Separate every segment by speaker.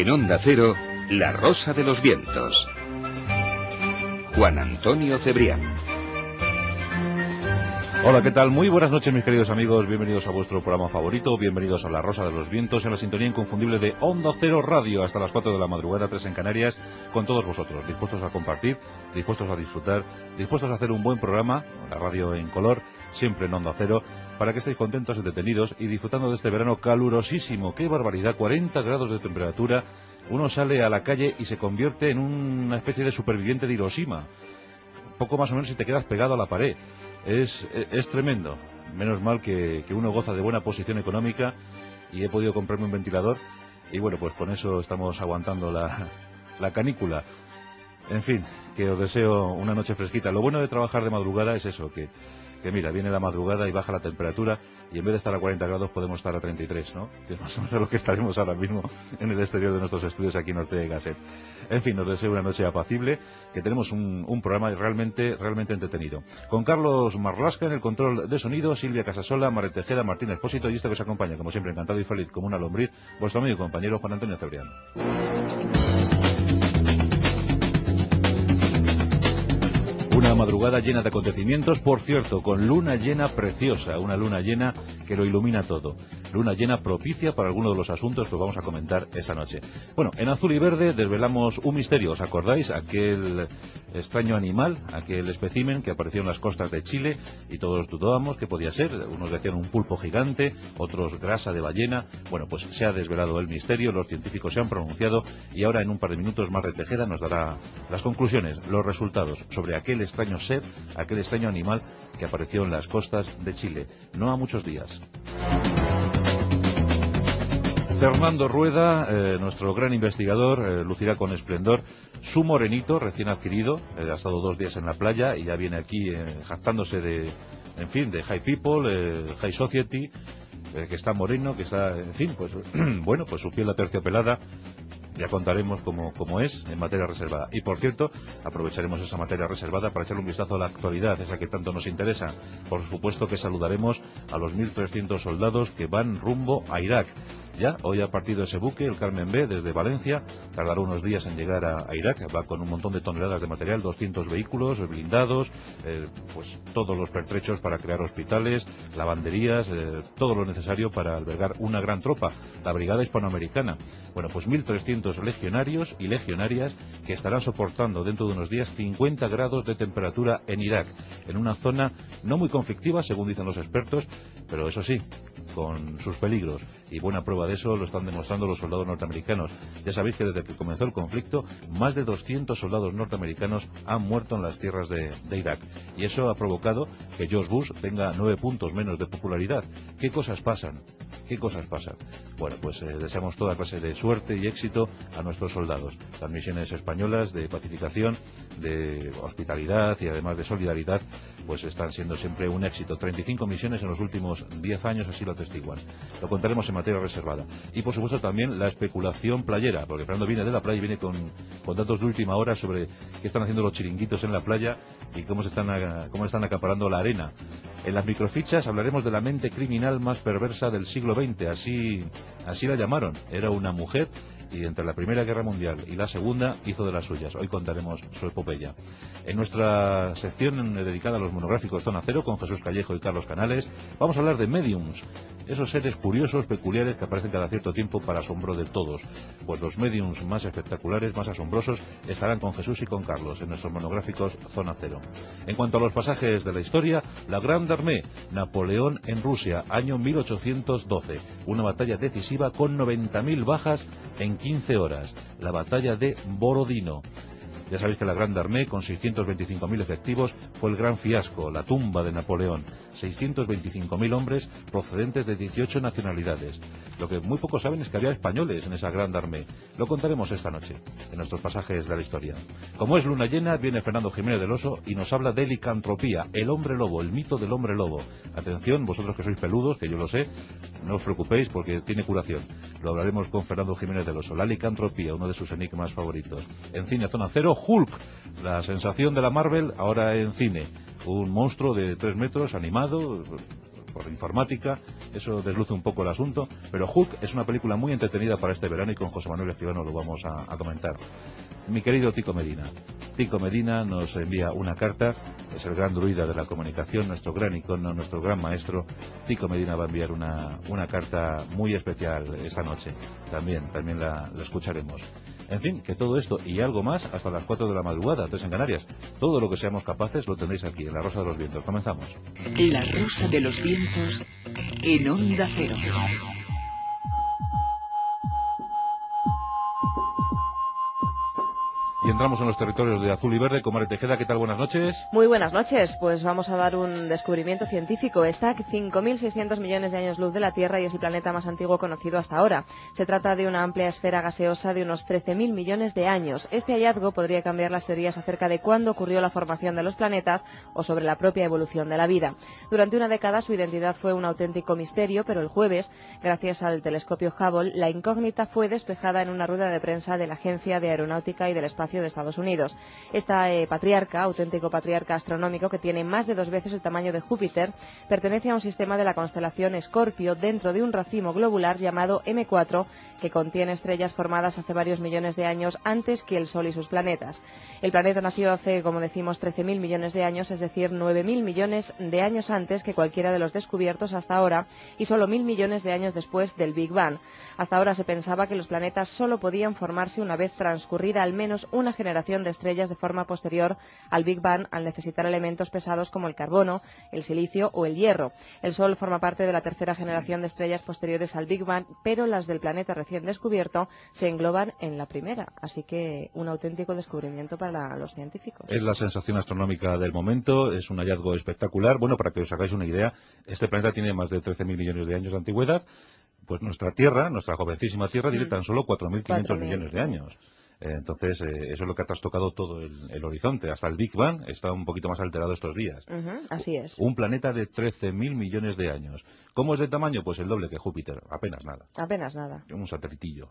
Speaker 1: En Onda Cero, La Rosa de los Vientos. Juan Antonio Cebrián.
Speaker 2: Hola, ¿qué tal? Muy buenas noches, mis queridos amigos. Bienvenidos a vuestro programa favorito. Bienvenidos a La Rosa de los Vientos, en la sintonía inconfundible de Onda Cero Radio, hasta las 4 de la madrugada, 3 en Canarias, con todos vosotros, dispuestos a compartir, dispuestos a disfrutar, dispuestos a hacer un buen programa, la radio en color, siempre en Onda Cero, para que estéis contentos, entretenidos y disfrutando de este verano calurosísimo. ¡Qué barbaridad! 40 grados de temperatura. Uno sale a la calle y se convierte en una especie de superviviente de Hiroshima. Poco más o menos si te quedas pegado a la pared. Es tremendo. Menos mal que uno goza de buena posición económica y he podido comprarme un ventilador y bueno, pues con eso estamos aguantando la canícula. En fin, que os deseo una noche fresquita. Lo bueno de trabajar de madrugada es eso, que mira, viene la madrugada y baja la temperatura y en vez de estar a 40 grados podemos estar a 33, ¿no? Que es más o menos lo que estaremos ahora mismo en el exterior de nuestros estudios aquí en Norte de Gasset. En fin, os deseo una noche apacible, que tenemos un programa realmente entretenido. Con Carlos Marlasca en el control de sonido, Silvia Casasola, María Tejeda, Martín Expósito y este que os acompaña, como siempre, encantado y feliz como una lombriz, vuestro amigo y compañero Juan Antonio Cebrián. Una madrugada llena de acontecimientos, por cierto, con luna llena preciosa, una luna llena que lo ilumina todo. Luna llena propicia para algunos de los asuntos que vamos a comentar esta noche. Bueno, en Azul y Verde desvelamos un misterio, ¿os acordáis? Aquel extraño animal, aquel espécimen que apareció en las costas de Chile y todos dudábamos que podía ser. Unos decían un pulpo gigante, otros grasa de ballena. Bueno, pues se ha desvelado el misterio, los científicos se han pronunciado y ahora en un par de minutos María Tejeda nos dará las conclusiones, los resultados sobre aquel extraño ser, aquel extraño animal que apareció en las costas de Chile, no ha muchos días. Fernando Rueda, nuestro gran investigador, lucirá con esplendor su morenito recién adquirido. Ha estado 2 días en la playa y ya viene aquí jactándose de high people, high society, que está moreno, que está, en fin, pues bueno, pues su piel aterciopelada. Ya contaremos cómo es en materia reservada. Y por cierto, aprovecharemos esa materia reservada para echarle un vistazo a la actualidad, esa que tanto nos interesa. Por supuesto que saludaremos a los 1.300 soldados que van rumbo a Irak. Ya, hoy ha partido ese buque, el Carmen B, desde Valencia, tardará unos días en llegar a Irak, va con un montón de toneladas de material, 200 vehículos blindados, pues todos los pertrechos para crear hospitales, lavanderías, todo lo necesario para albergar una gran tropa, la Brigada Hispanoamericana. Bueno, pues 1.300 legionarios y legionarias que estarán soportando dentro de unos días 50 grados de temperatura en Irak, en una zona no muy conflictiva, según dicen los expertos, pero eso sí, con sus peligros, y buena prueba de eso lo están demostrando los soldados norteamericanos. Ya sabéis que desde que comenzó el conflicto, más de 200 soldados norteamericanos han muerto en las tierras de Irak, y eso ha provocado que George Bush tenga 9 puntos menos de popularidad. ¿Qué cosas pasan? ¿Qué cosas pasan? Bueno, pues deseamos toda clase de suerte y éxito a nuestros soldados. Las misiones españolas de pacificación, de hospitalidad y además de solidaridad, pues están siendo siempre un éxito. 35 misiones en los últimos 10 años así lo atestiguan. Lo contaremos en materia reservada. Y por supuesto también la especulación playera, porque Fernando viene de la playa y viene con datos de última hora sobre qué están haciendo los chiringuitos en la playa y cómo están acaparando la arena. En las microfichas hablaremos de la mente criminal más perversa del siglo XX, así la llamaron. Era una mujer y entre la Primera Guerra Mundial y la Segunda hizo de las suyas. Hoy contaremos su epopeya. En nuestra sección dedicada a los monográficos Zona Cero, con Jesús Callejo y Carlos Canales, vamos a hablar de mediums, esos seres curiosos, peculiares, que aparecen cada cierto tiempo para asombro de todos. Pues los mediums más espectaculares, más asombrosos, estarán con Jesús y con Carlos en nuestros monográficos Zona Cero. En cuanto a los pasajes de la historia, la Grande Armée, Napoleón en Rusia, año 1812, una batalla decisiva con 90.000 bajas en 15 horas, la batalla de Borodino. Ya sabéis que la Grande Armée, con 625.000 efectivos, fue el gran fiasco, la tumba de Napoleón. 625.000 hombres procedentes de 18 nacionalidades. Lo que muy pocos saben es que había españoles en esa Grande Armée. Lo contaremos esta noche, en nuestros pasajes de la historia. Como es luna llena, viene Fernando Jiménez del Oso y nos habla de licantropía, el hombre lobo, el mito del hombre lobo. Atención, vosotros que sois peludos, que yo lo sé, no os preocupéis porque tiene curación. Lo hablaremos con Fernando Jiménez del Oso. La licantropía, uno de sus enigmas favoritos. En cine Zona Cero, Hulk, la sensación de la Marvel, ahora en cine. Un monstruo de 3 metros, animado por informática, eso desluce un poco el asunto, pero Hulk es una película muy entretenida para este verano y con José Manuel Escribano lo vamos a comentar. Mi querido Tico Medina. Tico Medina nos envía una carta, es el gran druida de la comunicación, nuestro gran icono, nuestro gran maestro. Tico Medina va a enviar una carta muy especial esta noche. También la escucharemos. En fin, que todo esto y algo más hasta las 4 de la madrugada, 3 en Canarias. Todo lo que seamos capaces lo tendréis aquí, en La Rosa de los Vientos. Comenzamos.
Speaker 3: La Rosa de los Vientos en Onda Cero.
Speaker 2: Y entramos en los territorios de Azul y Verde con María Tejeda. ¿Qué tal? Buenas noches.
Speaker 4: Muy buenas noches. Pues vamos a dar un descubrimiento científico. Está a 5.600 millones de años luz de la Tierra y es el planeta más antiguo conocido hasta ahora. Se trata de una amplia esfera gaseosa de unos 13.000 millones de años. Este hallazgo podría cambiar las teorías acerca de cuándo ocurrió la formación de los planetas o sobre la propia evolución de la vida. Durante una década su identidad fue un auténtico misterio, pero el jueves, gracias al telescopio Hubble, la incógnita fue despejada en una rueda de prensa de la Agencia de Aeronáutica y del Espacio de Estados Unidos. Esta auténtico patriarca astronómico, que tiene más de 2 veces el tamaño de Júpiter, pertenece a un sistema de la constelación Escorpio dentro de un racimo globular llamado M4, que contiene estrellas formadas hace varios millones de años antes que el Sol y sus planetas. El planeta nació hace, como decimos, 13.000 millones de años, es decir, 9.000 millones de años antes que cualquiera de los descubiertos hasta ahora y solo 1.000 millones de años después del Big Bang. Hasta ahora se pensaba que los planetas solo podían formarse una vez transcurrida al menos una generación de estrellas de forma posterior al Big Bang, al necesitar elementos pesados como el carbono, el silicio o el hierro. El Sol forma parte de la tercera generación de estrellas posteriores al Big Bang, pero las del planeta recién descubierto se engloban en la primera. Así que un auténtico descubrimiento para los científicos.
Speaker 2: Es la sensación astronómica del momento, es un hallazgo espectacular. Bueno, para que os hagáis una idea, este planeta tiene más de 13.000 millones de años de antigüedad. Pues nuestra Tierra, nuestra jovencísima Tierra, tiene tan solo 4.500 millones de años. Entonces, eso es lo que ha trastocado todo el horizonte. Hasta el Big Bang está un poquito más alterado estos días.
Speaker 4: Así es.
Speaker 2: Un planeta de 13.000 millones de años. ¿Cómo es de tamaño? Pues el doble que Júpiter. Apenas nada.
Speaker 4: Apenas nada.
Speaker 2: Un satelitillo.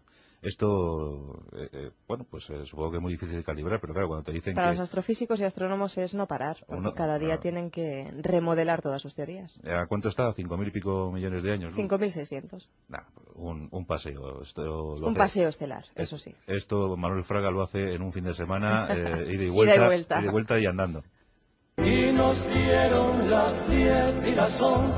Speaker 2: Esto, bueno, pues supongo que es muy difícil de calibrar, pero claro, cuando te dicen
Speaker 4: Para los astrofísicos y astrónomos es no parar, porque cada día tienen que remodelar todas sus teorías.
Speaker 2: ¿A cuánto está? ¿5.000 y pico millones de años?
Speaker 4: 5.600.
Speaker 2: Nah, un paseo.
Speaker 4: Un paseo estelar, eso sí.
Speaker 2: Esto Manuel Fraga lo hace en un fin de semana, ida y vuelta y andando.
Speaker 5: Y nos dieron las 10 y las 11,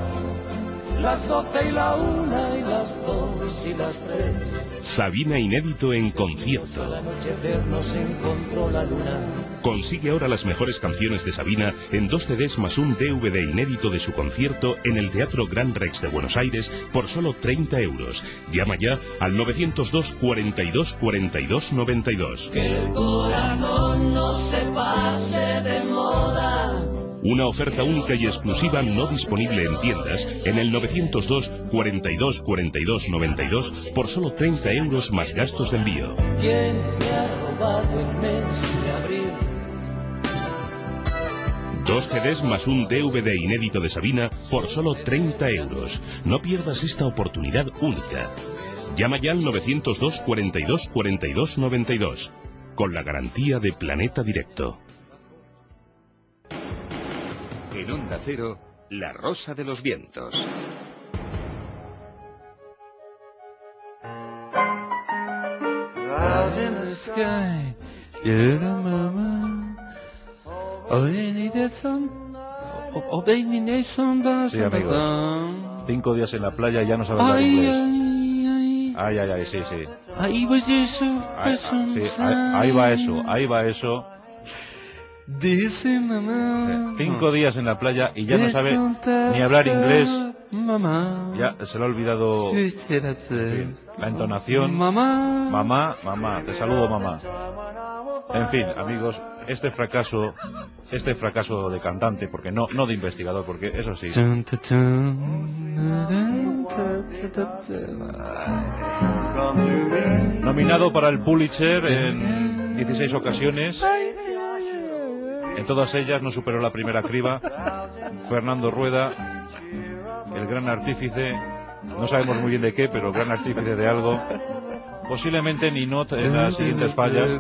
Speaker 5: las 12 y la 1 y las 2 y las 3.
Speaker 1: Sabina inédito en concierto.
Speaker 5: Al anochecer nos encontró la luna.
Speaker 1: Consigue ahora las mejores canciones de Sabina en 2 CDs más un DVD inédito de su concierto en el Teatro Gran Rex de Buenos Aires por solo 30 euros. Llama ya al 902 42 42 92.
Speaker 5: Que el corazón no se pase de moda.
Speaker 1: Una oferta única y exclusiva no disponible en tiendas en el 902 42 42 92 por solo 30 euros más gastos de envío.
Speaker 5: ¿Quién me ha robado el mes de abril?
Speaker 1: 2 CDs más un DVD inédito de Sabina por solo 30 euros. No pierdas esta oportunidad única. Llama ya al 902 42 42 92 con la garantía de Planeta Directo. En Onda Cero, La Rosa de los Vientos.
Speaker 6: Out in the sky, you're the mama. Oh, they need some. Oh, they need some.
Speaker 2: Sí, amigos. 5 días en la playa y ya no saben hablar inglés. Ay, sí.
Speaker 6: Ahí va eso.
Speaker 2: Ahí va eso.
Speaker 6: Dice mamá.
Speaker 2: 5 días en la playa y ya no sabe ni hablar inglés.
Speaker 6: Mamá.
Speaker 2: Ya se le ha olvidado la entonación. Mamá, te saludo, mamá. En fin, amigos, este fracaso de cantante, porque no de investigador, porque eso sí. Nominado para el Pulitzer en 16 ocasiones. En todas ellas no superó la primera criba. Fernando Rueda, el gran artífice, no sabemos muy bien de qué, pero gran artífice de algo. Posiblemente Ninot en las siguientes fallas.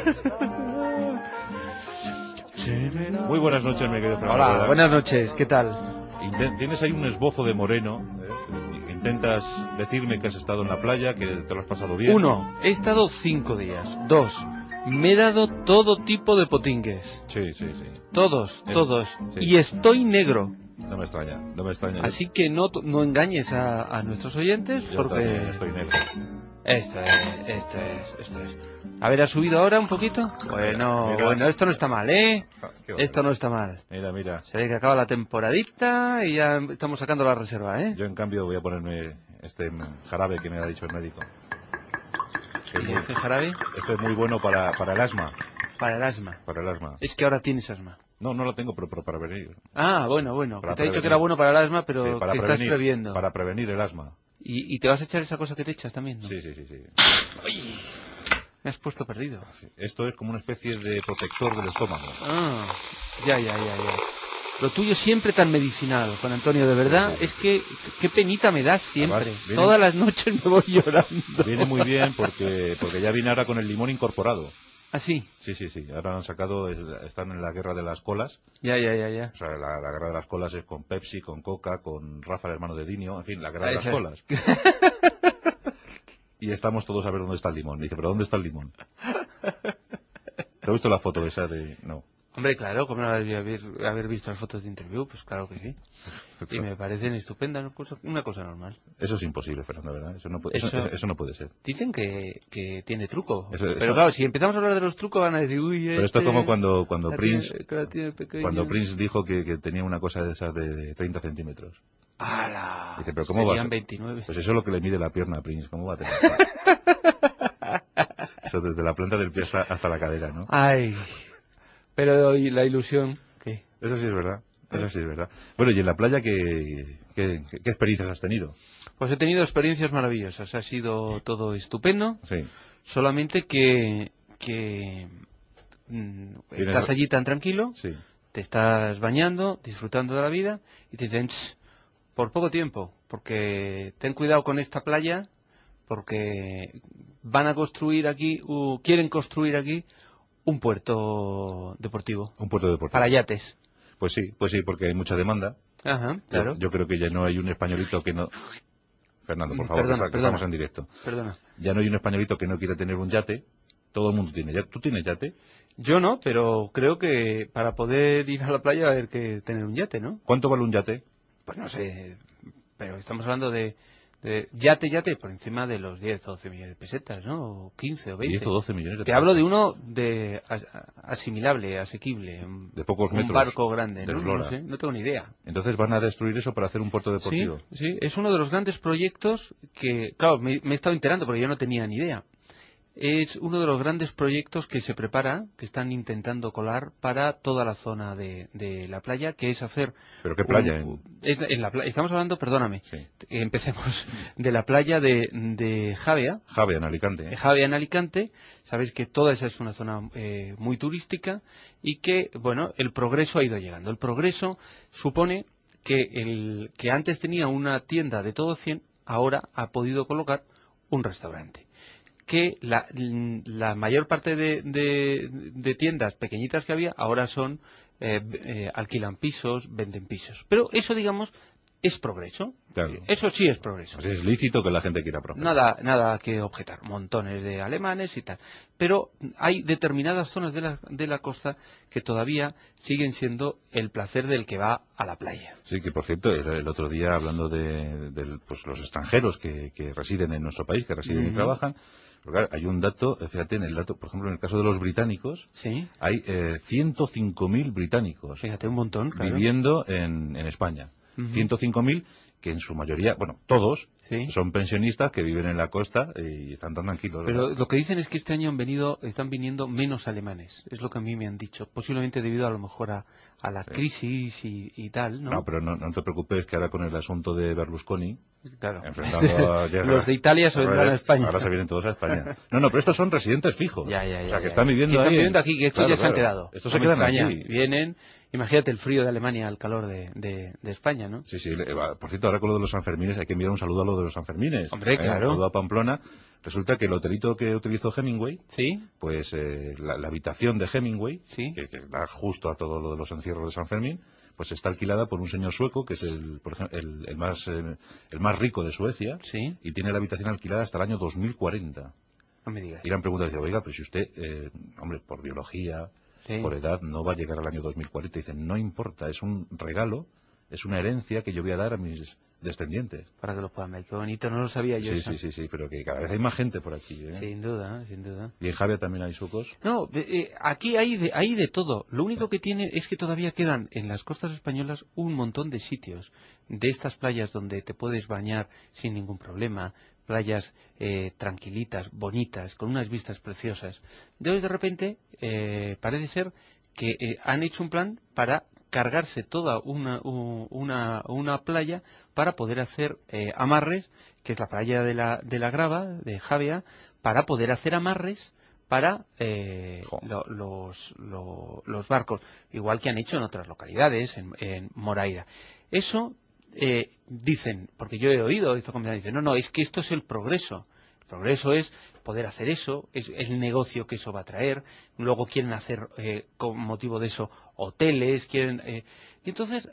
Speaker 2: Muy buenas noches, mi querido Fernando.
Speaker 7: Hola,
Speaker 2: Rueda.
Speaker 7: buenas noches, ¿qué tal?
Speaker 2: Tienes ahí un esbozo de moreno, intentas decirme que has estado en la playa, que te lo has pasado bien.
Speaker 6: 1. He estado 5 días. 2. Me he dado todo tipo de potingues.
Speaker 2: Sí, sí, sí.
Speaker 6: Todos.
Speaker 2: Sí.
Speaker 6: Y estoy negro.
Speaker 2: No me extraña.
Speaker 6: Así que no engañes a nuestros oyentes,
Speaker 2: Yo
Speaker 6: porque...
Speaker 2: también estoy negro.
Speaker 6: Esto es. A ver, ¿ha subido ahora un poquito? Bueno, esto no está mal, ¿eh? Esto no está mal.
Speaker 2: Mira.
Speaker 6: Se ve que acaba la temporadita y ya estamos sacando la reserva, ¿eh?
Speaker 2: Yo, en cambio, voy a ponerme este jarabe que me ha dicho el médico.
Speaker 6: ¿Y este jarabe?
Speaker 2: Esto es muy bueno para el asma.
Speaker 6: Para el asma.
Speaker 2: Para el asma.
Speaker 6: Es que ahora tienes asma.
Speaker 2: No lo tengo, pero para prevenir.
Speaker 6: Ah, bueno.
Speaker 2: Para
Speaker 6: Que te ha dicho
Speaker 2: prevenir.
Speaker 6: que era bueno para el asma, pero
Speaker 2: Sí, para
Speaker 6: que
Speaker 2: prevenir,
Speaker 6: estás previendo.
Speaker 2: Para prevenir el asma.
Speaker 6: ¿Y te vas a echar esa cosa que te echas también, no?
Speaker 2: Sí.
Speaker 6: Ay, me has puesto perdido.
Speaker 2: Sí. Esto es como una especie de protector del estómago.
Speaker 6: Ah, ya. Lo tuyo siempre tan medicinal, Juan Antonio, de verdad.
Speaker 2: Sí.
Speaker 6: Es que qué penita me das siempre.
Speaker 2: Además,
Speaker 6: Todas las noches me voy llorando.
Speaker 2: Viene muy bien porque ya viene ahora con el limón incorporado.
Speaker 6: ¿Ah, sí?
Speaker 2: Sí. Ahora han sacado, están en la guerra de las colas.
Speaker 6: Ya.
Speaker 2: O sea, la guerra de las colas es con Pepsi, con Coca, con Rafa, el hermano de Dinio, en fin, la guerra de las colas. Y estamos todos a ver dónde está el limón. Dice, ¿pero dónde está el limón? ¿Te has visto la foto esa de...? No.
Speaker 6: Hombre, claro, como no haber visto las fotos de interview, pues claro que sí. Y me parecen estupendas, una cosa normal.
Speaker 2: Eso es imposible, Fernando, ¿verdad? Eso no puede ser.
Speaker 6: Dicen que tiene truco.
Speaker 2: Eso...
Speaker 6: Claro, si empezamos a hablar de los trucos van a decir, uy,
Speaker 2: Pero esto es como cuando Prince...
Speaker 6: Cuando
Speaker 2: Prince dijo que tenía una cosa de esas de 30 centímetros.
Speaker 6: ¡Hala!
Speaker 2: Dice, ¿pero cómo
Speaker 6: Serían
Speaker 2: vas?
Speaker 6: 29.
Speaker 2: Pues eso es lo que le mide la pierna a Prince. ¿Cómo va a tener? Eso desde la planta del pie hasta la cadera, ¿no?
Speaker 6: Ay... Pero ¿y la ilusión? ¿Qué?
Speaker 2: Eso sí es verdad. Bueno, y en la playa, ¿qué experiencias has tenido?
Speaker 6: Pues he tenido experiencias maravillosas. Ha sido todo estupendo.
Speaker 2: Sí.
Speaker 6: Solamente que estás allí tan tranquilo,
Speaker 2: sí.
Speaker 6: Te estás bañando, disfrutando de la vida, y te dicen, por poco tiempo, porque ten cuidado con esta playa, porque van a construir aquí, quieren construir aquí, un puerto deportivo.
Speaker 2: Un puerto deportivo.
Speaker 6: Para yates.
Speaker 2: Pues sí, porque hay mucha demanda.
Speaker 6: Ajá, claro.
Speaker 2: Yo creo que ya no hay un españolito que no... Fernando, por favor,
Speaker 6: Perdona.
Speaker 2: estamos en directo.
Speaker 6: Perdona.
Speaker 2: Ya no hay un españolito que no quiera tener un yate. Todo el mundo tiene yate. ¿Tú tienes yate?
Speaker 6: Yo no, pero creo que para poder ir a la playa va a haber que tener un yate, ¿no?
Speaker 2: ¿Cuánto vale un yate?
Speaker 6: Pues no sé, pero estamos hablando de yate por encima de los 10 o 12 millones de pesetas, ¿no? O 15 o 20.
Speaker 2: 10 o 12 millones de
Speaker 6: Te
Speaker 2: pesetas.
Speaker 6: hablo de uno asimilable, asequible.
Speaker 2: De pocos metros.
Speaker 6: Un barco grande, ¿no?
Speaker 2: Eslora.
Speaker 6: No sé, no tengo ni idea.
Speaker 2: Entonces van a destruir eso para hacer un puerto deportivo.
Speaker 6: Sí, es uno de los grandes proyectos que, claro, me he estado enterando porque yo no tenía ni idea. Es uno de los grandes proyectos que se prepara, que están intentando colar para toda la zona de la playa, que es hacer...
Speaker 2: ¿Pero qué playa?
Speaker 6: Estamos hablando, perdóname,
Speaker 2: sí.
Speaker 6: Empecemos de la playa de Javea.
Speaker 2: Javea, en Alicante.
Speaker 6: Javea, en Alicante. Sabéis que toda esa es una zona muy turística y que, bueno, el progreso ha ido llegando. El progreso supone que el que antes tenía una tienda de todo 100, ahora ha podido colocar un restaurante. Que la mayor parte de tiendas pequeñitas que había ahora son alquilan pisos, venden pisos. Pero eso, digamos, es progreso.
Speaker 2: Claro.
Speaker 6: Eso sí es progreso.
Speaker 2: Pues es lícito que la gente quiera progresar.
Speaker 6: Nada que objetar. Montones de alemanes y tal. Pero hay determinadas zonas de la costa que todavía siguen siendo el placer del que va a la playa.
Speaker 2: Sí, que por cierto, el otro día hablando de los extranjeros que residen en nuestro país, que residen y trabajan. Porque, claro, hay un dato, fíjate, en el dato, por ejemplo, en el caso de los británicos,
Speaker 6: ¿sí?
Speaker 2: Hay 105.000 británicos.
Speaker 6: Fíjate, un montón, claro.
Speaker 2: Viviendo en España. 105.000 que en su mayoría, bueno, todos,
Speaker 6: ¿sí?
Speaker 2: Son pensionistas que viven en la costa y están tan tranquilos.
Speaker 6: Pero
Speaker 2: ¿verdad?
Speaker 6: lo que dicen es que este año están viniendo menos alemanes, es lo que a mí me han dicho. Posiblemente debido a lo mejor a la crisis y tal, ¿no?
Speaker 2: No, pero no te preocupes que ahora con el asunto de Berlusconi,
Speaker 6: claro.
Speaker 2: enfrentando a Gerrard,
Speaker 6: los de Italia se vendrán a España.
Speaker 2: Ahora se vienen todos a España. No, pero estos son residentes fijos.
Speaker 6: Ya.
Speaker 2: O sea, que están viviendo
Speaker 6: que
Speaker 2: ahí.
Speaker 6: Están viviendo aquí, que estos
Speaker 2: claro,
Speaker 6: ya se han quedado.
Speaker 2: Estos se quedan aquí.
Speaker 6: Vienen, imagínate el frío de Alemania al calor de España, ¿no?
Speaker 2: Sí. Por cierto, ahora con lo de los Sanfermines hay que enviar un saludo a lo de los Sanfermines.
Speaker 6: Hombre, claro.
Speaker 2: Un saludo a Pamplona. Resulta que el hotelito que utilizó Hemingway,
Speaker 6: ¿sí?
Speaker 2: Pues la habitación de Hemingway,
Speaker 6: ¿sí?
Speaker 2: que da justo a todo lo de los encierros de San Fermín, pues está alquilada por un señor sueco, que es por ejemplo, el más rico de Suecia,
Speaker 6: Sí.
Speaker 2: y tiene la habitación alquilada hasta el año 2040.
Speaker 6: No me digas.
Speaker 2: Y le han preguntado, dice, oiga, pero si usted, hombre, por biología,
Speaker 6: Sí.
Speaker 2: por edad, no va a llegar al año 2040. Dicen, no importa, es un regalo, es una herencia que yo voy a dar a mis descendientes.
Speaker 6: Para que lo puedan ver. Qué bonito, no lo sabía yo.
Speaker 2: Sí, pero que cada vez hay más gente por aquí, ¿eh?
Speaker 6: Sin duda, sin duda.
Speaker 2: ¿Y en Javia también hay sucos?
Speaker 6: No, aquí hay de todo. Lo único que tiene es que todavía quedan en las costas españolas un montón de sitios, de estas playas donde te puedes bañar sin ningún problema, playas tranquilitas, bonitas, con unas vistas preciosas. De hoy de repente parece ser que han hecho un plan para cargarse toda una playa para poder hacer amarres, que es la playa de la Grava, de Javia, para poder hacer amarres para los barcos, igual que han hecho en otras localidades, en Moraira. Eso dicen, porque yo he oído, dicen, no, es que esto es el progreso. El progreso es poder hacer eso, es el negocio que eso va a traer. Luego quieren hacer, con motivo de eso, hoteles, quieren... y entonces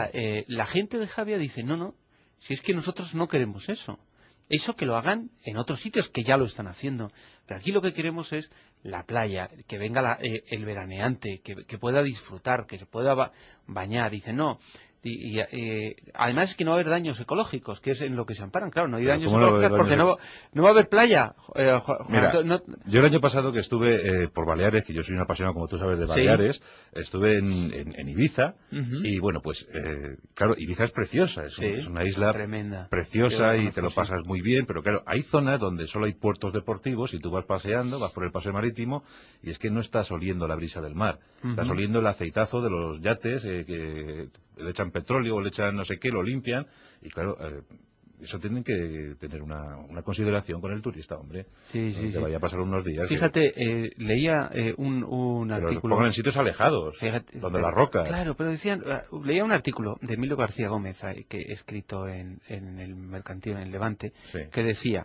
Speaker 6: la gente de Javia dice, no, si es que nosotros no queremos eso. Eso que lo hagan en otros sitios que ya lo están haciendo. Pero aquí lo que queremos es la playa, que venga el veraneante, que pueda disfrutar, que se pueda bañar. Dice, no. Y además es que no va a haber daños ecológicos, que es en lo que se amparan. Claro, no hay daños ecológicos porque no va a haber playa.
Speaker 2: Mira, yo el año pasado que estuve por Baleares, que yo soy un apasionado, como tú sabes, de Baleares, sí. Estuve en Ibiza, y bueno, pues claro, Ibiza es preciosa, es una isla
Speaker 6: tremenda,
Speaker 2: preciosa y te lo pasas muy bien, pero claro, hay zonas donde solo hay puertos deportivos y tú vas paseando, vas por el paseo marítimo y es que no estás oliendo la brisa del mar, estás oliendo el aceitazo de los yates que le echan petróleo o le echan no sé qué, lo limpian y claro, eso tienen que tener una consideración con el turista, hombre.
Speaker 6: Sí.
Speaker 2: Vaya a pasar unos días.
Speaker 6: Fíjate, leía un
Speaker 2: pero
Speaker 6: artículo...
Speaker 2: Pero pongan en sitios alejados, donde las rocas.
Speaker 6: Claro, pero decían, leía un artículo de Emilio García Gómez, que he escrito en el Mercantil, en el Levante, que decía...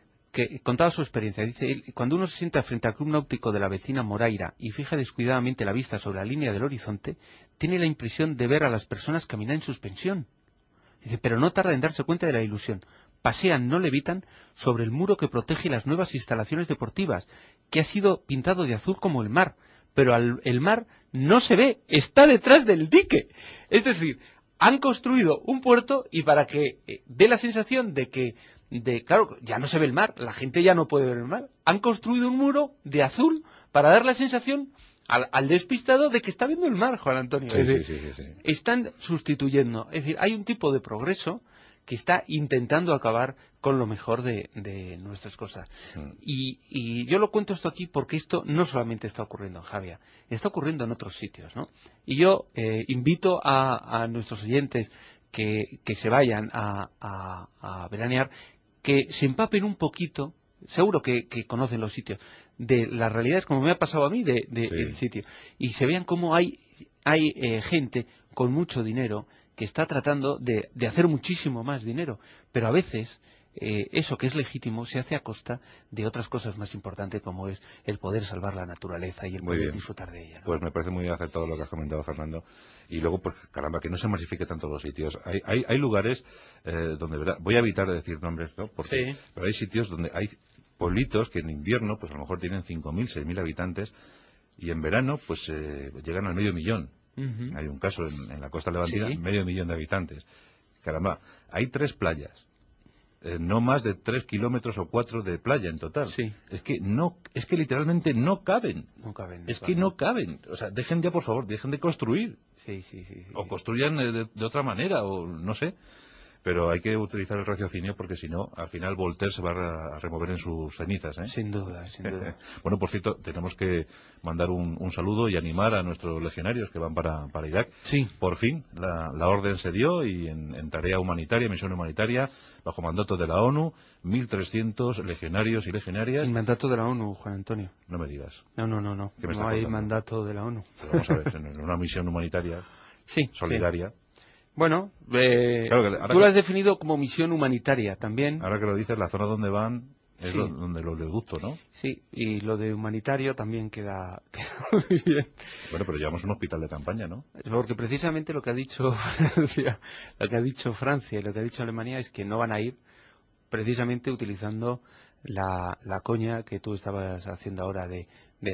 Speaker 6: que contaba su experiencia. Dice, cuando uno se sienta frente al club náutico de la vecina Moraira y fija descuidadamente la vista sobre la línea del horizonte, tiene la impresión de ver a las personas caminar en suspensión. Dice, pero no tarda en darse cuenta de la ilusión. Pasean, no levitan, sobre el muro que protege las nuevas instalaciones deportivas, que ha sido pintado de azul como el mar, pero el mar no se ve, está detrás del dique. Es decir, han construido un puerto y para que dé la sensación de que claro, ya no se ve el mar, la gente ya no puede ver el mar. Han construido un muro de azul para dar la sensación al despistado de que está viendo el mar, Juan Antonio.
Speaker 2: Sí.
Speaker 6: Están sustituyendo. Es decir, hay un tipo de progreso que está intentando acabar con lo mejor de nuestras cosas. Y yo lo cuento esto aquí porque esto no solamente está ocurriendo en Javia, está ocurriendo en otros sitios, ¿no? Y yo invito a nuestros oyentes que se vayan a veranear, que se empapen un poquito, seguro que conocen los sitios, de las realidades, como me ha pasado a mí, del sitio, y se vean cómo hay gente con mucho dinero que está tratando de hacer muchísimo más dinero, pero a veces eso que es legítimo se hace a costa de otras cosas más importantes, como es el poder salvar la naturaleza y el poder disfrutar de ella, ¿no?
Speaker 2: Pues me parece muy acertado lo que has comentado, Fernando. Y luego, pues caramba, que no se masifique tanto los sitios. Hay lugares donde, voy a evitar de decir nombres, ¿no? Porque, pero hay sitios donde hay pueblitos que en invierno, pues a lo mejor tienen 5.000, 6.000 habitantes, y en verano, pues llegan al 500.000. Hay un caso en la costa levantina, 500.000 de habitantes. Caramba, hay 3 playas. No más de 3 kilómetros o 4 de playa en total. Es que literalmente no caben. No caben. O sea, dejen ya, por favor, dejen de construir. O construyan de otra manera, o no sé. Pero hay que utilizar el raciocinio porque si no, al final Voltaire se va a remover en sus cenizas, ¿eh?
Speaker 6: Sin duda.
Speaker 2: Bueno, por cierto, tenemos que mandar un saludo y animar a nuestros legionarios que van para Irak. Por fin, la orden se dio y en tarea humanitaria, misión humanitaria, bajo mandato de la ONU, 1.300 legionarios y legionarias.
Speaker 6: Sin mandato de la ONU, Juan Antonio.
Speaker 2: No me digas.
Speaker 6: No. No hay mandato de la ONU.
Speaker 2: Pero vamos a ver, en una misión humanitaria solidaria.
Speaker 6: Bueno, tú lo has definido como misión humanitaria también.
Speaker 2: Ahora que lo dices, la zona donde van es
Speaker 6: Sí.
Speaker 2: donde el oleoducto, ¿no?
Speaker 6: Sí, y lo de humanitario también queda muy bien.
Speaker 2: Bueno, pero llevamos un hospital de campaña, ¿no?
Speaker 6: Porque precisamente lo que ha dicho Francia, lo que ha dicho Francia y lo que ha dicho Alemania es que no van a ir precisamente utilizando la coña que tú estabas haciendo ahora de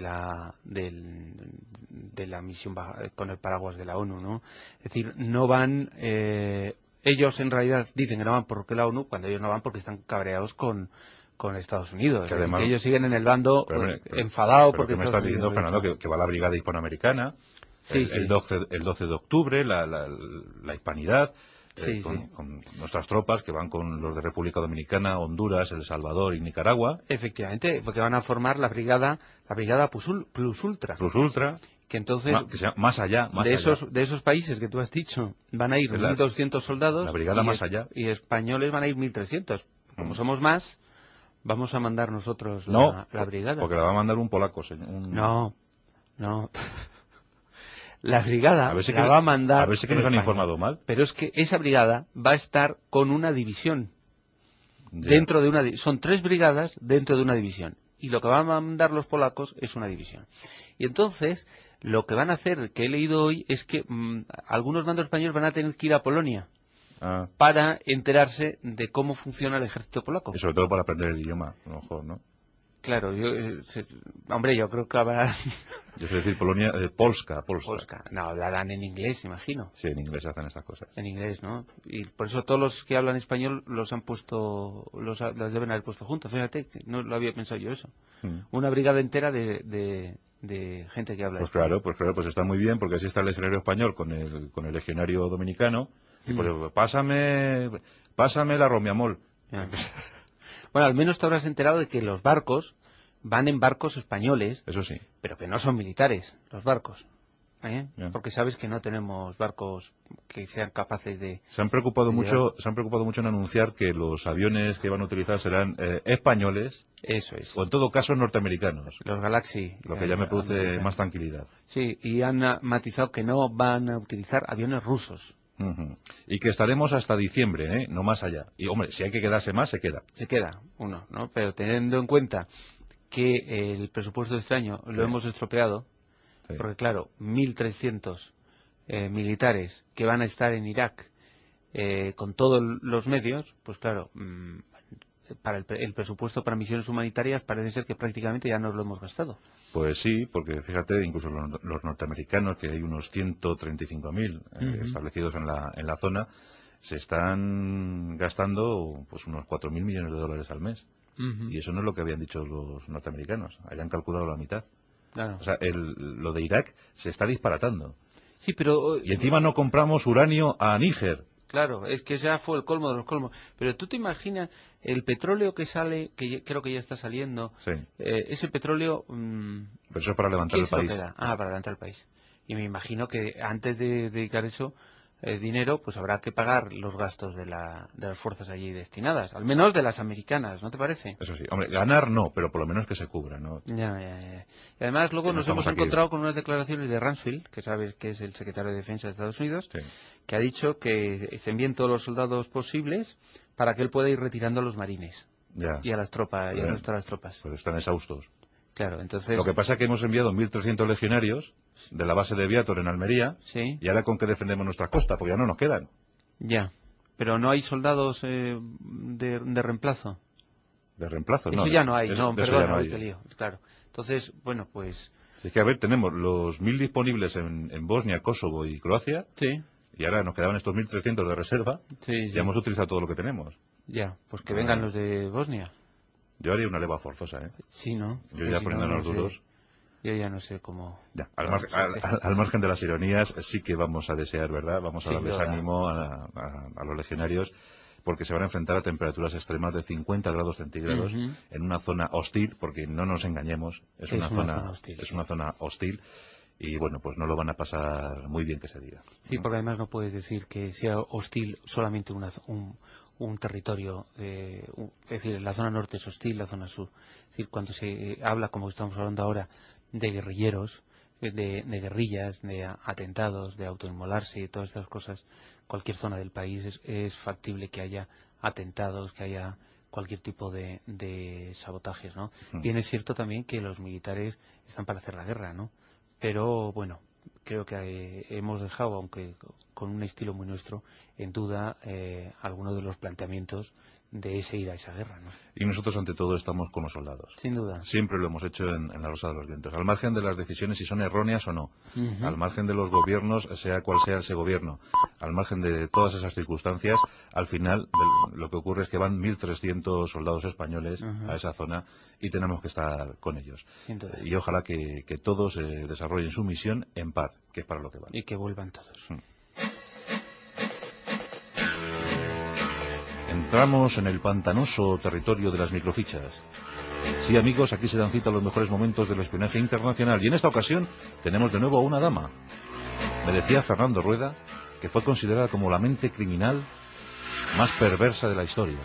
Speaker 6: la misión con el paraguas de la ONU, ¿no? Es decir, no van, ellos en realidad dicen que no van porque la ONU, cuando ellos no van porque están cabreados con Estados Unidos.
Speaker 2: Que
Speaker 6: Es decir,
Speaker 2: además-
Speaker 6: que ellos siguen en el bando
Speaker 2: Pero,
Speaker 6: enfadados
Speaker 2: pero
Speaker 6: porque
Speaker 2: ¿qué me
Speaker 6: Estados
Speaker 2: estás diciendo,
Speaker 6: Unidos
Speaker 2: Fernando?
Speaker 6: les
Speaker 2: Que va la Brigada Hispanoamericana,
Speaker 6: Sí,
Speaker 2: el
Speaker 6: sí.
Speaker 2: 12 de octubre, la hispanidad,
Speaker 6: Sí,
Speaker 2: con,
Speaker 6: sí.
Speaker 2: con nuestras tropas que van con los de República Dominicana, Honduras, El Salvador y Nicaragua,
Speaker 6: Efectivamente, porque van a formar la brigada Plus Ultra,
Speaker 2: Plus Ultra,
Speaker 6: que entonces
Speaker 2: que sea más allá, más
Speaker 6: de
Speaker 2: allá.
Speaker 6: esos países que tú has dicho van a ir
Speaker 2: Es la-
Speaker 6: 1.200 soldados
Speaker 2: la brigada
Speaker 6: y,
Speaker 2: más allá.
Speaker 6: y españoles van a ir 1.300. Como
Speaker 2: Mm.
Speaker 6: somos más, vamos a mandar nosotros
Speaker 2: No,
Speaker 6: la brigada.
Speaker 2: porque la va a mandar un polaco, señor.
Speaker 6: No, no. La brigada
Speaker 2: A ver si
Speaker 6: la
Speaker 2: que-
Speaker 6: va a mandar
Speaker 2: a ver si que
Speaker 6: el
Speaker 2: nos han
Speaker 6: español.
Speaker 2: informado mal.
Speaker 6: Pero es que esa brigada va a estar con una división.
Speaker 2: Ya.
Speaker 6: Dentro de son 3 brigadas dentro de una división, y lo que van a mandar los polacos es una división. Y entonces lo que van a hacer, que he leído hoy, es que algunos mandos españoles van a tener que ir a Polonia
Speaker 2: Ah,
Speaker 6: para enterarse de cómo funciona el ejército polaco.
Speaker 2: y sobre todo para aprender el idioma, a lo mejor, ¿no?
Speaker 6: Claro, hombre, yo creo que habrá
Speaker 2: Yo sé decir Polonia, Polska.
Speaker 6: Polska. No, hablarán en inglés, imagino.
Speaker 2: Sí, en inglés hacen estas cosas.
Speaker 6: En inglés, ¿no? Y por eso todos los que hablan español los han puesto, los deben haber puesto juntos. Fíjate, que no lo había pensado yo eso.
Speaker 2: Mm.
Speaker 6: Una brigada entera de gente que habla español.
Speaker 2: Pues claro, pues está muy bien, porque así está el legionario español con el legionario dominicano. Y pues, pásame la romiamol.
Speaker 6: Ya. Bueno, al menos te habrás enterado de que los barcos van en barcos españoles,
Speaker 2: Eso sí.
Speaker 6: pero que no son militares, los barcos. ¿Eh?
Speaker 2: Ya.
Speaker 6: Porque sabes que no tenemos barcos que sean capaces de...
Speaker 2: Se han preocupado
Speaker 6: de
Speaker 2: mucho en anunciar que los aviones que van a utilizar serán españoles
Speaker 6: Eso es.
Speaker 2: o en todo caso norteamericanos,
Speaker 6: Los Galaxy.
Speaker 2: lo que ya me produce
Speaker 6: americanos.
Speaker 2: más tranquilidad.
Speaker 6: Sí, y han matizado que no van a utilizar aviones rusos.
Speaker 2: Ujú. Y que estaremos hasta diciembre, no más allá. Y hombre, si hay que quedarse más, se queda.
Speaker 6: Se queda uno, ¿no? Pero teniendo en cuenta que el presupuesto de este año lo
Speaker 2: Sí.
Speaker 6: hemos estropeado,
Speaker 2: Sí.
Speaker 6: porque claro, 1.300 militares que van a estar en Irak con todos los medios, pues claro, para el presupuesto para misiones humanitarias parece ser que prácticamente ya nos lo hemos gastado.
Speaker 2: Pues sí, porque fíjate, incluso los norteamericanos, que hay unos 135.000 establecidos en la zona, se están gastando pues unos 4.000 millones de dólares al mes. Y eso no es lo que habían dicho los norteamericanos. Hayan calculado la mitad.
Speaker 6: Claro.
Speaker 2: O sea, lo de Irak se está disparatando.
Speaker 6: Sí, pero...
Speaker 2: Y encima no compramos uranio a Níger.
Speaker 6: Claro, es que ya fue el colmo de los colmos. Pero tú te imaginas el petróleo que sale, creo que ya está saliendo,
Speaker 2: Sí.
Speaker 6: ese petróleo...
Speaker 2: Pero eso es para levantar
Speaker 6: ¿quién
Speaker 2: el
Speaker 6: se lo
Speaker 2: país.
Speaker 6: queda? Ah, para levantar el país. Y me imagino que antes de dedicar eso dinero, pues habrá que pagar los gastos de las fuerzas allí destinadas, al menos de las americanas, ¿no te parece?
Speaker 2: Eso sí. Hombre, ganar no, pero por lo menos que se cubra, ¿no?
Speaker 6: Ya, ya, ya. Y además luego
Speaker 2: Que no
Speaker 6: nos hemos
Speaker 2: estamos aquí.
Speaker 6: encontrado con unas declaraciones de Rumsfeld, que sabes que es el secretario de Defensa de Estados Unidos,
Speaker 2: Sí.
Speaker 6: que ha dicho que se envíen todos los soldados posibles para que él pueda ir retirando a los marines
Speaker 2: Ya.
Speaker 6: y a las tropas, y a
Speaker 2: Bien.
Speaker 6: nuestras tropas.
Speaker 2: Pues están exhaustos.
Speaker 6: Claro, entonces...
Speaker 2: Lo que pasa es que hemos enviado 1.300 legionarios de la base de Viator en Almería.
Speaker 6: Sí,
Speaker 2: Y ahora con qué defendemos nuestras costas, porque ya no nos quedan.
Speaker 6: ya. Pero no hay soldados de reemplazo.
Speaker 2: De reemplazo,
Speaker 6: Eso
Speaker 2: ¿no?
Speaker 6: ya no hay,
Speaker 2: de
Speaker 6: no,
Speaker 2: eso ya
Speaker 6: perdona,
Speaker 2: no
Speaker 6: uy,
Speaker 2: hay.
Speaker 6: qué lío, claro. Entonces, bueno, pues...
Speaker 2: Es que, a ver, tenemos los 1.000 disponibles en Bosnia, Kosovo y Croacia,
Speaker 6: Sí,
Speaker 2: y ahora nos quedaban estos 1.300 de reserva,
Speaker 6: sí,
Speaker 2: y
Speaker 6: sí.
Speaker 2: ya hemos utilizado todo lo que tenemos.
Speaker 6: Ya, pues que
Speaker 2: Ah.
Speaker 6: vengan los de Bosnia.
Speaker 2: Yo haría una leva forzosa, ¿eh?
Speaker 6: Sí, ¿no?
Speaker 2: Yo
Speaker 6: Porque
Speaker 2: ya
Speaker 6: si no,
Speaker 2: poniéndonos
Speaker 6: no sé.
Speaker 2: duros.
Speaker 6: Yo ya no sé cómo...
Speaker 2: Ya,
Speaker 6: Claro,
Speaker 2: al margen de las ironías, sí que vamos a desear, ¿verdad? Vamos a
Speaker 6: Sin
Speaker 2: darles
Speaker 6: duda.
Speaker 2: ánimo a los legionarios, porque se van a enfrentar a temperaturas extremas de 50 grados centígrados
Speaker 6: Ujú.
Speaker 2: en una zona hostil, porque no nos engañemos, es una zona
Speaker 6: hostil,
Speaker 2: es
Speaker 6: sí.
Speaker 2: una zona hostil, y bueno, pues no lo van a pasar muy bien que se diga.
Speaker 6: Sí, porque además no puedes decir que sea hostil solamente un territorio, es decir, la zona norte es hostil, la zona sur. Es decir, cuando se habla, como estamos hablando ahora, de guerrilleros, de guerrillas, de atentados, de autoinmolarse y todas estas cosas, cualquier zona del país es factible que haya atentados, que haya cualquier tipo de sabotajes, ¿no? Bien es cierto también que los militares están para hacer la guerra, ¿no? Pero bueno, creo que hemos dejado, aunque con un estilo muy nuestro, en duda algunos de los planteamientos de ese ir a esa guerra, ¿no?
Speaker 2: Y nosotros ante todo estamos con los soldados.
Speaker 6: Sin duda.
Speaker 2: Siempre lo hemos hecho en La Rosa de los Vientos, al margen de las decisiones si son erróneas o no, al margen de los gobiernos, sea cual sea ese gobierno, al margen de todas esas circunstancias, al final lo que ocurre es que van 1.300 soldados españoles a esa zona y tenemos que estar con ellos. Y ojalá que todos desarrollen su misión en paz, que es para lo que van.
Speaker 6: Y que vuelvan todos.
Speaker 2: Entramos en el pantanoso territorio de las microfichas. Sí, amigos, aquí se dan cita los mejores momentos del espionaje internacional. Y en esta ocasión tenemos de nuevo a una dama. Me decía Fernando Rueda que fue considerada como la mente criminal más perversa de la historia.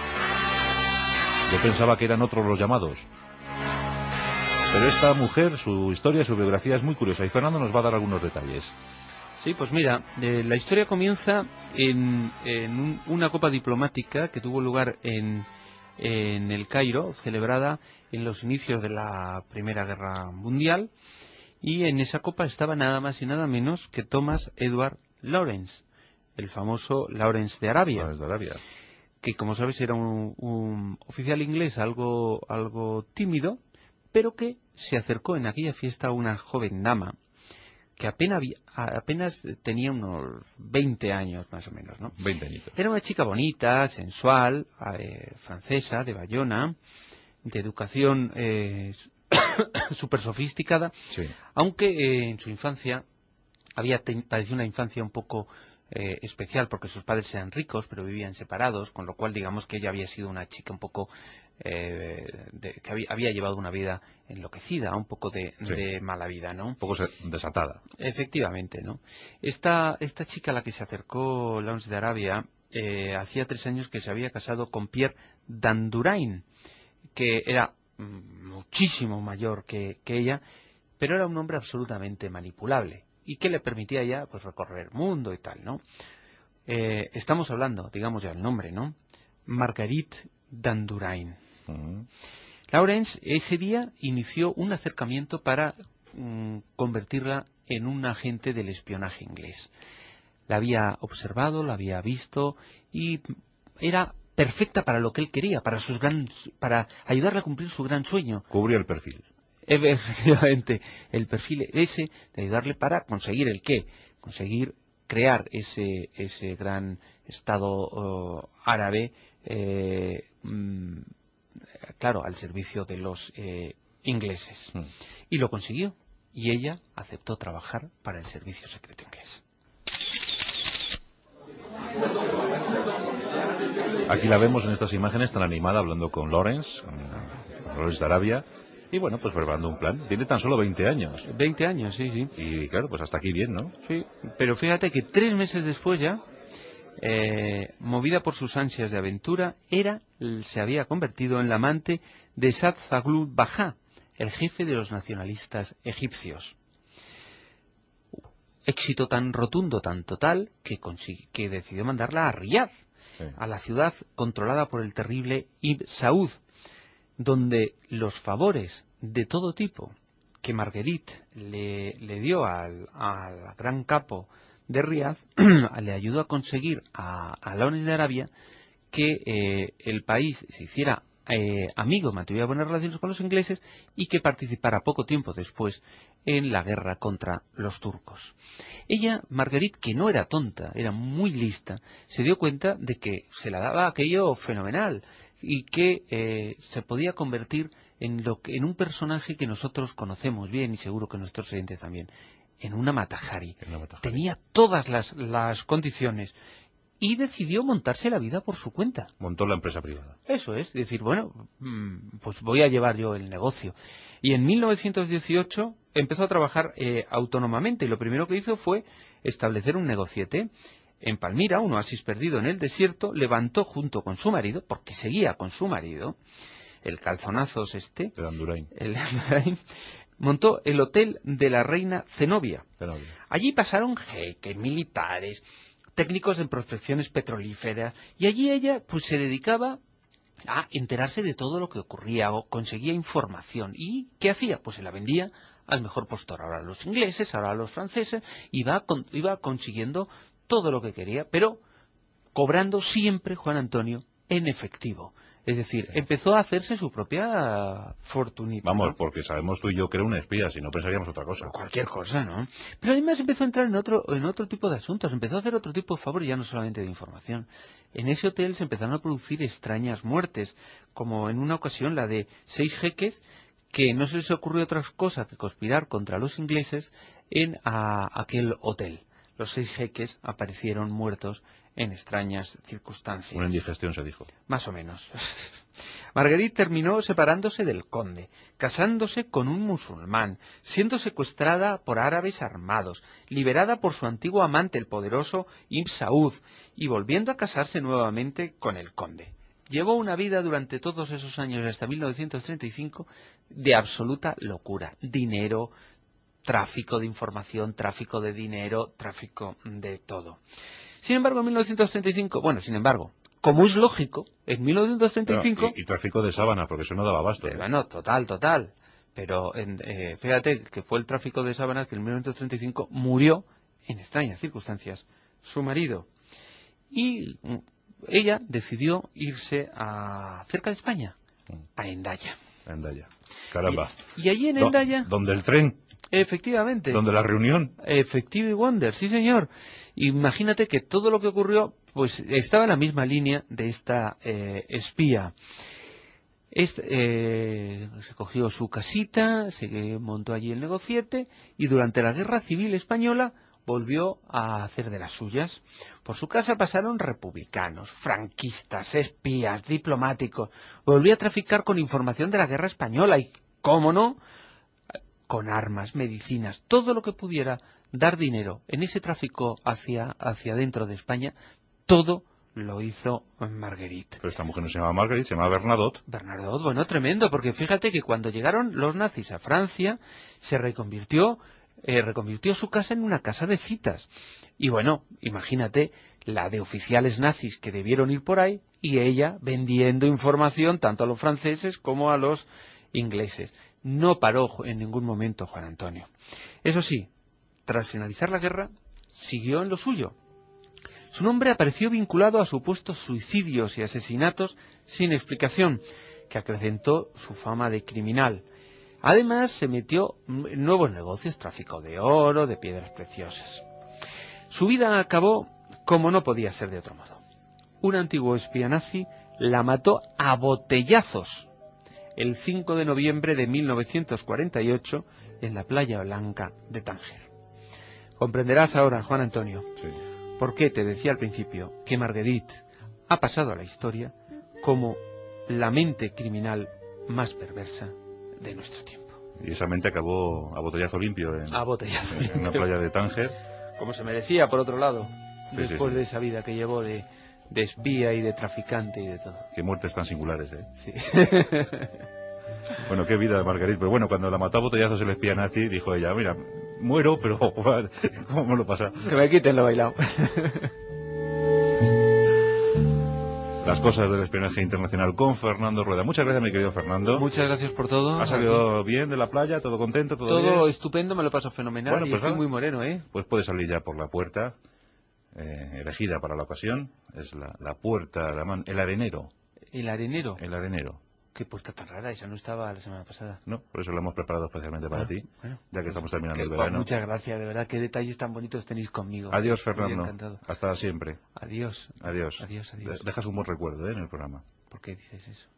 Speaker 2: Yo pensaba que eran otros los llamados. Pero esta mujer, su historia, su biografía es muy curiosa. Y Fernando nos va a dar algunos detalles.
Speaker 6: Sí, pues mira, la historia comienza en una copa diplomática que tuvo lugar en el Cairo, celebrada en los inicios de la Primera Guerra Mundial, y en esa copa estaba nada más y nada menos que Thomas Edward Lawrence, el famoso Lawrence de Arabia, que como sabes era un oficial inglés algo tímido, pero que se acercó en aquella fiesta a una joven dama que apenas tenía unos 20 años más o menos, ¿no?
Speaker 2: 20 añitos.
Speaker 6: Era una chica bonita, sensual, francesa, de Bayona, de educación súper sofisticada,
Speaker 2: sí.
Speaker 6: Aunque en su infancia había padecido una infancia un poco especial, porque sus padres eran ricos, pero vivían separados, con lo cual digamos que ella había sido una chica un poco que había llevado una vida enloquecida, un poco de mala vida, ¿no?
Speaker 2: Un poco desatada.
Speaker 6: Efectivamente, ¿no? Esta chica a la que se acercó Lawrence de Arabia hacía 3 años que se había casado con Pierre Dandurain, que era muchísimo mayor que ella, pero era un hombre absolutamente manipulable y que le permitía ya pues recorrer el mundo y tal, ¿no? Estamos hablando, digamos ya el nombre, ¿no? Marguerite Dandurain. Lawrence ese día inició un acercamiento para convertirla en un agente del espionaje inglés. La había observado, la había visto y era perfecta para lo que él quería, para ayudarle a cumplir su gran sueño.
Speaker 2: Cubría el perfil.
Speaker 6: Efectivamente, el perfil ese de ayudarle para conseguir el qué, conseguir crear ese gran estado árabe, claro, al servicio de los ingleses. Y lo consiguió, y ella aceptó trabajar para el servicio secreto inglés.
Speaker 2: Aquí la vemos en estas imágenes tan animada hablando con Lawrence de Arabia. Y bueno, pues preparando un plan. Tiene tan solo 20 años.
Speaker 6: 20 años, sí, sí.
Speaker 2: Y claro, pues hasta aquí bien, ¿no?
Speaker 6: Sí, pero fíjate que 3 meses después ya, movida por sus ansias de aventura, se había convertido en la amante de Saad Zaghloul Bajá, el jefe de los nacionalistas egipcios. Éxito tan rotundo, tan total, que decidió mandarla a Riyadh, a la ciudad controlada por el terrible Ibn Saud, donde los favores de todo tipo que Marguerite le dio al gran capo de Riyadh le ayudó a conseguir a Lawrence de Arabia que el país se hiciera amigo, mantuviera buenas relaciones con los ingleses y que participara poco tiempo después en la guerra contra los turcos. Ella, Marguerite, que no era tonta, era muy lista, se dio cuenta de que se la daba aquello fenomenal y que se podía convertir en un personaje que nosotros conocemos bien y seguro que nuestros oyentes también, en una Mata-Hari. Tenía todas las condiciones y decidió montarse la vida por su cuenta.
Speaker 2: Montó la empresa privada.
Speaker 6: Eso es, decir, bueno, pues voy a llevar yo el negocio. Y en 1918 empezó a trabajar autónomamente y lo primero que hizo fue establecer un negociete. En Palmira, un oasis perdido en el desierto, levantó junto con su marido, porque seguía con su marido, el calzonazos
Speaker 2: el Dandurain,
Speaker 6: montó el hotel de la reina Zenobia.
Speaker 2: Zenobia.
Speaker 6: Allí pasaron jeques, militares, técnicos en prospecciones petrolíferas, y allí ella pues se dedicaba a enterarse de todo lo que ocurría, o conseguía información. ¿Y qué hacía? Pues se la vendía al mejor postor, ahora a los ingleses, ahora a los franceses, iba consiguiendo todo lo que quería, pero cobrando siempre, Juan Antonio, en efectivo. Es decir, empezó a hacerse su propia fortunita.
Speaker 2: Vamos,
Speaker 6: ¿no?
Speaker 2: porque sabemos tú y yo que era un espía, si no pensaríamos otra cosa.
Speaker 6: O cualquier cosa, ¿no? Pero además empezó a entrar en otro tipo de asuntos, empezó a hacer otro tipo de favores, ya no solamente de información. En ese hotel se empezaron a producir extrañas muertes, como en una ocasión la de 6 jeques que no se les ocurrió otra cosa que conspirar contra los ingleses en aquel hotel. Los 6 jeques aparecieron muertos en extrañas circunstancias.
Speaker 2: Una indigestión, se dijo.
Speaker 6: Más o menos. Marguerite terminó separándose del conde, casándose con un musulmán, siendo secuestrada por árabes armados, liberada por su antiguo amante, el poderoso Ibn Saud, y volviendo a casarse nuevamente con el conde. Llevó una vida durante todos esos años, hasta 1935, de absoluta locura. Dinero, tráfico de información, tráfico de dinero, tráfico de todo. Sin embargo, como es lógico, en 1935...
Speaker 2: No, y tráfico de sábanas, porque eso no daba abasto.
Speaker 6: Bueno, total. Pero fíjate que fue el tráfico de sábanas que en 1935 murió, en extrañas circunstancias, su marido. Y ella decidió irse cerca de España, a Hendaya.
Speaker 2: Hendaya. Caramba.
Speaker 6: Y allí en Hendaya...
Speaker 2: ¿Donde el tren?
Speaker 6: Efectivamente.
Speaker 2: ¿Donde la reunión?
Speaker 6: Efectivo y Wonder, sí señor. Imagínate que todo lo que ocurrió pues estaba en la misma línea de esta espía. Se cogió su casita, se montó allí el negociete y durante la Guerra Civil Española volvió a hacer de las suyas. Por su casa pasaron republicanos, franquistas, espías, diplomáticos. Volvió a traficar con información de la Guerra Española y, cómo no, con armas, medicinas, todo lo que pudiera dar dinero en ese tráfico hacia dentro de España, todo lo hizo Marguerite.
Speaker 2: Pero esta mujer no se llama Marguerite, se llama Bernadotte.
Speaker 6: Bernadotte, bueno, tremendo, porque fíjate que cuando llegaron los nazis a Francia, se reconvirtió su casa en una casa de citas. Y bueno, imagínate la de oficiales nazis que debieron ir por ahí, y ella vendiendo información tanto a los franceses como a los ingleses. No paró en ningún momento Juan Antonio. Eso sí, tras finalizar la guerra, siguió en lo suyo. Su nombre apareció vinculado a supuestos suicidios y asesinatos sin explicación, que acrecentó su fama de criminal. Además, se metió en nuevos negocios, tráfico de oro, de piedras preciosas. Su vida acabó como no podía ser de otro modo. Un antiguo espía nazi la mató a botellazos el 5 de noviembre de 1948 en la playa blanca de Tánger. Comprenderás ahora, Juan Antonio,
Speaker 2: Sí.
Speaker 6: por qué te decía al principio que Marguerite ha pasado a la historia como la mente criminal más perversa de nuestro tiempo.
Speaker 2: Y esa mente acabó a botellazo limpio en la playa de Tánger.
Speaker 6: Como se merecía, por otro lado,
Speaker 2: Sí,
Speaker 6: después
Speaker 2: sí.
Speaker 6: de esa vida que llevó de espía y de traficante y de todo.
Speaker 2: Qué muertes tan singulares, ¿eh?
Speaker 6: Sí.
Speaker 2: Bueno, qué vida de Marguerite. Pero bueno, cuando la mató a botellazos el espía nazi, dijo ella, mira, muero, pero ¿cómo me lo pasa?
Speaker 6: Que me quiten lo bailado.
Speaker 2: Las cosas del espionaje internacional con Fernando Rueda. Muchas gracias, mi querido Fernando.
Speaker 6: Muchas gracias por todo.
Speaker 2: ¿Ha salido bien de la playa? ¿Todo contento? ¿Todo
Speaker 6: Todo
Speaker 2: bien?
Speaker 6: estupendo, me lo paso fenomenal.
Speaker 2: Bueno,
Speaker 6: y
Speaker 2: pues
Speaker 6: estoy
Speaker 2: nada.
Speaker 6: muy moreno, ¿eh?
Speaker 2: Pues puede salir ya por la puerta, elegida para la ocasión. Es la puerta, el arenero.
Speaker 6: El arenero.
Speaker 2: El arenero.
Speaker 6: Qué puerta tan rara, esa no estaba la semana pasada.
Speaker 2: No, por eso lo hemos preparado especialmente para ti,
Speaker 6: Bueno,
Speaker 2: ya que estamos terminando el
Speaker 6: pues
Speaker 2: verano.
Speaker 6: muchas gracias, de verdad, qué detalles tan bonitos tenéis conmigo.
Speaker 2: Adiós,
Speaker 6: Estoy
Speaker 2: Fernando.
Speaker 6: encantado.
Speaker 2: Hasta siempre.
Speaker 6: Adiós.
Speaker 2: Adiós.
Speaker 6: Adiós.
Speaker 2: Dejas un buen recuerdo, en el programa.
Speaker 6: ¿Por qué dices eso?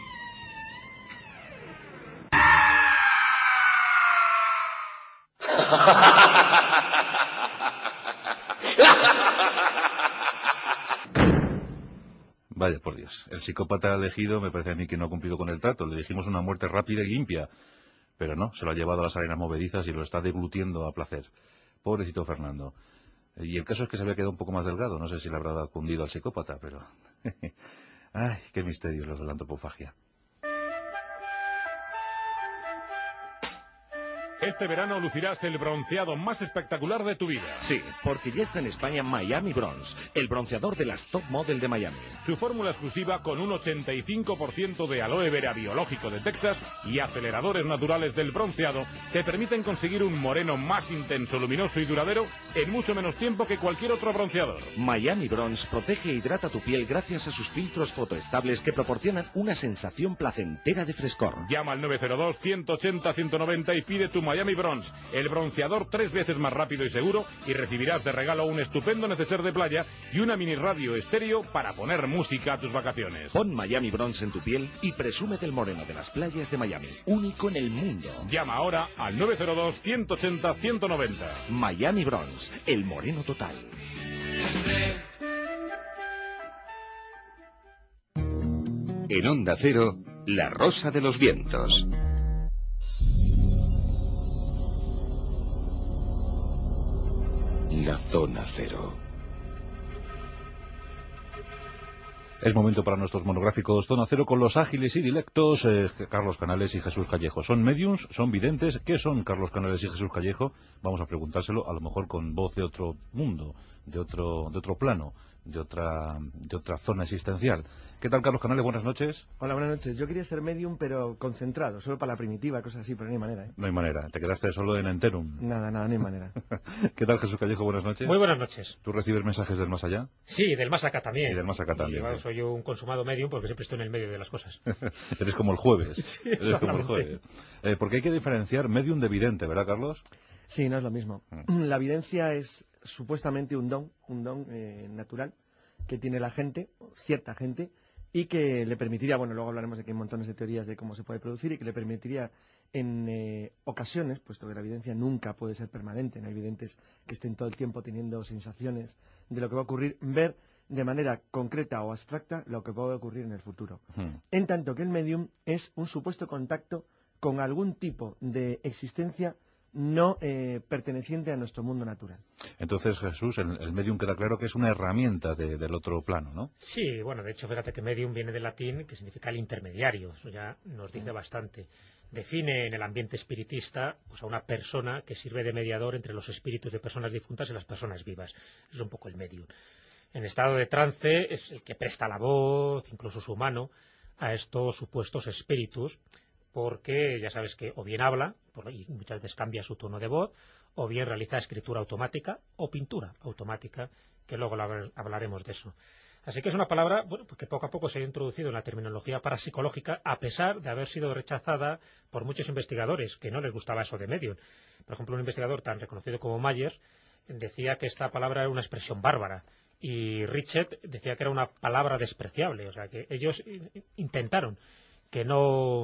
Speaker 2: Vaya, por Dios. El psicópata elegido me parece a mí que no ha cumplido con el trato. Le dijimos una muerte rápida y limpia. Pero no, se lo ha llevado a las arenas movedizas y lo está deglutiendo a placer. Pobrecito Fernando. Y el caso es que se había quedado un poco más delgado. No sé si le habrá dado cundido al psicópata, pero... Ay, qué misterios los de la antropofagia.
Speaker 7: Este verano lucirás el bronceado más espectacular de tu vida.
Speaker 8: Sí, porque ya está en España Miami Bronze, el bronceador de las top model de Miami.
Speaker 7: Su fórmula exclusiva con un 85% de aloe vera biológico de Texas y aceleradores naturales del bronceado te permiten conseguir un moreno más intenso, luminoso y duradero en mucho menos tiempo que cualquier otro bronceador.
Speaker 8: Miami Bronze protege e hidrata tu piel gracias a sus filtros fotoestables que proporcionan una sensación placentera de frescor.
Speaker 7: Llama al 902-180-190 y pide tu Miami Bronze, el bronceador 3 veces más rápido y seguro, y recibirás de regalo un estupendo neceser de playa y una mini radio estéreo para poner música a tus vacaciones.
Speaker 8: Pon Miami Bronze en tu piel y presume del moreno de las playas de Miami, único en el mundo.
Speaker 7: Llama ahora al 902-180-190.
Speaker 8: Miami Bronze, el moreno total.
Speaker 9: En Onda Cero, La Rosa de los Vientos. La Zona Cero.
Speaker 2: Es momento para nuestros monográficos Zona Cero con los ágiles y directos Carlos Canales y Jesús Callejo. ¿Son mediums? ¿Son videntes? ¿Qué son Carlos Canales y Jesús Callejo? Vamos a preguntárselo, a lo mejor con voz de otro mundo, de otro plano, de otra zona existencial. ¿Qué tal, Carlos Canales? Buenas noches.
Speaker 10: Hola, buenas noches. Yo quería ser medium, pero concentrado, solo para la primitiva, cosas así, pero no hay manera, ¿eh?
Speaker 2: No hay manera. Te quedaste solo en Enterum.
Speaker 10: Nada, no hay manera.
Speaker 2: ¿Qué tal, Jesús Callejo? Buenas noches.
Speaker 11: Muy buenas noches.
Speaker 2: ¿Tú recibes mensajes del más allá?
Speaker 11: Sí, del más acá también.
Speaker 2: Y del más acá también.
Speaker 11: Yo soy un consumado medium porque siempre estoy en el medio de las cosas.
Speaker 2: Eres como el jueves.
Speaker 11: Sí,
Speaker 2: Eres como el jueves. Porque hay que diferenciar medium de vidente, ¿verdad, Carlos?
Speaker 10: Sí, no es lo mismo. La evidencia es supuestamente un don natural que tiene la gente, cierta gente, y que le permitiría, bueno, luego hablaremos de que hay montones de teorías de cómo se puede producir, y que le permitiría en ocasiones, puesto que la evidencia nunca puede ser permanente, no hay evidentes que estén todo el tiempo teniendo sensaciones de lo que va a ocurrir, ver de manera concreta o abstracta lo que puede ocurrir en el futuro. En tanto que el medium es un supuesto contacto con algún tipo de existencia no perteneciente a nuestro mundo natural.
Speaker 2: Entonces, Jesús, el medium queda claro que es una herramienta del otro plano, ¿no?
Speaker 11: Sí, bueno, de hecho, fíjate que medium viene del latín, que significa el intermediario. Eso ya nos dice bastante. Define en el ambiente espiritista pues, a una persona que sirve de mediador entre los espíritus de personas difuntas y las personas vivas. Eso es un poco el medium. En estado de trance es el que presta la voz, incluso su mano, a estos supuestos espíritus, porque ya sabes que o bien habla, y muchas veces cambia su tono de voz, o bien realiza escritura automática o pintura automática, que luego hablaremos de eso. Así que es una palabra que poco a poco se ha introducido en la terminología parapsicológica, a pesar de haber sido rechazada por muchos investigadores, que no les gustaba eso de medium. Por ejemplo, un investigador tan reconocido como Mayer decía que esta palabra era una expresión bárbara, y Richet decía que era una palabra despreciable. O sea, que ellos intentaron que no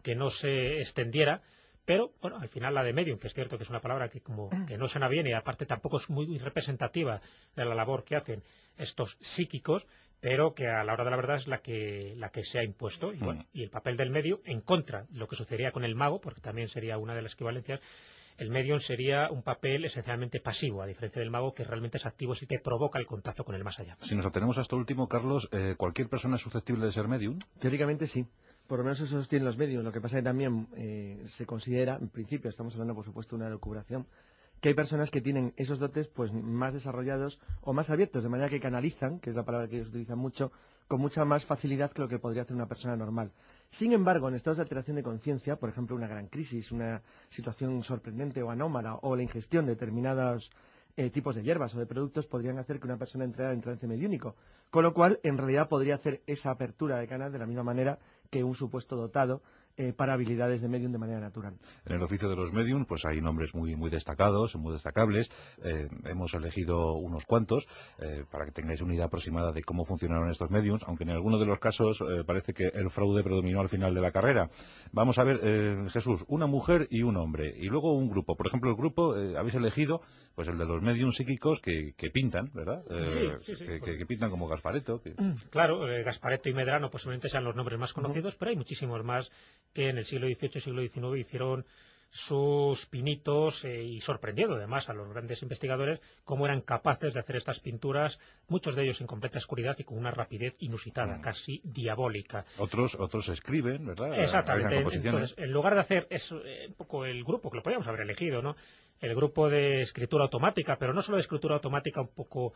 Speaker 11: se extendiera, pero bueno, al final la de medium, que es cierto que es una palabra que como que no suena bien y aparte tampoco es muy representativa de la labor que hacen estos psíquicos, pero que a la hora de la verdad es la que se ha impuesto. Y, bueno, y el papel del medium, en contra de lo que sucedería con el mago, porque también sería una de las equivalencias, el medium sería un papel esencialmente pasivo, a diferencia del mago, que realmente es activo y te provoca el contacto con el más allá.
Speaker 2: Si nos atenemos a esto último, Carlos, ¿cualquier persona es susceptible de ser medium?
Speaker 10: Teóricamente sí. Por lo menos eso sostienen los medios. Lo que pasa es que también se considera, en principio, estamos hablando por supuesto de una elucubración, que hay personas que tienen esos dotes pues más desarrollados o más abiertos, de manera que canalizan, que es la palabra que ellos utilizan mucho, con mucha más facilidad que lo que podría hacer una persona normal. Sin embargo, en estados de alteración de conciencia, por ejemplo, una gran crisis, una situación sorprendente o anómala, o la ingestión de determinados tipos de hierbas o de productos, podrían hacer que una persona entrara en trance mediúnico. Con lo cual, en realidad, podría hacer esa apertura de canal de la misma manera que un supuesto dotado para habilidades de medium de manera natural.
Speaker 2: En el oficio de los medium pues hay nombres muy destacados, muy destacables. Hemos elegido unos cuantos para que tengáis una idea aproximada de cómo funcionaron estos mediums, aunque en algunos de los casos parece que el fraude predominó al final de la carrera. Vamos a ver, Jesús, una mujer y un hombre, y luego un grupo. Por ejemplo, el grupo habéis elegido pues el de los mediums psíquicos que pintan, ¿verdad?
Speaker 11: Sí.
Speaker 2: Que pintan como Gasparetto.
Speaker 11: Claro, Gasparetto y Medrano posiblemente sean los nombres más conocidos, pero hay muchísimos más que en el siglo XVIII y siglo XIX hicieron sus pinitos y sorprendieron además a los grandes investigadores cómo eran capaces de hacer estas pinturas muchos de ellos en completa oscuridad y con una rapidez inusitada, casi diabólica.
Speaker 2: Otros escriben, ¿verdad?
Speaker 11: Exactamente. Entonces, en lugar de hacer un poco el grupo, que lo podríamos haber elegido, ¿no? El grupo de escritura automática, pero no solo de escritura automática un poco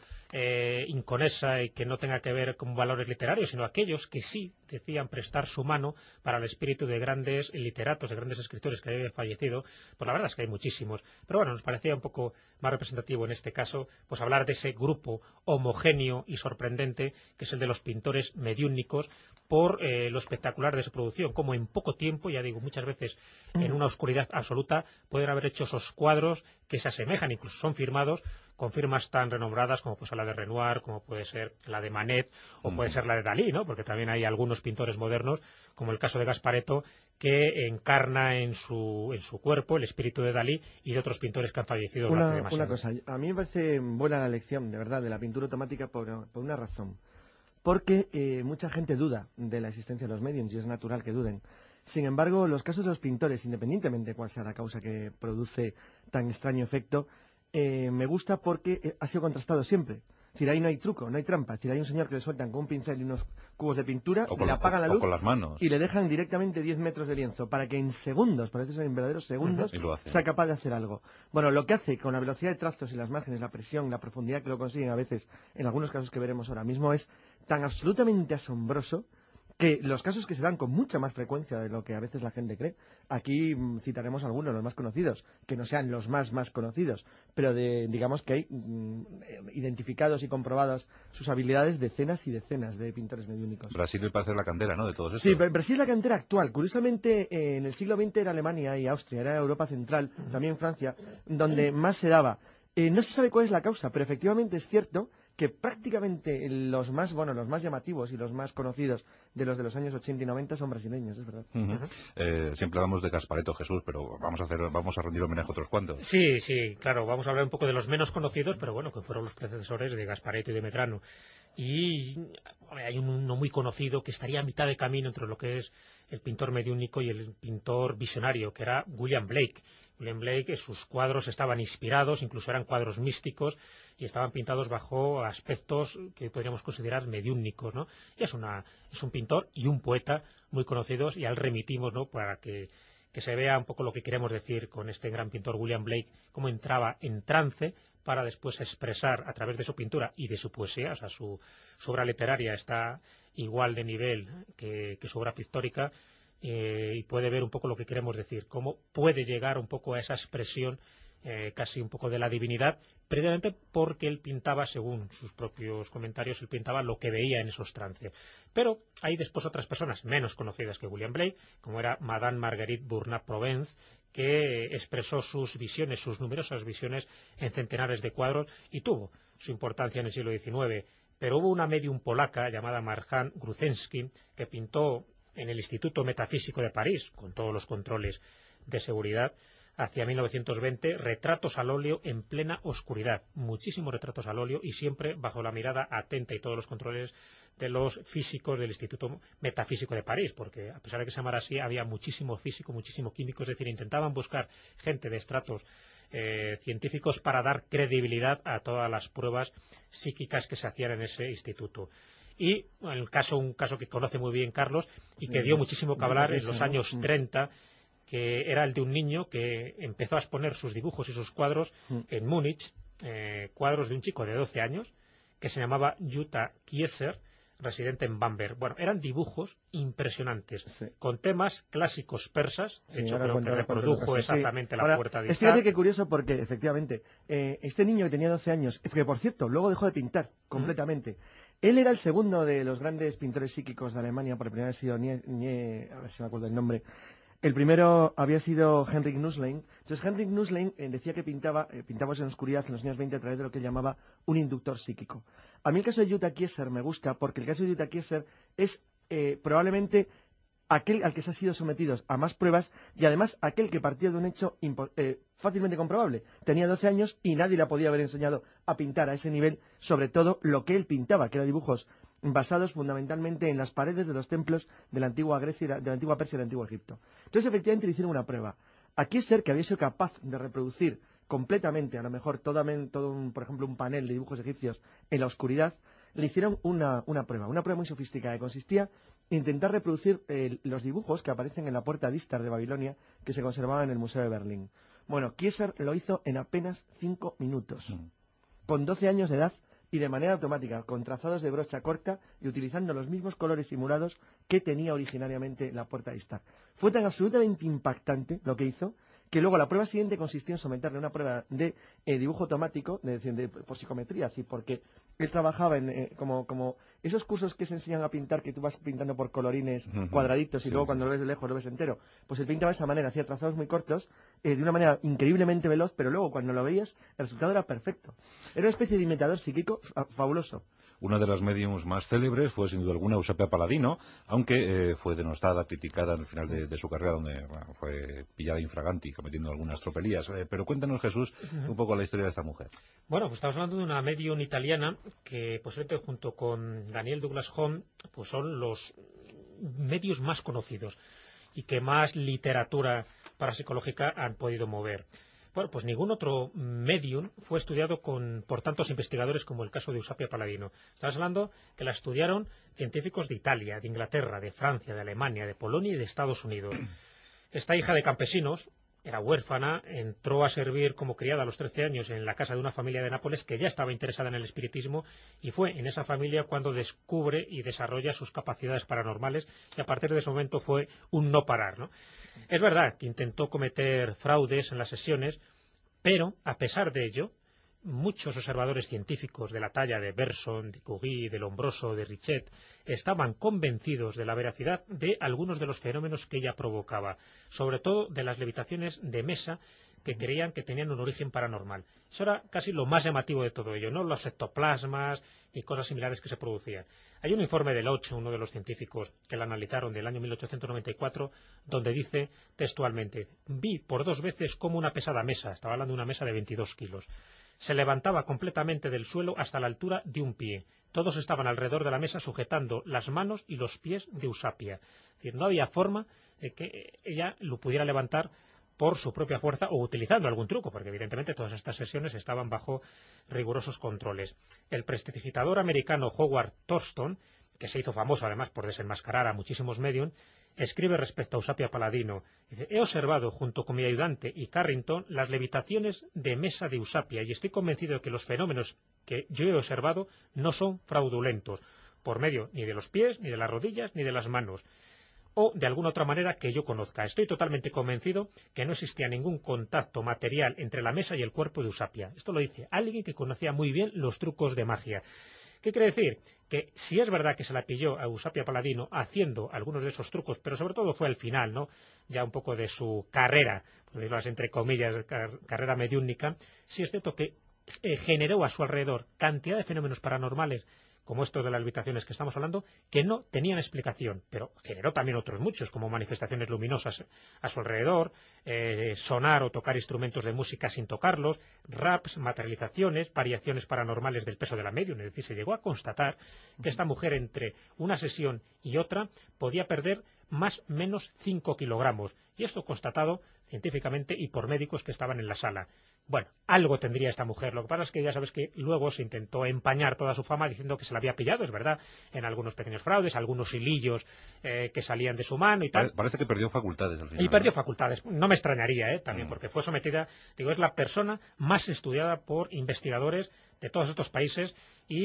Speaker 11: inconesa y que no tenga que ver con valores literarios, sino aquellos que sí decían prestar su mano para el espíritu de grandes literatos, de grandes escritores que habían fallecido. Pues la verdad es que hay muchísimos. Pero bueno, nos parecía un poco más representativo en este caso, pues hablar de ese grupo homogéneo y sorprendente, que es el de los pintores mediúnicos, por lo espectacular de su producción, como en poco tiempo, ya digo, muchas veces en una oscuridad absoluta, pueden haber hecho esos cuadros que se asemejan, incluso son firmados con firmas tan renombradas como pues la de Renoir, como puede ser la de Manet o puede ser la de Dalí, ¿no? Porque también hay algunos pintores modernos, como el caso de Gasparetto, que encarna en su cuerpo el espíritu de Dalí y de otros pintores que han fallecido hace demasiado.
Speaker 10: Una cosa, a mí me parece buena la lección, de verdad, de la pintura automática por una razón. Porque mucha gente duda de la existencia de los mediums y es natural que duden. Sin embargo, los casos de los pintores, independientemente de cuál sea la causa que produce tan extraño efecto, me gusta porque ha sido contrastado siempre. Es decir, ahí no hay truco, no hay trampa. Es decir, hay un señor que le sueltan con un pincel y unos cubos de pintura, le apagan la luz
Speaker 2: con las manos,
Speaker 10: y le dejan directamente 10 metros de lienzo para que en segundos, parece ser en verdaderos segundos, sea capaz de hacer algo. Bueno, lo que hace con la velocidad de trazos y las márgenes, la presión, la profundidad que lo consiguen a veces, en algunos casos que veremos ahora mismo, es tan absolutamente asombroso que los casos que se dan con mucha más frecuencia de lo que a veces la gente cree, aquí citaremos algunos, los más conocidos, que no sean los más conocidos, pero digamos que hay identificados y comprobadas sus habilidades decenas y decenas de pintores mediúnicos.
Speaker 2: Brasil me parece la cantera, ¿no?, de todos estos.
Speaker 10: Sí, Brasil es la cantera actual. Curiosamente, en el siglo XX era Alemania y Austria, era Europa Central, también Francia, donde más se daba. No se sabe cuál es la causa, pero efectivamente es cierto que prácticamente los más llamativos y los más conocidos de los años 80 y 90 son brasileños, es verdad.
Speaker 2: Siempre hablamos de Gasparetto, Jesús, pero vamos a rendir homenaje a otros cuantos.
Speaker 11: Sí, claro, vamos a hablar un poco de los menos conocidos, pero bueno, que fueron los predecesores de Gasparetto y de Medrano. Y hay uno muy conocido que estaría a mitad de camino entre lo que es el pintor mediúnico y el pintor visionario, que era William Blake. William Blake, sus cuadros estaban inspirados, incluso eran cuadros místicos, y estaban pintados bajo aspectos que podríamos considerar mediúnicos, ¿no? Y es un pintor y un poeta muy conocidos, y al remitimos, ¿no?, para que se vea un poco lo que queremos decir con este gran pintor William Blake, cómo entraba en trance para después expresar a través de su pintura y de su poesía, o sea, su obra literaria está igual de nivel que su obra pictórica, y puede ver un poco lo que queremos decir, cómo puede llegar un poco a esa expresión casi un poco de la divinidad, precisamente porque él pintaba, según sus propios comentarios, él pintaba lo que veía en esos trances. Pero hay después otras personas menos conocidas que William Blake, como era Madame Marguerite Bourna-Provence, que expresó sus visiones, sus numerosas visiones, en centenares de cuadros y tuvo su importancia en el siglo XIX. Pero hubo una medium polaca llamada Marjan Gruszewski que pintó en el Instituto Metafísico de París, con todos los controles de seguridad, hacia 1920, retratos al óleo en plena oscuridad, muchísimos retratos al óleo y siempre bajo la mirada atenta y todos los controles de los físicos del Instituto Metafísico de París, porque a pesar de que se llamara así, había muchísimo físico, muchísimo químico, es decir, intentaban buscar gente de estratos científicos para dar credibilidad a todas las pruebas psíquicas que se hacían en ese instituto. Y un caso que conoce muy bien Carlos y que dio muchísimo que hablar en los años 30, que era el de un niño que empezó a exponer sus dibujos y sus cuadros en Múnich, cuadros de un chico de 12 años que se llamaba Jutta Kieser, residente en Bamberg. Bueno, eran dibujos impresionantes, con temas clásicos persas, de hecho creo que reprodujo exactamente la puerta de
Speaker 10: Fíjate qué curioso porque, efectivamente, este niño que tenía 12 años, que por cierto, luego dejó de pintar completamente. Él era el segundo de los grandes pintores psíquicos de Alemania, por primera vez ha sido a ver si me acuerdo el nombre. El primero había sido Heinrich Nusslein. Entonces Heinrich Nusslein decía que pintaba en oscuridad en los años 20 a través de lo que él llamaba un inductor psíquico. A mí el caso de Jutta Kieser me gusta porque el caso de Jutta Kieser es probablemente aquel al que se ha sido sometidos a más pruebas y además aquel que partía de un hecho fácilmente comprobable. Tenía 12 años y nadie le podía haber enseñado a pintar a ese nivel, sobre todo lo que él pintaba, que eran dibujos basados fundamentalmente en las paredes de los templos de la antigua Grecia, de la antigua Persia y del antiguo Egipto. Entonces efectivamente le hicieron una prueba. A Kieser, que había sido capaz de reproducir completamente, a lo mejor todo por ejemplo, un panel de dibujos egipcios en la oscuridad, le hicieron una prueba muy sofisticada que consistía en intentar reproducir los dibujos que aparecen en la puerta de Istar de Babilonia que se conservaba en el Museo de Berlín. Bueno, Kieser lo hizo en apenas 5 minutos, con 12 años de edad y de manera automática, con trazados de brocha corta y utilizando los mismos colores simulados que tenía originariamente la puerta de Istar. Fue tan absolutamente impactante lo que hizo, que luego la prueba siguiente consistió en someterle a una prueba de dibujo automático, por psicometría, así, porque él trabajaba en como esos cursos que se enseñan a pintar, que tú vas pintando por colorines cuadraditos y luego cuando lo ves de lejos lo ves entero. Pues él pintaba de esa manera, hacía trazados muy cortos, de una manera increíblemente veloz, pero luego cuando lo veías el resultado era perfecto. Era una especie de imitador psíquico fabuloso.
Speaker 2: Una de las mediums más célebres fue sin duda alguna Eusapia Paladino, aunque fue denostada, criticada al final de su carrera, donde fue pillada infraganti, cometiendo algunas tropelías. Pero cuéntanos, Jesús, un poco la historia de esta mujer.
Speaker 11: Bueno, pues estamos hablando de una medium italiana que posiblemente junto con Daniel Douglas Home pues son los medios más conocidos y que más literatura parapsicológica han podido mover. Bueno, pues ningún otro medium fue estudiado por tantos investigadores como el caso de Eusapia Paladino. Estamos hablando que la estudiaron científicos de Italia, de Inglaterra, de Francia, de Alemania, de Polonia y de Estados Unidos. Esta hija de campesinos era huérfana, entró a servir como criada a los 13 años en la casa de una familia de Nápoles que ya estaba interesada en el espiritismo y fue en esa familia cuando descubre y desarrolla sus capacidades paranormales y a partir de ese momento fue un no parar, ¿no? Es verdad que intentó cometer fraudes en las sesiones, pero a pesar de ello, muchos observadores científicos de la talla de Berson, de Curie, de Lombroso, de Richet, estaban convencidos de la veracidad de algunos de los fenómenos que ella provocaba, sobre todo de las levitaciones de mesa que creían que tenían un origen paranormal. Eso era casi lo más llamativo de todo ello, no los ectoplasmas y cosas similares que se producían. Hay un informe de Loach, uno de los científicos que la analizaron del año 1894, donde dice textualmente: vi por 2 veces como una pesada mesa, estaba hablando de una mesa de 22 kilos, se levantaba completamente del suelo hasta la altura de un pie. Todos estaban alrededor de la mesa sujetando las manos y los pies de Eusapia. Es decir, no había forma de que ella lo pudiera levantar por su propia fuerza o utilizando algún truco, porque evidentemente todas estas sesiones estaban bajo rigurosos controles. El prestidigitador americano Howard Thurston, que se hizo famoso además por desenmascarar a muchísimos medium, escribe respecto a Eusapia Paladino: dice, he observado junto con mi ayudante y Carrington las levitaciones de mesa de Eusapia y estoy convencido de que los fenómenos que yo he observado no son fraudulentos, por medio ni de los pies, ni de las rodillas, ni de las manos, o de alguna otra manera que yo conozca. Estoy totalmente convencido que no existía ningún contacto material entre la mesa y el cuerpo de Eusapia. Esto lo dice alguien que conocía muy bien los trucos de magia. ¿Qué quiere decir? Que si es verdad que se la pilló a Eusapia Paladino haciendo algunos de esos trucos, pero sobre todo fue al final, ¿no?, ya un poco de su carrera, por decirlo así, entre comillas, carrera mediúnica, sí es cierto que generó a su alrededor cantidad de fenómenos paranormales, como estos de las levitaciones que estamos hablando, que no tenían explicación, pero generó también otros muchos, como manifestaciones luminosas a su alrededor, sonar o tocar instrumentos de música sin tocarlos, raps, materializaciones, variaciones paranormales del peso de la medium. Es decir, se llegó a constatar que esta mujer entre una sesión y otra podía perder más o menos 5 kilogramos, y esto constatado científicamente y por médicos que estaban en la sala. Bueno, algo tendría esta mujer. Lo que pasa es que ya sabes que luego se intentó empañar toda su fama diciendo que se la había pillado, es verdad, en algunos pequeños fraudes, algunos hilillos que salían de su mano y tal.
Speaker 2: Parece que perdió facultades al final.
Speaker 11: Y perdió facultades. No me extrañaría, también, porque fue sometida, digo, es la persona más estudiada por investigadores de todos estos países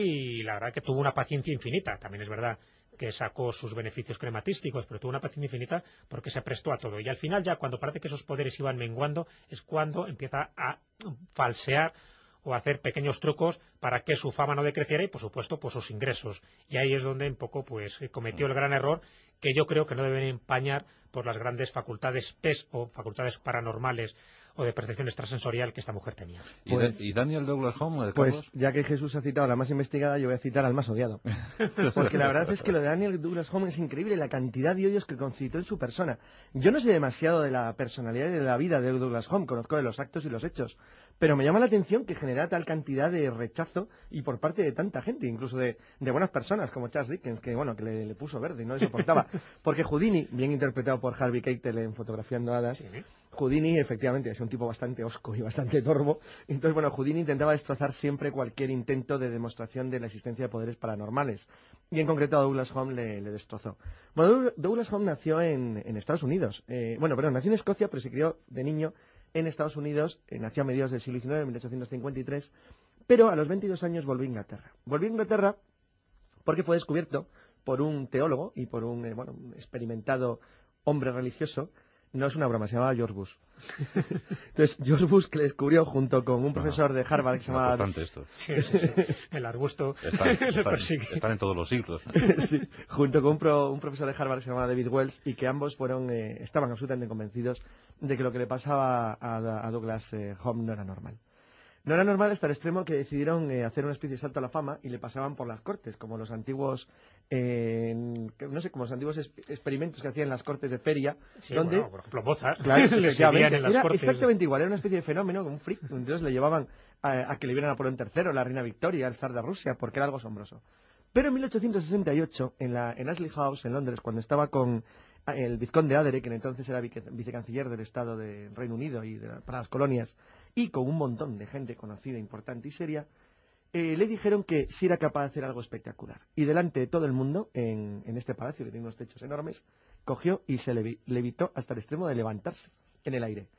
Speaker 11: y la verdad que tuvo una paciencia infinita. También es verdad que sacó sus beneficios crematísticos, pero tuvo una paciencia infinita porque se prestó a todo. Y al final ya, cuando parece que esos poderes iban menguando, es cuando empieza a falsear o a hacer pequeños trucos para que su fama no decreciera y, por supuesto, pues sus ingresos. Y ahí es donde un poco pues cometió el gran error que yo creo que no deben empañar por las grandes facultades PES o facultades paranormales o de percepción extrasensorial que esta mujer tenía.
Speaker 2: ¿Y Daniel Douglas Home,
Speaker 10: pues
Speaker 2: Carlos?
Speaker 10: Ya que Jesús ha citado a la más investigada, yo voy a citar al más odiado. Porque la verdad es que lo de Daniel Douglas Home es increíble, la cantidad de odios que concitó en su persona. Yo no sé demasiado de la personalidad y de la vida de Douglas Home, conozco de los actos y los hechos, pero me llama la atención que genera tal cantidad de rechazo y por parte de tanta gente, incluso de buenas personas como Charles Dickens, que bueno, que le puso verde y no le soportaba. Porque Houdini, bien interpretado por Harvey Keitel en Fotografiando Hadas, sí, Houdini, efectivamente, es un tipo bastante hosco y bastante torvo. Entonces, bueno, Houdini intentaba destrozar siempre cualquier intento de demostración de la existencia de poderes paranormales. Y en concreto a Douglas Home le destrozó. Bueno, Douglas Home nació en Estados Unidos. Nació en Escocia, pero se crió de niño en Estados Unidos. Nació a mediados del siglo XIX, en 1853. Pero a los 22 años volvió a Inglaterra. Volvió a Inglaterra porque fue descubierto por un teólogo y por un experimentado hombre religioso. No es una broma, se llamaba George Bush. Entonces, George Bush, que le descubrió junto con un profesor de Harvard que se llamaba...
Speaker 2: Importante esto.
Speaker 11: Sí. El arbusto
Speaker 2: están en todos los siglos.
Speaker 10: Sí, junto con un profesor de Harvard que se llamaba David Wells, y que ambos estaban absolutamente convencidos de que lo que le pasaba a Douglas Home no era normal. No era normal hasta el extremo que decidieron hacer una especie de salto a la fama y le pasaban por las cortes, como los antiguos experimentos que hacían en las cortes de feria.
Speaker 11: Sí,
Speaker 10: donde,
Speaker 11: por ejemplo, Mozart,
Speaker 10: claro,
Speaker 11: le seguían en las
Speaker 10: era
Speaker 11: cortes.
Speaker 10: Exactamente igual, era una especie de fenómeno, como un freak. Entonces le llevaban a que le vieran a Napoleón III, la reina Victoria, el zar de Rusia, porque era algo asombroso. Pero en 1868, en Ashley House, en Londres, cuando estaba con el vizconde Adere, que entonces era vicecanciller del Estado del Reino Unido y para las colonias, y con un montón de gente conocida, importante y seria, le dijeron que sí era capaz de hacer algo espectacular. Y delante de todo el mundo, en este palacio que tiene unos techos enormes, cogió y se levitó hasta el extremo de levantarse en el aire.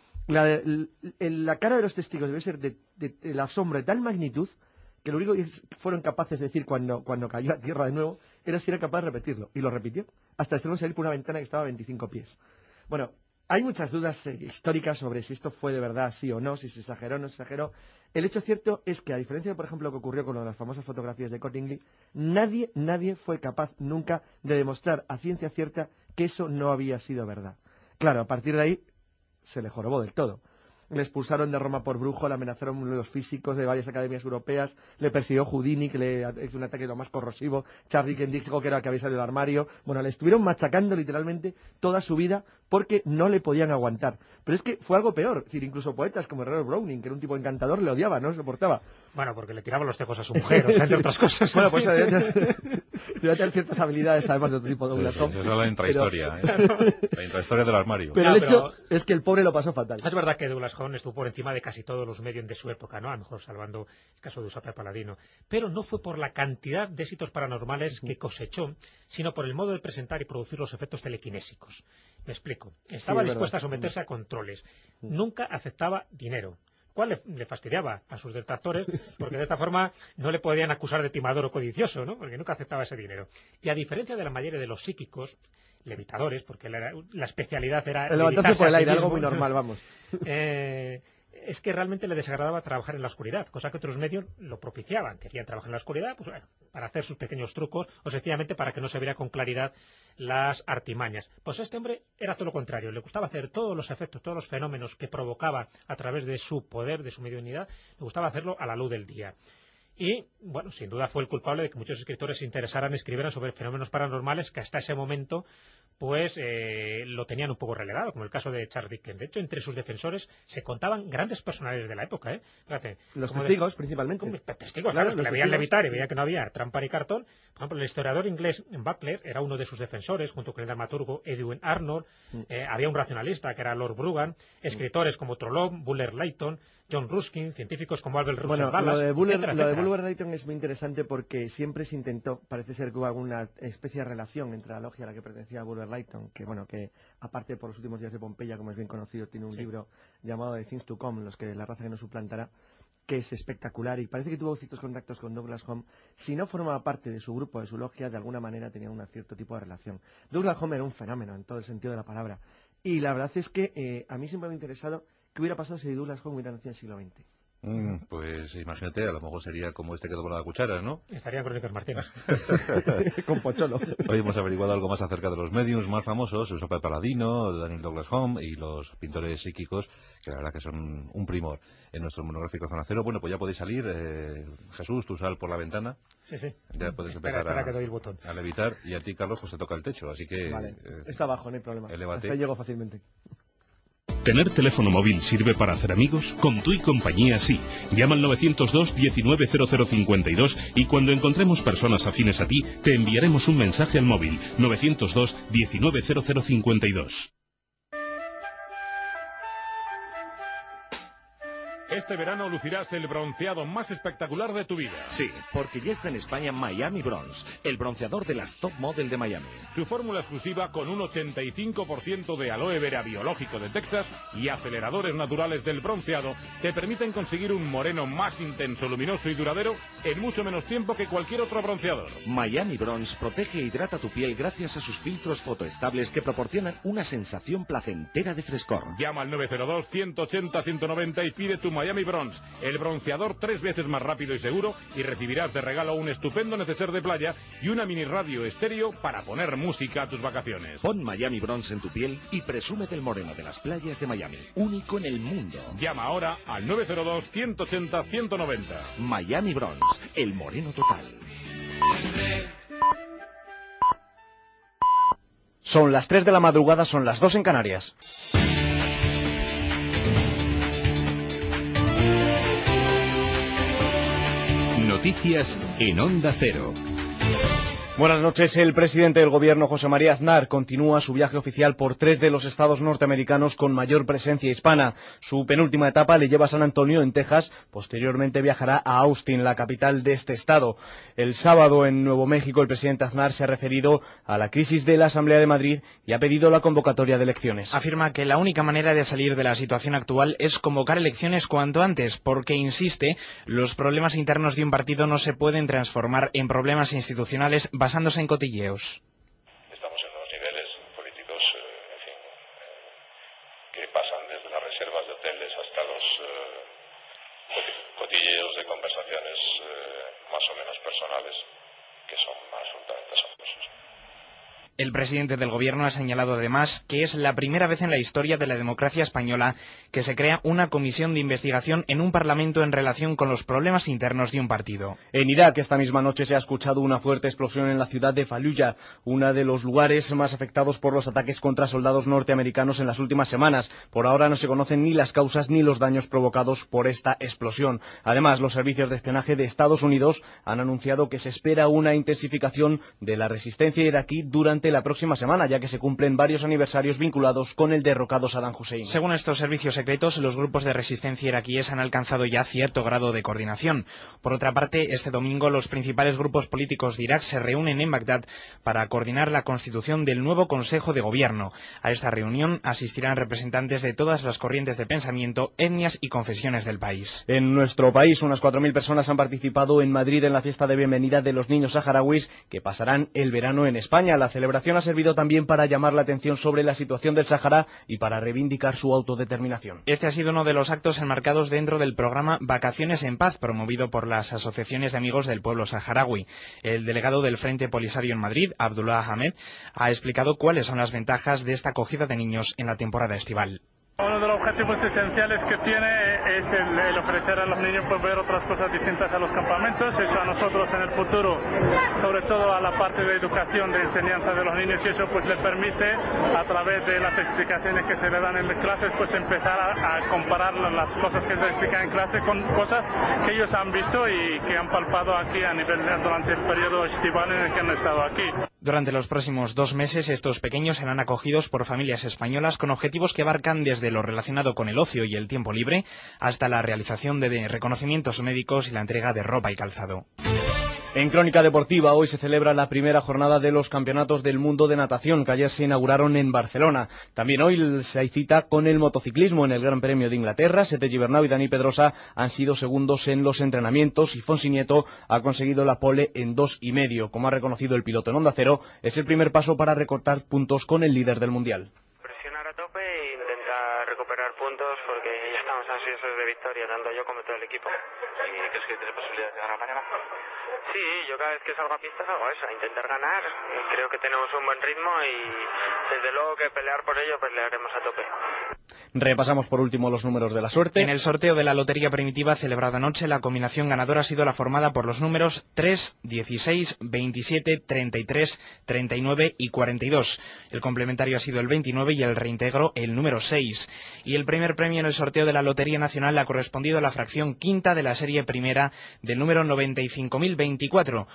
Speaker 10: La cara de los testigos debe ser del asombro de tal magnitud que lo único que fueron capaces de decir cuando cayó a tierra de nuevo era si era capaz de repetirlo. Y lo repitió, hasta el extremo de salir por una ventana que estaba a 25 pies. Bueno, hay muchas dudas históricas sobre si esto fue de verdad sí o no, si se exageró o no se exageró. El hecho cierto es que, a diferencia de, por ejemplo, lo que ocurrió con las famosas fotografías de Cottingley, nadie fue capaz nunca de demostrar a ciencia cierta que eso no había sido verdad. Claro, a partir de ahí se le jorobó del todo. Le expulsaron de Roma por brujo, le amenazaron los físicos de varias academias europeas, le persiguió Houdini, que le hizo un ataque lo más corrosivo, Charles Dickens dijo que era el que había salido del armario. Bueno, le estuvieron machacando literalmente toda su vida porque no le podían aguantar. Pero es que fue algo peor, es decir, incluso poetas como Robert Browning, que era un tipo encantador, le odiaba, no se soportaba.
Speaker 11: Bueno, porque le tiraba los tejos a su mujer, o sea, entre otras cosas.
Speaker 10: Bueno, pues debe tener ciertas habilidades, además de otro tipo de Douglas Home.
Speaker 2: Esa es la intrahistoria, la intrahistoria del armario.
Speaker 10: Pero el hecho es que el pobre lo pasó fatal.
Speaker 11: Es verdad que Douglas Home estuvo por encima de casi todos los medios de su época, ¿no? A lo mejor salvando el caso de Usape Paladino. Pero no fue por la cantidad de éxitos paranormales que cosechó, sino por el modo de presentar y producir los efectos telequinésicos. Me explico. Estaba dispuesta a someterse a controles. Nunca aceptaba dinero. ¿Cuál le fastidiaba a sus detractores? Porque de esta forma no le podían acusar de timador o codicioso, ¿no? Porque nunca aceptaba ese dinero. Y a diferencia de la mayoría de los psíquicos, levitadores, porque la especialidad era
Speaker 10: el levantarse por el aire, algo muy normal, vamos.
Speaker 11: Es que realmente le desagradaba trabajar en la oscuridad, cosa que otros medios lo propiciaban. Querían trabajar en la oscuridad, pues bueno, para hacer sus pequeños trucos o sencillamente para que no se viera con claridad las artimañas. Pues este hombre era todo lo contrario, le gustaba hacer todos los efectos, todos los fenómenos que provocaba a través de su poder, de su mediunidad, le gustaba hacerlo a la luz del día. Y, bueno, sin duda fue el culpable de que muchos escritores se interesaran y escribieran sobre fenómenos paranormales que hasta ese momento pues lo tenían un poco relegado, como el caso de Charles Dickens. De hecho, entre sus defensores se contaban grandes personalidades de la época, ¿eh? Fíjate,
Speaker 10: los testigos, principalmente.
Speaker 11: Testigos, claro, que le veían levitar y veían que no había trampa ni cartón. Por ejemplo, el historiador inglés Butler era uno de sus defensores, junto con el dramaturgo Edwin Arnold. Había un racionalista, que era Lord Brougham, escritores como Trollope, Buller Lytton, John Ruskin, científicos como Albert Russell Wallace,
Speaker 10: lo de Buller Lytton es muy interesante porque siempre se intentó, parece ser que hubo alguna especie de relación entre la logia a la que pertenecía Buller Lytton, que aparte por los últimos días de Pompeya, como es bien conocido, tiene un libro llamado The Things to Come, la raza que nos suplantará, que es espectacular, y parece que tuvo ciertos contactos con Douglas Home. Si no formaba parte de su grupo, de su logia, de alguna manera tenía un cierto tipo de relación. Douglas Home era un fenómeno en todo el sentido de la palabra, y la verdad es que a mí siempre me ha interesado qué hubiera pasado si Douglas Home hubiera nacido en el siglo XX.
Speaker 2: Pues imagínate, a lo mejor sería como este que tomó la cuchara, ¿no?
Speaker 11: Estaría Crónicas Marcianas.
Speaker 10: Con Pocholo.
Speaker 2: Hoy hemos averiguado algo más acerca de los mediums más famosos, Usape Paladino, Daniel Douglas Home y los pintores psíquicos, que la verdad que son un primor en nuestro monográfico Zona Cero. Bueno, pues ya podéis salir. Jesús, tú sal por la ventana.
Speaker 11: Sí.
Speaker 2: Ya puedes empezar
Speaker 11: que doy el botón.
Speaker 2: a levitar, y a ti, Carlos, pues te toca el techo, así que...
Speaker 10: Vale, está abajo, no hay problema.
Speaker 2: Elévate.
Speaker 10: Hasta llego fácilmente.
Speaker 1: ¿Tener teléfono móvil sirve para hacer amigos? Con Tu y Compañía sí. Llama al 902 190052 y cuando encontremos personas afines a ti, te enviaremos un mensaje al móvil 902 190052.
Speaker 7: Este verano lucirás el bronceado más espectacular de tu vida.
Speaker 8: Sí, porque ya está en España Miami Bronze, el bronceador de las top model de Miami.
Speaker 7: Su fórmula exclusiva con un 85% de aloe vera biológico de Texas y aceleradores naturales del bronceado te permiten conseguir un moreno más intenso, luminoso y duradero en mucho menos tiempo que cualquier otro bronceador.
Speaker 8: Miami Bronze protege e hidrata tu piel gracias a sus filtros fotoestables que proporcionan una sensación placentera de frescor.
Speaker 7: Llama al 902-180-190 y pide tu Miami Bronze, el bronceador 3 veces más rápido y seguro, y recibirás de regalo un estupendo neceser de playa y una mini radio estéreo para poner música a tus vacaciones.
Speaker 8: Pon Miami Bronze en tu piel y presume del moreno de las playas de Miami, único en el mundo.
Speaker 7: Llama ahora al 902-180-190.
Speaker 8: Miami Bronze, el moreno total.
Speaker 12: Son las 3 de la madrugada, son las 2 en Canarias.
Speaker 9: Noticias en Onda Cero.
Speaker 12: Buenas noches. El presidente del Gobierno, José María Aznar, continúa su viaje oficial por 3 de los estados norteamericanos con mayor presencia hispana. Su penúltima etapa le lleva a San Antonio, en Texas. Posteriormente viajará a Austin, la capital de este estado. El sábado, en Nuevo México, el presidente Aznar se ha referido a la crisis de la Asamblea de Madrid y ha pedido la convocatoria de elecciones.
Speaker 13: Afirma que la única manera de salir de la situación actual es convocar elecciones cuanto antes, porque, insiste, los problemas internos de un partido no se pueden transformar en problemas institucionales basándose en cotilleos.
Speaker 14: Estamos en unos niveles políticos, que pasan desde las reservas de hoteles hasta los cotilleos de conversaciones más o menos personales, que son absolutamente asombrosos.
Speaker 13: El presidente del Gobierno ha señalado además que es la primera vez en la historia de la democracia española que se crea una comisión de investigación en un parlamento en relación con los problemas internos de un partido.
Speaker 12: En Irak, esta misma noche se ha escuchado una fuerte explosión en la ciudad de Fallujah, uno de los lugares más afectados por los ataques contra soldados norteamericanos en las últimas semanas. Por ahora no se conocen ni las causas ni los daños provocados por esta explosión. Además, los servicios de espionaje de Estados Unidos han anunciado que se espera una intensificación de la resistencia iraquí durante la próxima semana, ya que se cumplen varios aniversarios vinculados con el derrocado Saddam Hussein.
Speaker 13: Según estos servicios secretos, los grupos de resistencia iraquíes han alcanzado ya cierto grado de coordinación. Por otra parte, este domingo los principales grupos políticos de Irak se reúnen en Bagdad para coordinar la constitución del nuevo Consejo de Gobierno. A esta reunión asistirán representantes de todas las corrientes de pensamiento, etnias y confesiones del país.
Speaker 12: En nuestro país, unas 4.000 personas han participado en Madrid en la fiesta de bienvenida de los niños saharauis que pasarán el verano en España. La celebración ha servido también para llamar la atención sobre la situación del Sáhara y para reivindicar su autodeterminación.
Speaker 13: Este ha sido uno de los actos enmarcados dentro del programa Vacaciones en Paz, promovido por las asociaciones de amigos del pueblo saharaui. El delegado del Frente Polisario en Madrid, Abdullah Ahmed, ha explicado cuáles son las ventajas de esta acogida de niños en la temporada estival.
Speaker 15: Uno de los objetivos esenciales que tiene es el ofrecer a los niños pues, ver otras cosas distintas a los campamentos. Eso a nosotros en el futuro, sobre todo a la parte de educación, de enseñanza de los niños, y eso pues les permite, a través de las explicaciones que se le dan en clases, pues empezar a comparar las cosas que se explican en clase con cosas que ellos han visto y que han palpado aquí a nivel durante el periodo estival en el que han estado aquí.
Speaker 13: Durante los próximos 2 meses, estos pequeños serán acogidos por familias españolas con objetivos que abarcan desde lo relacionado con el ocio y el tiempo libre hasta la realización de reconocimientos médicos y la entrega de ropa y calzado.
Speaker 12: En Crónica Deportiva, hoy se celebra la primera jornada de los Campeonatos del Mundo de Natación, que ayer se inauguraron en Barcelona. También hoy se hay cita con el motociclismo en el Gran Premio de Inglaterra. Sete Gibernau y Dani Pedrosa han sido segundos en los entrenamientos y Fonsi Nieto ha conseguido la pole en 2,5. Como ha reconocido el piloto en Onda Cero, es el primer paso para recortar puntos con el líder del Mundial.
Speaker 16: Presionar a tope e intentar recuperar puntos porque ya estamos ansiosos de victoria, tanto yo como todo el equipo. ¿Y crees que tiene posibilidades de ganar mañana? Sí, yo cada vez que salgo a pista hago eso, intentar ganar. Creo que tenemos un buen ritmo y desde luego que pelear por ello pelearemos a tope.
Speaker 12: Repasamos por último los números de la suerte.
Speaker 13: En el sorteo de la Lotería Primitiva celebrado anoche, la combinación ganadora ha sido la formada por los números 3, 16, 27, 33, 39 y 42. El complementario ha sido el 29 y el reintegro el número 6. Y el primer premio en el sorteo de la Lotería Nacional ha correspondido a la fracción quinta de la serie primera del número 95.024,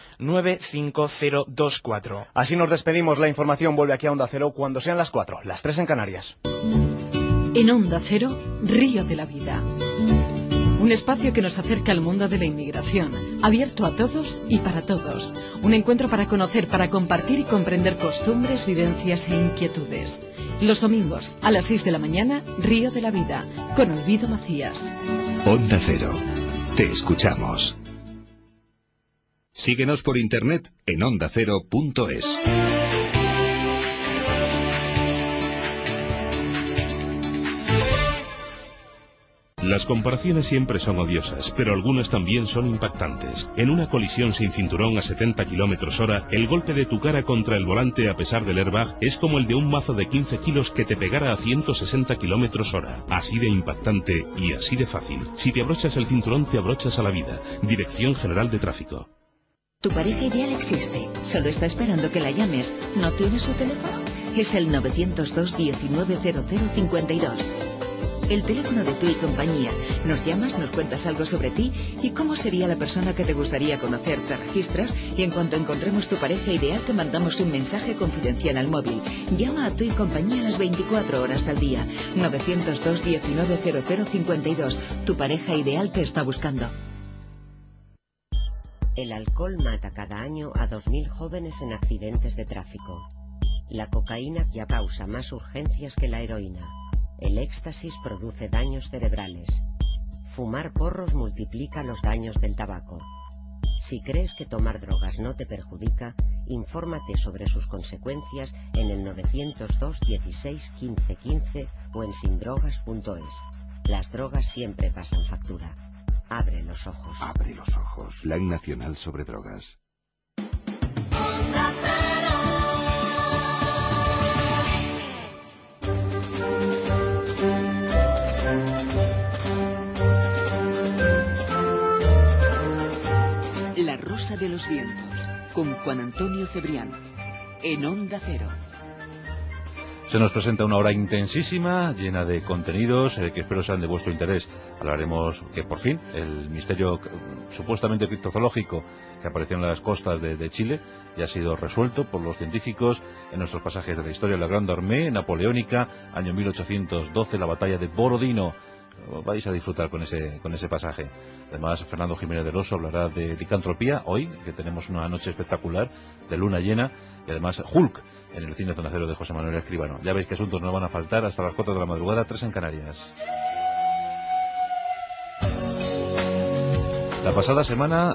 Speaker 13: 95024.
Speaker 12: Así nos despedimos. La información vuelve aquí a Onda Cero cuando sean las 4, las 3 en Canarias.
Speaker 3: En Onda Cero, Río de la Vida.
Speaker 17: Un espacio que nos acerca al mundo de la inmigración, abierto a todos y para todos. Un encuentro para conocer, para compartir y comprender costumbres, vivencias e inquietudes. Los domingos, a las 6 de la mañana, Río de la Vida, con Olvido Macías.
Speaker 9: Onda Cero. Te escuchamos. Síguenos por internet en ondacero.es.
Speaker 1: Las comparaciones siempre son odiosas, pero algunas también son impactantes. En una colisión sin cinturón a 70 km/h, el golpe de tu cara contra el volante a pesar del airbag es como el de un mazo de 15 kilos que te pegara a 160 km/h. Así de impactante y así de fácil. Si te abrochas el cinturón, te abrochas a la vida. Dirección General de Tráfico.
Speaker 18: Tu pareja ideal existe, solo está esperando que la llames. ¿No tienes su teléfono? Es el 902 190052. El teléfono de Tu y Compañía. Nos llamas, nos cuentas algo sobre ti y cómo sería la persona que te gustaría conocer. Te registras y en cuanto encontremos tu pareja ideal te mandamos un mensaje confidencial al móvil. Llama a Tu y Compañía las 24 horas del día. 902 190052. Tu pareja ideal te está buscando.
Speaker 19: El alcohol mata cada año a 2.000 jóvenes en accidentes de tráfico. La cocaína ya causa más urgencias que la heroína. El éxtasis produce daños cerebrales. Fumar porros multiplica los daños del tabaco. Si crees que tomar drogas no te perjudica, infórmate sobre sus consecuencias en el 902 16 15 15 o en sindrogas.es. Las drogas siempre pasan factura. Abre los ojos.
Speaker 9: Abre los ojos. Plan Nacional sobre Drogas.
Speaker 3: La Rosa de los Vientos, con Juan Antonio Cebrián, en Onda Cero.
Speaker 2: Se nos presenta una hora intensísima, llena de contenidos que espero sean de vuestro interés. Hablaremos que por fin el misterio supuestamente criptozoológico que apareció en las costas de Chile ya ha sido resuelto por los científicos en nuestros pasajes de la historia. La Grande Armée napoleónica, año 1812, la batalla de Borodino. Vais a disfrutar con ese pasaje. Además, Fernando Jiménez del Oso hablará de licantropía hoy, que tenemos una noche espectacular de luna llena, y además Hulk en el cine Onda Cero de José Manuel Escribano. Ya veis que asuntos no van a faltar hasta las 4 de la madrugada, 3 en Canarias. La pasada semana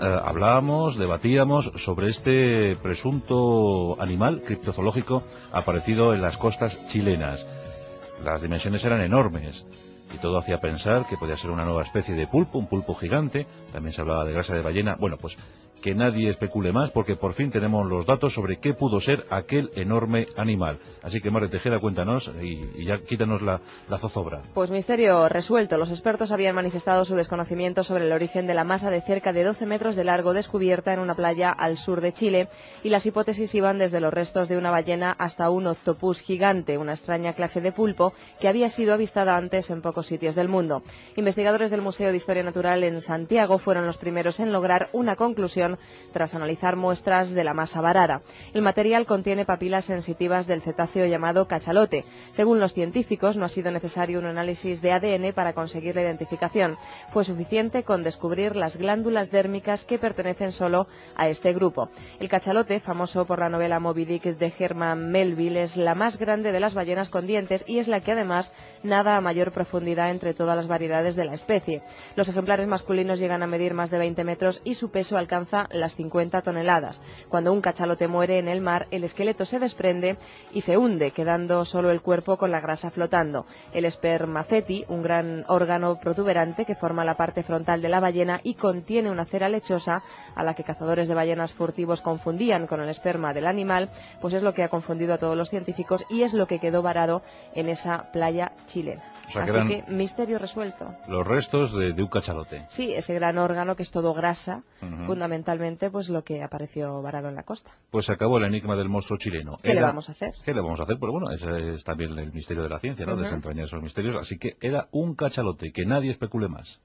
Speaker 2: debatíamos sobre este presunto animal criptozoológico aparecido en las costas chilenas. Las dimensiones eran enormes y todo hacía pensar que podía ser una nueva especie de pulpo, un pulpo gigante. También se hablaba de grasa de ballena. Bueno, pues que nadie especule más porque por fin tenemos los datos sobre qué pudo ser aquel enorme animal. Así que Mare Tejeda, cuéntanos y ya quítanos la zozobra.
Speaker 4: Pues misterio resuelto. Los expertos habían manifestado su desconocimiento sobre el origen de la masa de cerca de 12 metros de largo descubierta en una playa al sur de Chile, y las hipótesis iban desde los restos de una ballena hasta un octopus gigante, una extraña clase de pulpo que había sido avistada antes en pocos sitios del mundo. Investigadores del Museo de Historia Natural en Santiago fueron los primeros en lograr una conclusión tras analizar muestras de la masa varada. El material contiene papilas sensitivas del cetáceo llamado cachalote. Según los científicos, no ha sido necesario un análisis de ADN para conseguir la identificación. Fue suficiente con descubrir las glándulas dérmicas que pertenecen solo a este grupo. El cachalote, famoso por la novela Moby Dick de Herman Melville, es la más grande de las ballenas con dientes y es la que además nada a mayor profundidad entre todas las variedades de la especie. Los ejemplares masculinos llegan a medir más de 20 metros y su peso alcanza las 50 toneladas. Cuando un cachalote muere en el mar, el esqueleto se desprende y se hunde, quedando solo el cuerpo con la grasa flotando. El spermaceti, un gran órgano protuberante que forma la parte frontal de la ballena y contiene una cera lechosa, a la que cazadores de ballenas furtivos confundían con el esperma del animal, pues es lo que ha confundido a todos los científicos y es lo que quedó varado en esa playa chilena.
Speaker 2: O sea,
Speaker 4: así que misterio resuelto.
Speaker 2: Los restos de un cachalote.
Speaker 4: Sí, ese gran órgano que es todo grasa, fundamentalmente pues lo que apareció varado en la costa.
Speaker 2: Pues se acabó el enigma del monstruo chileno.
Speaker 4: ¿Qué le vamos a hacer?
Speaker 2: ¿Qué le vamos a hacer? Pues bueno, ese es también el misterio de la ciencia, ¿no? Desentrañar esos misterios. Así que era un cachalote, que nadie especule más.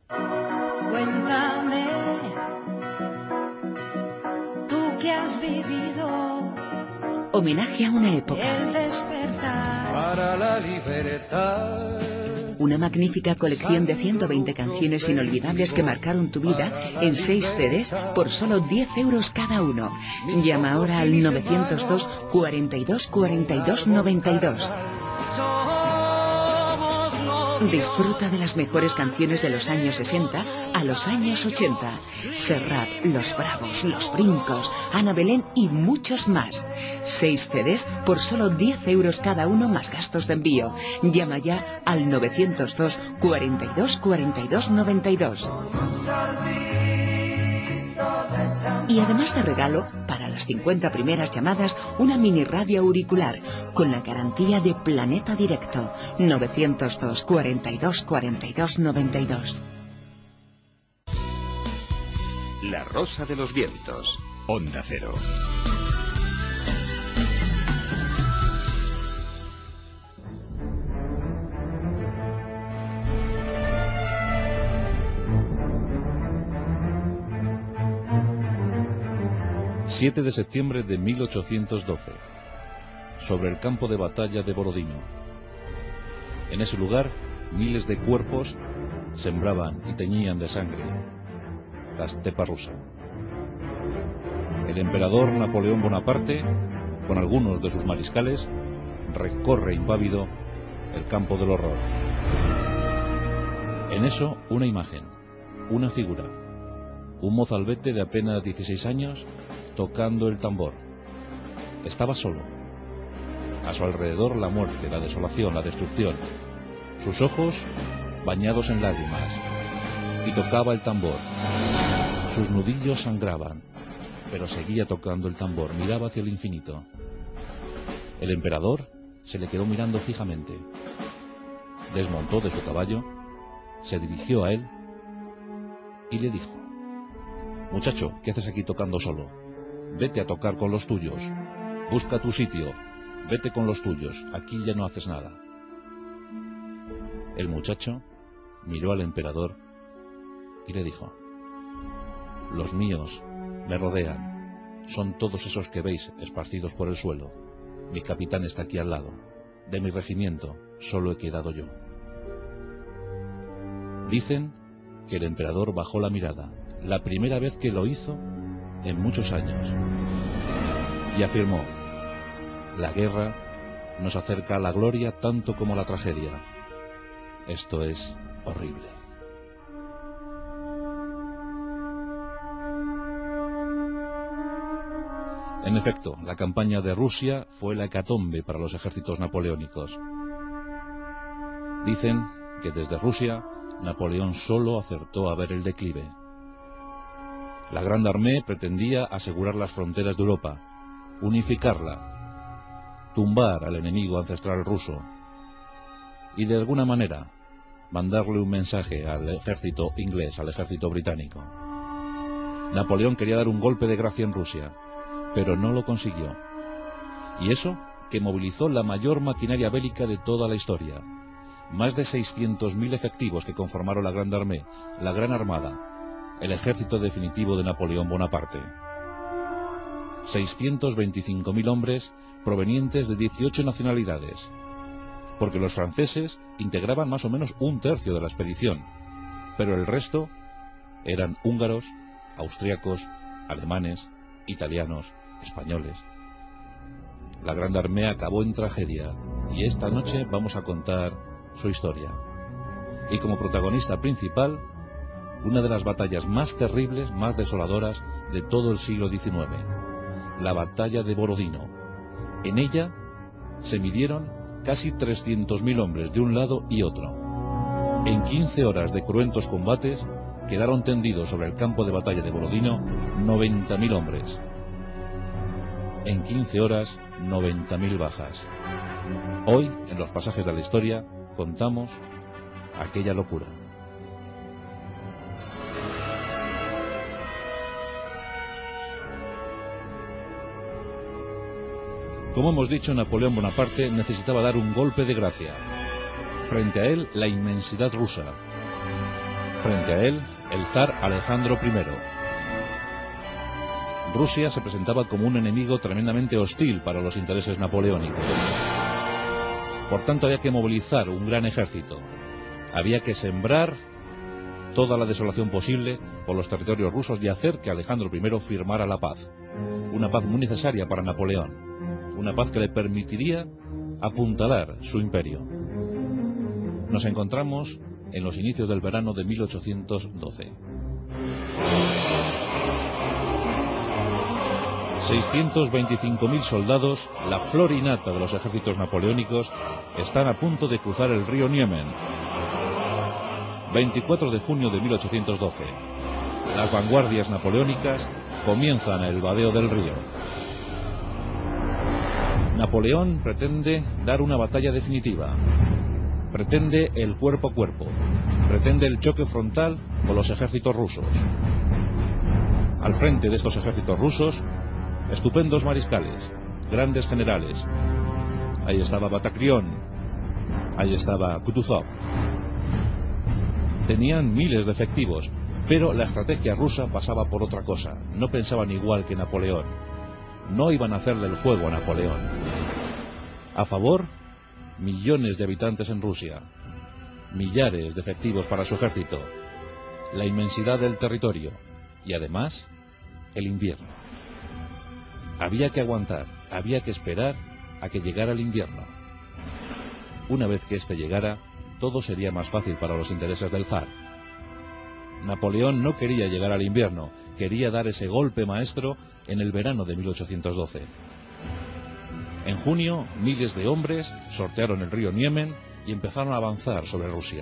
Speaker 5: Cuéntame, tú que has vivido
Speaker 3: homenaje a una época.
Speaker 5: el despertar para la libertad.
Speaker 18: Una magnífica colección de 120 canciones inolvidables que marcaron tu vida en 6 CDs por solo 10 euros cada uno. Llama ahora al 902 42 42 92. Disfruta de las mejores canciones de los años 60 a los años 80. Serrat, Los Bravos, Los Brincos, Ana Belén y muchos más. 6 CDs por solo 10 euros cada uno más gastos de envío. Llama ya al 902 42 42 92. Y además de regalo, para las 50 primeras llamadas, una mini radio auricular con la garantía de Planeta Directo. 902 42 42 92.
Speaker 9: La Rosa de los Vientos. Onda Cero.
Speaker 2: ...7 de septiembre de 1812... sobre el campo de batalla de Borodino. En ese lugar, miles de cuerpos sembraban y teñían de sangre la estepa rusa. El emperador Napoleón Bonaparte, con algunos de sus mariscales, recorre impávido el campo del horror. En eso, una imagen, una figura, un mozalbete de apenas 16 años tocando el tambor. Estaba solo. A su alrededor la muerte, la desolación, la destrucción. Sus ojos bañados en lágrimas. Y tocaba el tambor. Sus nudillos sangraban, pero seguía tocando el tambor, miraba hacia el infinito. El emperador se le quedó mirando fijamente. Desmontó de su caballo, se dirigió a él y le dijo: «Muchacho, ¿qué haces aquí tocando solo? Vete a tocar con los tuyos. Busca tu sitio. Vete con los tuyos. Aquí ya no haces nada». El muchacho miró al emperador y le dijo: «Los míos me rodean. Son todos esos que veis esparcidos por el suelo. Mi capitán está aquí al lado. De mi regimiento solo he quedado yo». Dicen que el emperador bajó la mirada, la primera vez que lo hizo en muchos años, y afirmó: «La guerra nos acerca a la gloria tanto como la tragedia. Esto es horrible». En efecto, la campaña de Rusia fue la hecatombe para los ejércitos napoleónicos. Dicen que desde Rusia Napoleón solo acertó a ver el declive. La Grande Armée pretendía asegurar las fronteras de Europa, unificarla, tumbar al enemigo ancestral ruso y de alguna manera mandarle un mensaje al ejército inglés, al ejército británico. Napoleón quería dar un golpe de gracia en Rusia, pero no lo consiguió. Y eso que movilizó la mayor maquinaria bélica de toda la historia. Más de 600.000 efectivos que conformaron la Grande Armée, la Gran Armada, el ejército definitivo de Napoleón Bonaparte. 625.000 hombres provenientes de 18 nacionalidades, porque los franceses integraban más o menos un tercio de la expedición, pero el resto eran húngaros, austriacos, alemanes, italianos, españoles. La Grande Armée acabó en tragedia, y esta noche vamos a contar su historia. Y como protagonista principal, una de las batallas más terribles, más desoladoras de todo el siglo XIX, la batalla de Borodino. En ella se midieron casi 300.000 hombres de un lado y otro. En 15 horas de cruentos combates quedaron tendidos sobre el campo de batalla de Borodino 90.000 hombres. En 15 horas, 90.000 bajas. Hoy, en los pasajes de la historia, contamos aquella locura. Como hemos dicho, Napoleón Bonaparte necesitaba dar un golpe de gracia. Frente a él, la inmensidad rusa. Frente a él, el zar Alejandro I. Rusia se presentaba como un enemigo tremendamente hostil para los intereses napoleónicos. Por tanto, había que movilizar un gran ejército. Había que sembrar toda la desolación posible por los territorios rusos y hacer que Alejandro I firmara la paz. Una paz muy necesaria para Napoleón. Una paz que le permitiría apuntalar su imperio. Nos encontramos en los inicios del verano de 1812. 625.000 soldados, la flor y nata de los ejércitos napoleónicos, están a punto de cruzar el río Niemen. 24 de junio de 1812. Las vanguardias napoleónicas comienzan el vadeo del río. Napoleón pretende dar una batalla definitiva. Pretende el cuerpo a cuerpo. Pretende el choque frontal con los ejércitos rusos. Al frente de estos ejércitos rusos, estupendos mariscales, grandes generales. Ahí estaba Batacrión, ahí estaba Kutuzov. Tenían miles de efectivos, pero la estrategia rusa pasaba por otra cosa. No pensaban igual que Napoleón. No iban a hacerle el juego a Napoleón. A favor, millones de habitantes en Rusia, millares de efectivos para su ejército, la inmensidad del territorio y además el invierno. Había que aguantar, había que esperar a que llegara el invierno. Una vez que éste llegara, todo sería más fácil para los intereses del zar. Napoleón no quería llegar al invierno, quería dar ese golpe maestro en el verano de 1812. En junio, miles de hombres sortearon el río Niemen y empezaron a avanzar sobre Rusia.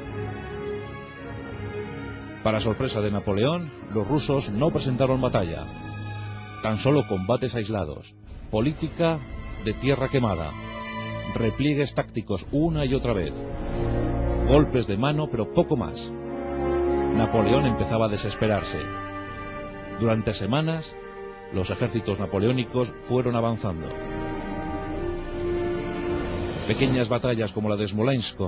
Speaker 2: Para sorpresa de Napoleón, los rusos no presentaron batalla, tan solo combates aislados, política de tierra quemada, repliegues tácticos una y otra vez, golpes de mano, pero poco más. Napoleón empezaba a desesperarse. Durante semanas, los ejércitos napoleónicos fueron avanzando. Pequeñas batallas como la de Smolensk,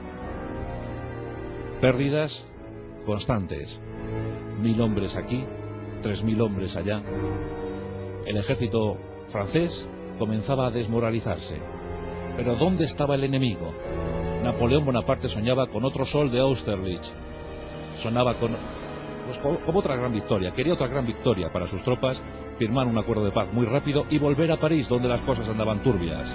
Speaker 2: pérdidas constantes, 1000 hombres aquí, 3000 hombres allá. El ejército francés comenzaba a desmoralizarse. Pero ¿dónde estaba el enemigo? Napoleón Bonaparte soñaba con otro sol de Austerlitz. Sonaba con como otra gran victoria. Quería otra gran victoria para sus tropas, firmar un acuerdo de paz muy rápido y volver a París, donde las cosas andaban turbias.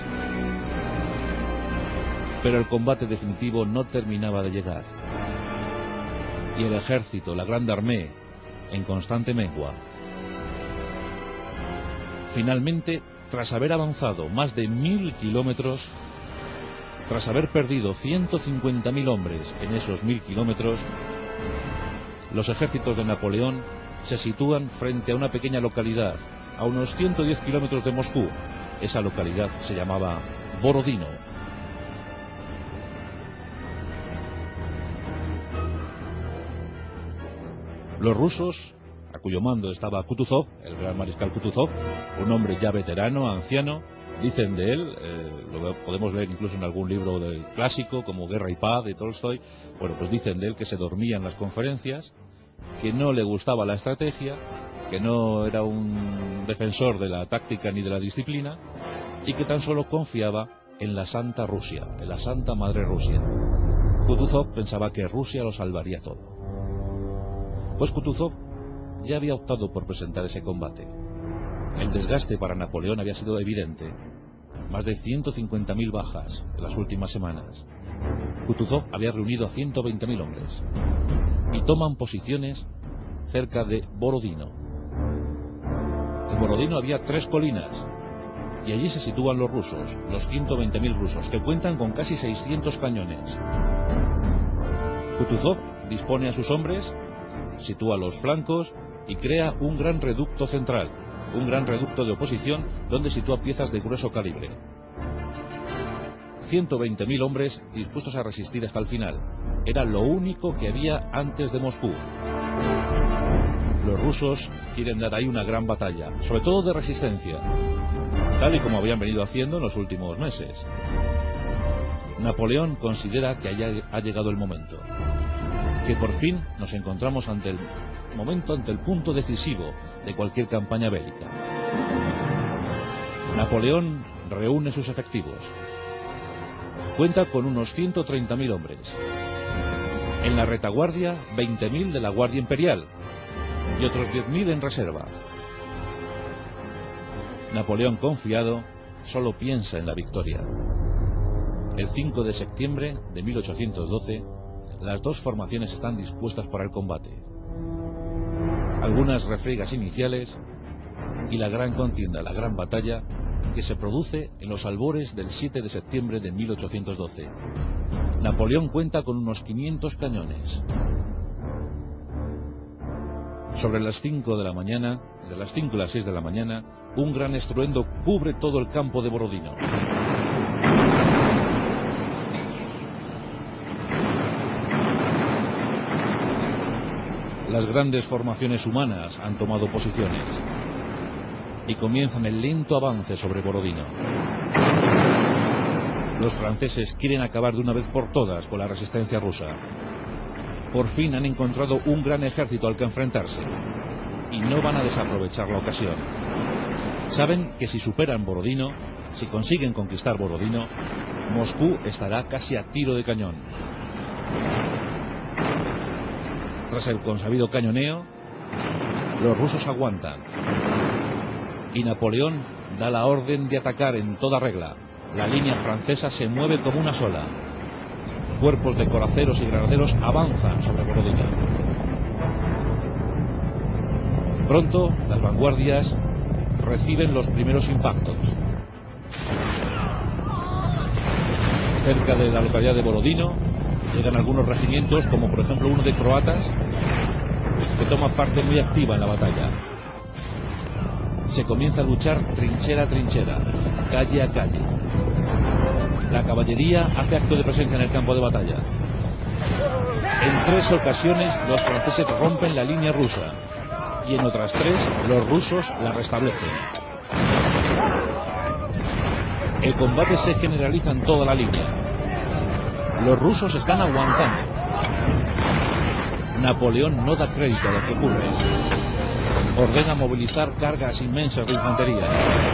Speaker 2: Pero el combate definitivo no terminaba de llegar. Y el ejército, la Grande Armée, en constante mengua. Finalmente, tras haber avanzado más de 1000 kilómetros, tras haber perdido 150.000 hombres en esos 1000 kilómetros, los ejércitos de Napoleón se sitúan frente a una pequeña localidad, a unos 110 kilómetros de Moscú. Esa localidad se llamaba Borodino. Los rusos, a cuyo mando estaba Kutuzov, el gran mariscal Kutuzov, un hombre ya veterano, anciano, dicen de él, lo podemos leer incluso en algún libro del clásico, como Guerra y Paz de Tolstoy, bueno, pues dicen de él que se dormía en las conferencias, que no le gustaba la estrategia, que no era un defensor de la táctica ni de la disciplina, y que tan solo confiaba en la Santa Rusia, en la Santa Madre Rusia. Kutuzov pensaba que Rusia lo salvaría todo. Pues Kutuzov ya había optado por presentar ese combate. El desgaste para Napoleón había sido evidente. Más de 150.000 bajas en las últimas semanas. Kutuzov había reunido a 120.000 hombres. Y toman posiciones cerca de Borodino. En Borodino había 3 colinas. Y allí se sitúan los rusos, los 120.000 rusos, que cuentan con casi 600 cañones. Kutuzov dispone a sus hombres, sitúa los flancos y crea un gran reducto central, un gran reducto de oposición donde sitúa piezas de grueso calibre. 120.000 hombres dispuestos a resistir hasta el final. Era lo único que había antes de Moscú. Los rusos quieren dar ahí una gran batalla, sobre todo de resistencia, tal y como habían venido haciendo en los últimos meses. Napoleón considera que ha llegado el momento, que por fin nos encontramos ante el momento, ante el punto decisivo de cualquier campaña bélica. Napoleón reúne sus efectivos. Cuenta con unos 130.000 hombres. En la retaguardia, 20.000 de la Guardia Imperial y otros 10.000 en reserva. Napoleón, confiado, solo piensa en la victoria. El 5 de septiembre de 1812, las dos formaciones están dispuestas para el combate. Algunas refriegas iniciales y la gran contienda, la gran batalla, que se produce en los albores del 7 de septiembre de 1812. Napoleón cuenta con unos 500 cañones. Sobre las 5 de la mañana, de las 5 a las 6 de la mañana, un gran estruendo cubre todo el campo de Borodino. Las grandes formaciones humanas han tomado posiciones y comienzan el lento avance sobre Borodino. Los franceses quieren acabar de una vez por todas con la resistencia rusa. Por fin han encontrado un gran ejército al que enfrentarse y no van a desaprovechar la ocasión. Saben que si superan Borodino, si consiguen conquistar Borodino, Moscú estará casi a tiro de cañón. Tras el consabido cañoneo, los rusos aguantan y Napoleón da la orden de atacar en toda regla. La línea francesa se mueve como una sola. Cuerpos de coraceros y granaderos avanzan sobre Borodino. Pronto, las vanguardias reciben los primeros impactos. Cerca de la localidad de Borodino llegan algunos regimientos, como por ejemplo uno de croatas, que toma parte muy activa en la batalla. Se comienza a luchar trinchera a trinchera, calle a calle. La caballería hace acto de presencia en el campo de batalla. En 3 ocasiones los franceses rompen la línea rusa y en otras 3 los rusos la restablecen. El combate se generaliza en toda la línea. Los rusos están aguantando. Napoleón no da crédito a lo que ocurre. Ordena movilizar cargas inmensas de infantería.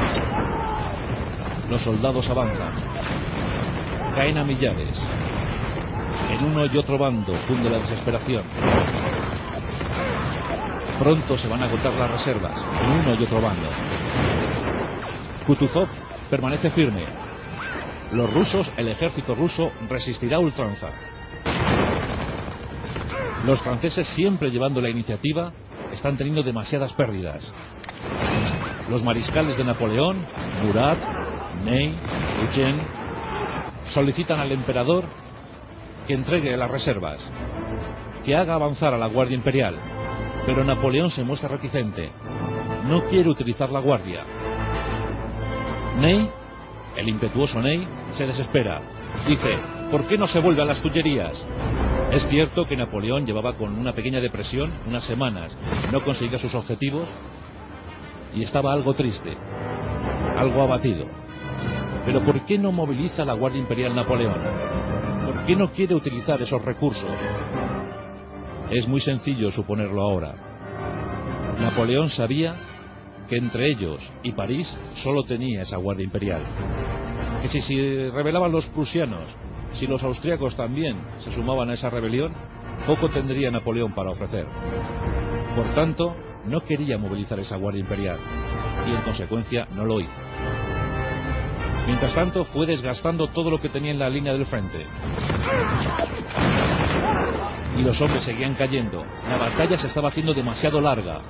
Speaker 2: Los soldados avanzan. Caen a millares. En uno y otro bando cunde la desesperación. Pronto se van a agotar las reservas en uno y otro bando. Kutuzov permanece firme. Los rusos, el ejército ruso, resistirá a ultranza. Los franceses, siempre llevando la iniciativa, están teniendo demasiadas pérdidas. Los mariscales de Napoleón, Murat, Ney, Eugene, solicitan al emperador que entregue las reservas, que haga avanzar a la Guardia Imperial. Pero Napoleón se muestra reticente. No quiere utilizar la Guardia. Ney, el impetuoso Ney, se desespera. Dice, ¿por qué no se vuelve a las Tullerías? Es cierto que Napoleón llevaba con una pequeña depresión unas semanas, no conseguía sus objetivos y estaba algo triste, algo abatido. Pero ¿por qué no moviliza la Guardia Imperial Napoleón? ¿Por qué no quiere utilizar esos recursos? Es muy sencillo suponerlo ahora. Napoleón sabía que entre ellos y París solo tenía esa Guardia Imperial. Que si se rebelaban los prusianos, si los austríacos también se sumaban a esa rebelión, poco tendría Napoleón para ofrecer. Por tanto, no quería movilizar esa Guardia Imperial y en consecuencia no lo hizo. Mientras tanto, fue desgastando todo lo que tenía en la línea del frente. Y los hombres seguían cayendo. La batalla se estaba haciendo demasiado larga.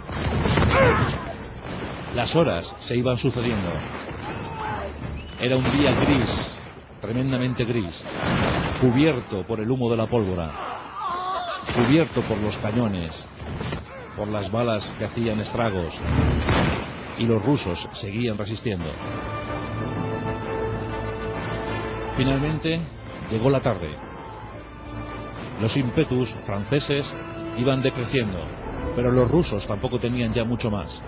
Speaker 2: Las horas se iban sucediendo. Era un día gris, tremendamente gris, cubierto por el humo de la pólvora, cubierto por los cañones, por las balas que hacían estragos, y los rusos seguían resistiendo. Finalmente llegó la tarde. Los ímpetus franceses iban decreciendo, pero los rusos tampoco tenían ya mucho más.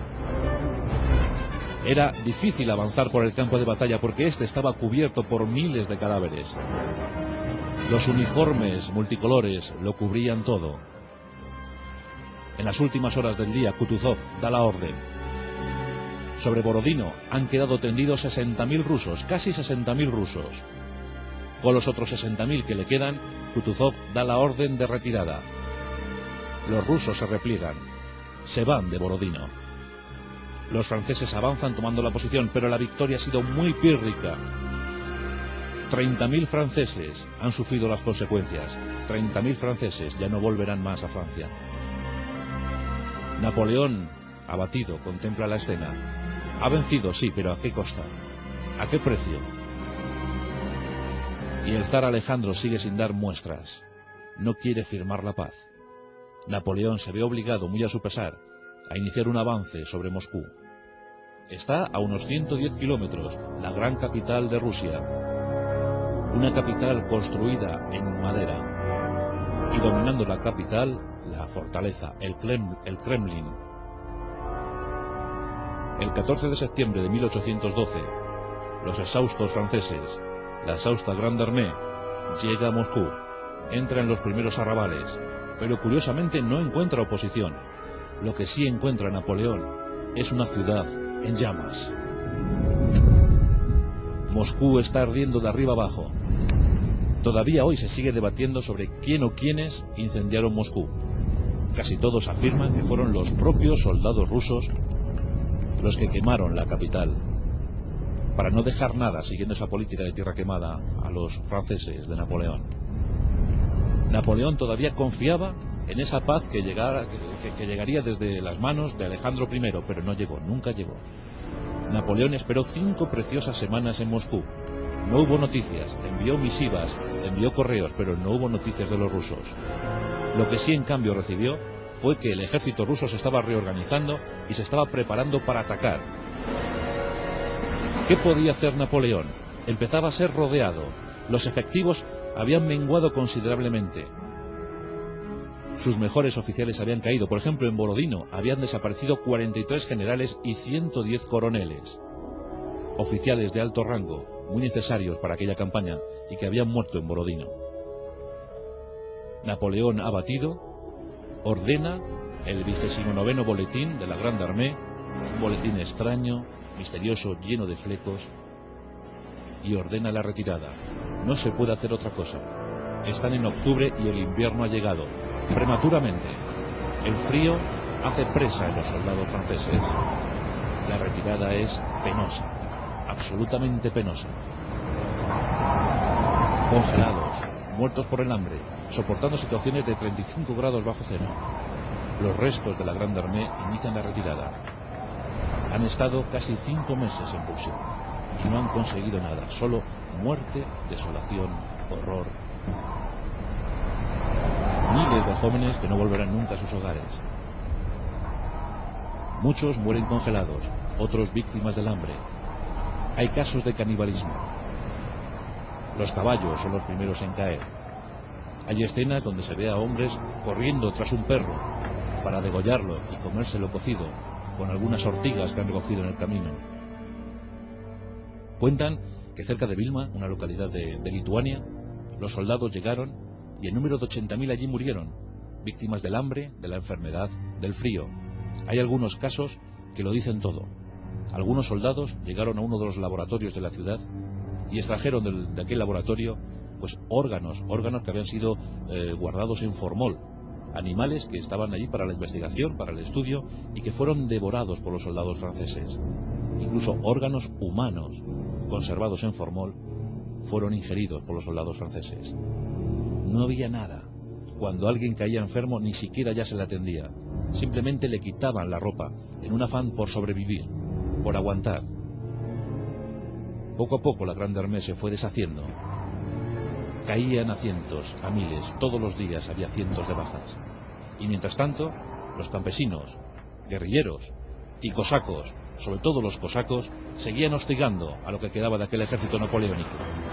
Speaker 2: Era difícil avanzar por el campo de batalla porque este estaba cubierto por miles de cadáveres. Los uniformes multicolores lo cubrían todo. En las últimas horas del día, Kutuzov da la orden. Sobre Borodino han quedado tendidos 60.000 rusos, casi 60.000 rusos. Con los otros 60.000 que le quedan, Kutuzov da la orden de retirada. Los rusos se repliegan, se van de Borodino. Los franceses avanzan tomando la posición, pero la victoria ha sido muy pírrica. 30.000 franceses han sufrido las consecuencias. 30.000 franceses ya no volverán más a Francia. Napoleón, abatido, contempla la escena. Ha vencido, sí, pero ¿a qué costa? ¿A qué precio? Y el zar Alejandro sigue sin dar muestras. No quiere firmar la paz. Napoleón se ve obligado, muy a su pesar, a iniciar un avance sobre Moscú. Está a unos 110 kilómetros, la gran capital de Rusia. Una capital construida en madera. Y dominando la capital, la fortaleza, el Kremlin. El 14 de septiembre de 1812, los exhaustos franceses, la exhausta Grande Armée, llega a Moscú, entra en los primeros arrabales, pero curiosamente no encuentra oposición. Lo que sí encuentra Napoleón es una ciudad en llamas. Moscú está ardiendo de arriba abajo. Todavía hoy se sigue debatiendo sobre quién o quiénes incendiaron Moscú. Casi todos afirman que fueron los propios soldados rusos los que quemaron la capital, para no dejar nada, siguiendo esa política de tierra quemada, a los franceses de Napoleón. Napoleón todavía confiaba en esa paz que llegaría desde las manos de Alejandro I, pero no llegó, nunca llegó. Napoleón esperó 5 preciosas semanas en Moscú. No hubo noticias, envió misivas, envió correos, pero no hubo noticias de los rusos. Lo que sí en cambio recibió fue que el ejército ruso se estaba reorganizando y se estaba preparando para atacar. ¿Qué podía hacer Napoleón? Empezaba a ser rodeado. Los efectivos habían menguado considerablemente. Sus mejores oficiales habían caído. Por ejemplo, en Borodino habían desaparecido 43 generales y 110 coroneles. Oficiales de alto rango, muy necesarios para aquella campaña, y que habían muerto en Borodino. Napoleón, abatido, ordena el 29º boletín de la Grande Armée, un boletín extraño, misterioso, lleno de flecos, y ordena la retirada. No se puede hacer otra cosa. Están en octubre y el invierno ha llegado, prematuramente. El frío hace presa en los soldados franceses. La retirada es penosa, absolutamente penosa. Congelados, muertos por el hambre, soportando situaciones de 35 grados bajo cero. Los restos de la Grande Armée inician la retirada. Han estado casi 5 meses en Rusia y no han conseguido nada, solo muerte, desolación, horror. Miles de jóvenes que no volverán nunca a sus hogares. Muchos mueren congelados, otros víctimas del hambre. Hay casos de canibalismo. Los caballos son los primeros en caer. Hay escenas donde se ve a hombres corriendo tras un perro para degollarlo y comérselo cocido, con algunas ortigas que han recogido en el camino. Cuentan que cerca de Vilma, una localidad de Lituania, los soldados llegaron y el número de 80.000 allí murieron, víctimas del hambre, de la enfermedad, del frío. Hay algunos casos que lo dicen todo. Algunos soldados llegaron a uno de los laboratorios de la ciudad y extrajeron de aquel laboratorio pues órganos que habían sido guardados en formol, animales que estaban allí para la investigación, para el estudio, y que fueron devorados por los soldados franceses. Incluso órganos humanos conservados en formol fueron ingeridos por los soldados franceses. No había nada. Cuando alguien caía enfermo ni siquiera ya se le atendía. Simplemente le quitaban la ropa, en un afán por sobrevivir, por aguantar. Poco a poco la Grande Armée se fue deshaciendo. Caían a cientos, a miles, todos los días había cientos de bajas. Y mientras tanto, los campesinos, guerrilleros y cosacos, sobre todo los cosacos, seguían hostigando a lo que quedaba de aquel ejército napoleónico.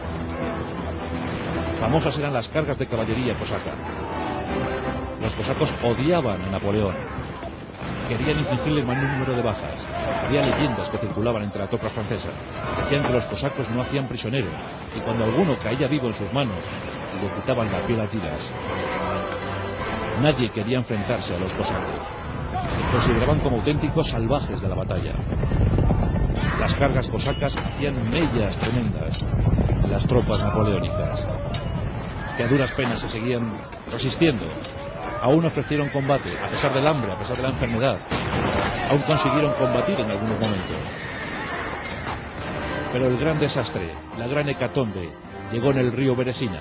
Speaker 2: Famosas eran las cargas de caballería cosaca. Los cosacos odiaban a Napoleón. Querían infligirle el mayor número de bajas. Había leyendas que circulaban entre la tropa francesa. Decían que los cosacos no hacían prisioneros, y cuando alguno caía vivo en sus manos, le quitaban la piel a tiras. Nadie quería enfrentarse a los cosacos. Les consideraban como auténticos salvajes de la batalla. Las cargas cosacas hacían mellas tremendas en las tropas napoleónicas. que a duras penas se seguían resistiendo. Aún ofrecieron combate, a pesar del hambre, a pesar de la enfermedad. Aún consiguieron combatir en algunos momentos. Pero el gran desastre, la gran hecatombe, llegó en el río Beresina.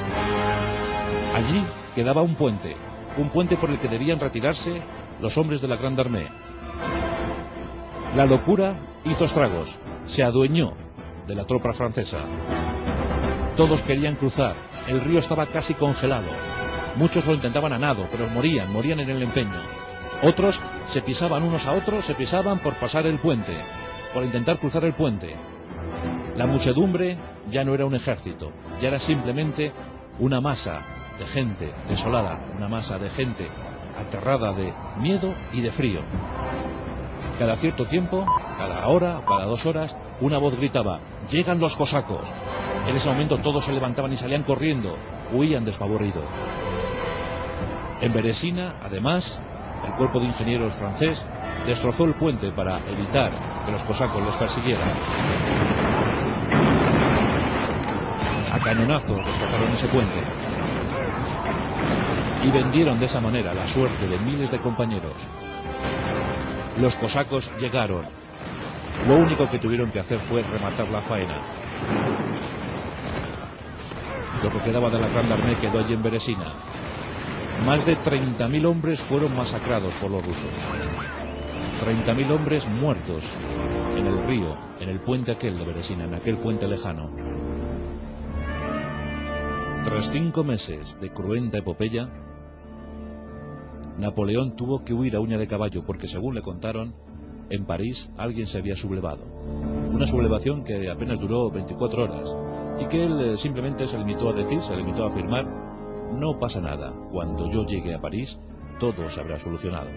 Speaker 2: Allí quedaba un puente por el que debían retirarse los hombres de la Grande Armée. La locura hizo estragos, se adueñó de la tropa francesa. Todos querían cruzar, el río estaba casi congelado. Muchos lo intentaban a nado, pero morían en el empeño. Otros se pisaban unos a otros, se pisaban por pasar el puente, por intentar cruzar el puente. La muchedumbre ya no era un ejército, ya era simplemente una masa de gente desolada, una masa de gente aterrada de miedo y de frío. Cada cierto tiempo, cada hora, cada 2 horas, una voz gritaba: ¡llegan los cosacos! En ese momento todos se levantaban y salían corriendo, huían despavoridos. En Beresina, además, el cuerpo de ingenieros francés destrozó el puente para evitar que los cosacos les persiguieran. A cañonazos destrozaron ese puente y vendieron de esa manera la suerte de miles de compañeros. Los cosacos llegaron. Lo único que tuvieron que hacer fue rematar la faena. Lo que quedaba de la Grande Armée quedó allí en Beresina. Más de 30.000 hombres fueron masacrados por los rusos. 30.000 hombres muertos en el río, en el puente aquel de Beresina, en aquel puente lejano. Tras 5 meses de cruenta epopeya, Napoleón tuvo que huir a uña de caballo porque, según le contaron, en París alguien se había sublevado. Una sublevación que apenas duró 24 horas y que él simplemente se limitó a decir, se limitó a afirmar: no pasa nada, cuando yo llegue a París todo se habrá solucionado.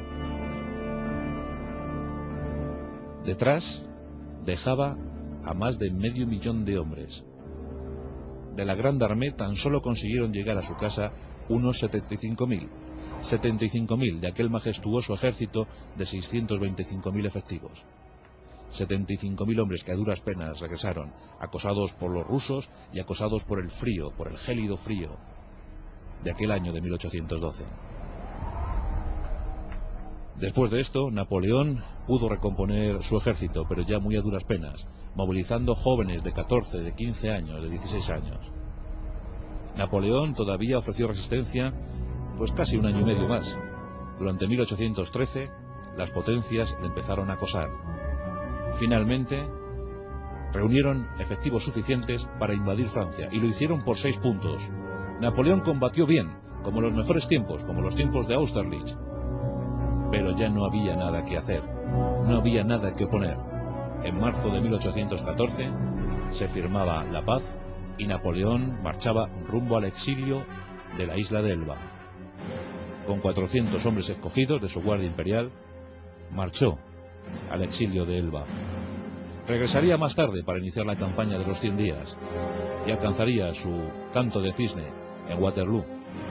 Speaker 2: Detrás dejaba a más de 500.000 de hombres. De la Grande Armée tan solo consiguieron llegar a su casa unos 75.000. 75.000 de aquel majestuoso ejército de 625.000 efectivos. 75.000 hombres que a duras penas regresaron, acosados por los rusos y acosados por el frío, por el gélido frío de aquel año de 1812. Después de esto, Napoleón pudo recomponer su ejército, pero ya muy a duras penas, movilizando jóvenes de 14, de 15 años, de 16 años. Napoleón todavía ofreció resistencia pues casi 1 año y medio más. Durante 1813 las potencias le empezaron a acosar. Finalmente reunieron efectivos suficientes para invadir Francia y lo hicieron por 6 puntos. Napoleón combatió bien, como en los mejores tiempos, como los tiempos de Austerlitz, pero ya no había nada que hacer, no había nada que oponer. En marzo de 1814 se firmaba la paz y Napoleón marchaba rumbo al exilio de la isla de Elba. Con 400 hombres escogidos de su guardia imperial, marchó al exilio de Elba. Regresaría más tarde para iniciar la campaña de los 100 días y alcanzaría su canto de cisne en Waterloo.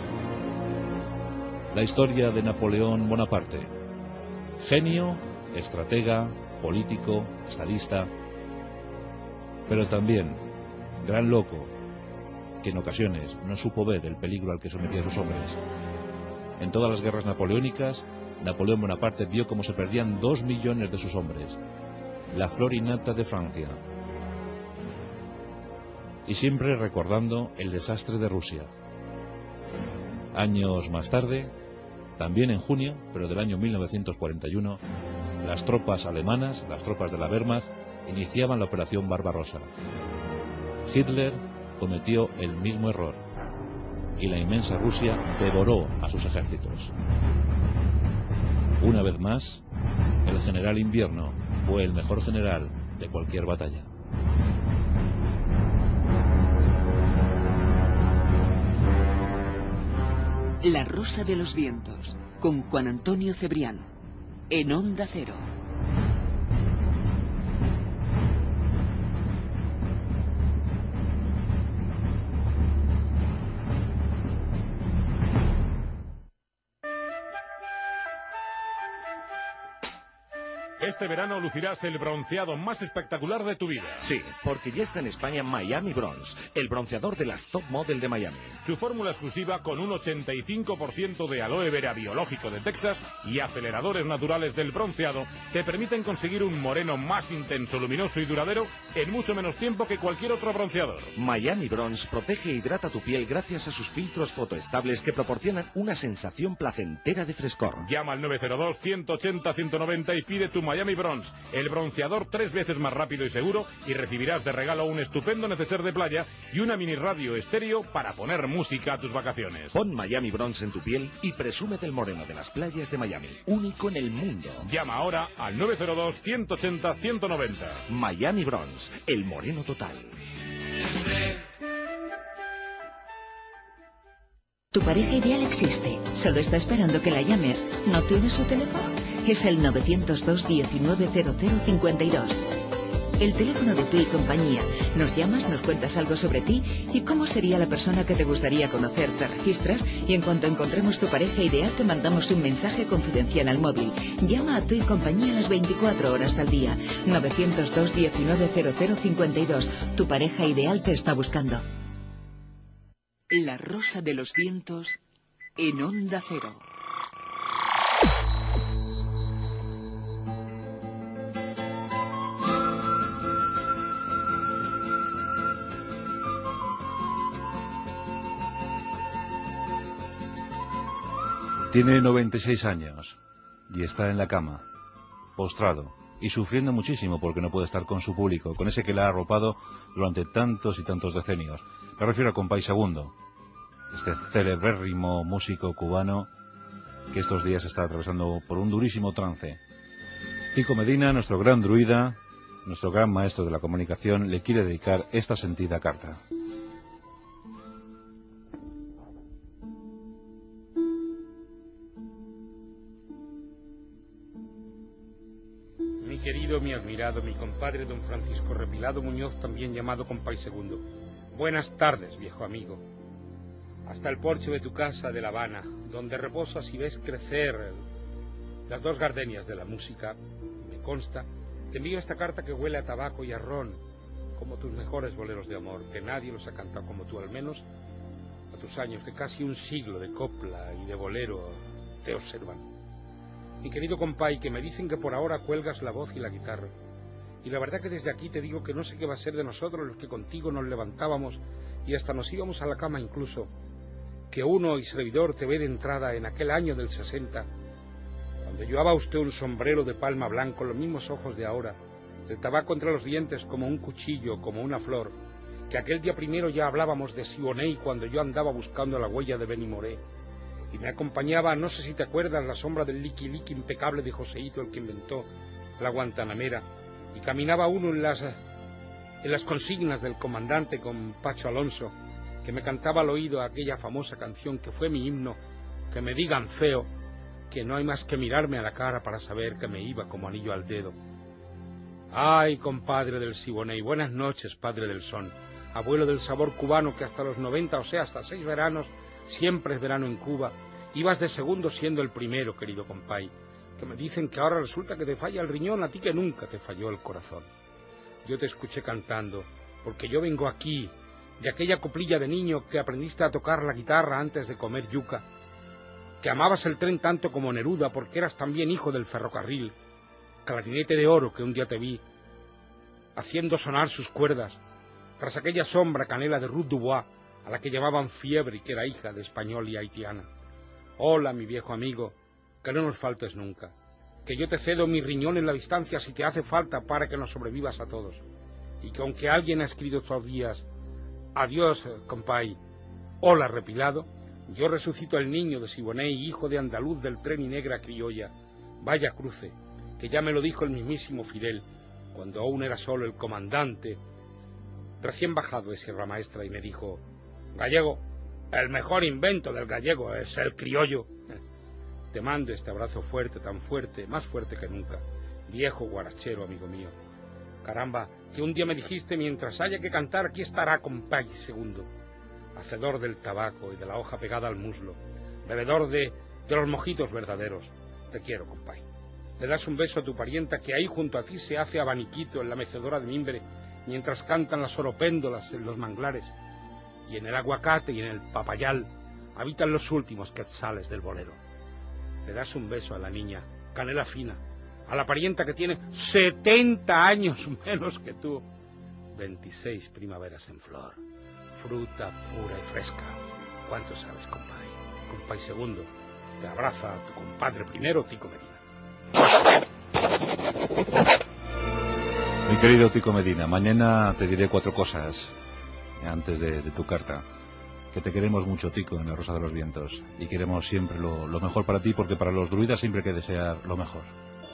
Speaker 2: La historia de Napoleón Bonaparte: genio, estratega, político, estadista, pero también gran loco, que en ocasiones no supo ver el peligro al que sometía a sus hombres. En todas las guerras napoleónicas, Napoleón Bonaparte vio cómo se perdían 2 millones de sus hombres, la flor y nata de Francia. Y siempre recordando el desastre de Rusia. Años más tarde, también en junio, pero del año 1941, las tropas alemanas, las tropas de la Wehrmacht, iniciaban la operación Barbarossa. Hitler cometió el mismo error y la inmensa Rusia devoró a sus ejércitos. Una vez más, el general Invierno fue el mejor general de cualquier batalla.
Speaker 3: La Rosa de los Vientos, con Juan Antonio Cebrián, en Onda Cero.
Speaker 7: Este verano lucirás el bronceado más espectacular de tu vida.
Speaker 8: Sí, porque ya está en España Miami Bronze, el bronceador de las top model de Miami.
Speaker 7: Su fórmula exclusiva con un 85% de aloe vera biológico de Texas y aceleradores naturales del bronceado te permiten conseguir un moreno más intenso, luminoso y duradero en mucho menos tiempo que cualquier otro bronceador.
Speaker 8: Miami Bronze protege e hidrata tu piel gracias a sus filtros fotoestables que proporcionan una sensación placentera de frescor.
Speaker 7: Llama al 902-180-190 y pide tu Miami Bronze, el bronceador 3 veces más rápido y seguro, y recibirás de regalo un estupendo neceser de playa y una mini radio estéreo para poner música a tus vacaciones.
Speaker 8: Pon Miami Bronze en tu piel y presume del moreno de las playas de Miami, único en el mundo.
Speaker 7: Llama ahora al 902-180-190.
Speaker 8: Miami Bronze, el moreno total.
Speaker 18: Tu pareja ideal existe, solo está esperando que la llames. ¿No tienes su teléfono? Es el 902-190052. El teléfono de Tu y Compañía. Nos llamas, nos cuentas algo sobre ti y cómo sería la persona que te gustaría conocer. Te registras y en cuanto encontremos tu pareja ideal te mandamos un mensaje confidencial al móvil. Llama a Tu y Compañía las 24 horas al día. 902-190052. Tu pareja ideal te está buscando.
Speaker 3: La Rosa de los Vientos en Onda Cero.
Speaker 2: Tiene 96 años y está en la cama, postrado y sufriendo muchísimo porque no puede estar con su público, con ese que la ha arropado durante tantos y tantos decenios. Me refiero a Compay Segundo, este celebérrimo músico cubano que estos días está atravesando por un durísimo trance. Kiko Medina, nuestro gran druida, nuestro gran maestro de la comunicación, le quiere dedicar esta sentida carta.
Speaker 6: Mi querido, mi admirado, mi compadre don Francisco Repilado Muñoz, también llamado Compay Segundo. Buenas tardes, viejo amigo. Hasta el porche de tu casa de La Habana, donde reposas y ves crecer las dos gardenias de la música, me consta, te envío esta carta que huele a tabaco y a ron, como tus mejores boleros de amor, que nadie los ha cantado como tú, al menos a tus años, que casi un siglo de copla y de bolero te observan. Mi querido compay, que me dicen que por ahora cuelgas la voz y la guitarra. Y la verdad que desde aquí te digo que no sé qué va a ser de nosotros los que contigo nos levantábamos y hasta nos íbamos a la cama incluso. Que uno y servidor te ve de entrada en aquel año del 60, cuando llevaba usted un sombrero de palma blanco, los mismos ojos de ahora, el tabaco entre los dientes como un cuchillo, como una flor, que aquel día primero ya hablábamos de Siboney cuando yo andaba buscando la huella de Benny Moré. Y me acompañaba, no sé si te acuerdas, la sombra del liqui liqui impecable de Joseíto, el que inventó la Guantanamera. Y caminaba uno en las consignas del comandante con Pacho Alonso, que me cantaba al oído aquella famosa canción que fue mi himno, que me digan feo, que no hay más que mirarme a la cara para saber que me iba como anillo al dedo. Ay, compadre del Siboney, buenas noches, padre del son, abuelo del sabor cubano que hasta los 90, o sea, hasta 6 veranos, siempre es verano en Cuba. Ibas de segundo siendo el primero, querido compay, que me dicen que ahora resulta que te falla el riñón, a ti que nunca te falló el corazón. Yo te escuché cantando, porque yo vengo aquí, de aquella coplilla de niño que aprendiste a tocar la guitarra antes de comer yuca, que amabas el tren tanto como Neruda porque eras también hijo del ferrocarril, clarinete de oro que un día te vi, haciendo sonar sus cuerdas, tras aquella sombra canela de Ruth Dubois, a la que llamaban Fiebre y que era hija de español y haitiana. Hola, mi viejo amigo, que no nos faltes nunca, que yo te cedo mi riñón en la distancia si te hace falta para que nos sobrevivas a todos, y que aunque alguien ha escrito estos días, adiós, compay, hola, Repilado, yo resucito al niño de Siboney, hijo de andaluz del tren y negra criolla, vaya cruce, que ya me lo dijo el mismísimo Fidel, cuando aún era solo el comandante, recién bajado de Sierra Maestra, y me dijo: Gallego, el mejor invento del gallego es el criollo. Te mando este abrazo fuerte, tan fuerte, más fuerte que nunca, viejo guarachero, amigo mío. Caramba, que un día me dijiste, mientras haya que cantar, aquí estará Compay Segundo, hacedor del tabaco y de la hoja pegada al muslo, bebedor de los mojitos verdaderos. Te quiero, compay.
Speaker 20: Le das un beso a tu parienta que ahí junto a ti se hace abaniquito en la mecedora de mimbre mientras cantan las oropéndolas en los manglares. Y en el aguacate y en el papayal habitan los últimos quetzales del bolero. Le das un beso a la niña, canela fina, a la parienta que tiene 70 años menos que tú. 26 primaveras en flor, fruta pura y fresca. ¿Cuánto sabes, compay? Compay segundo, te abraza a tu compadre primero, Tico Medina.
Speaker 2: Mi querido Tico Medina, mañana te diré 4 cosas antes de tu carta. Que te queremos mucho, Tico, en La Rosa de los Vientos. Y queremos siempre lo mejor para ti, porque para los druidas siempre hay que desear lo mejor.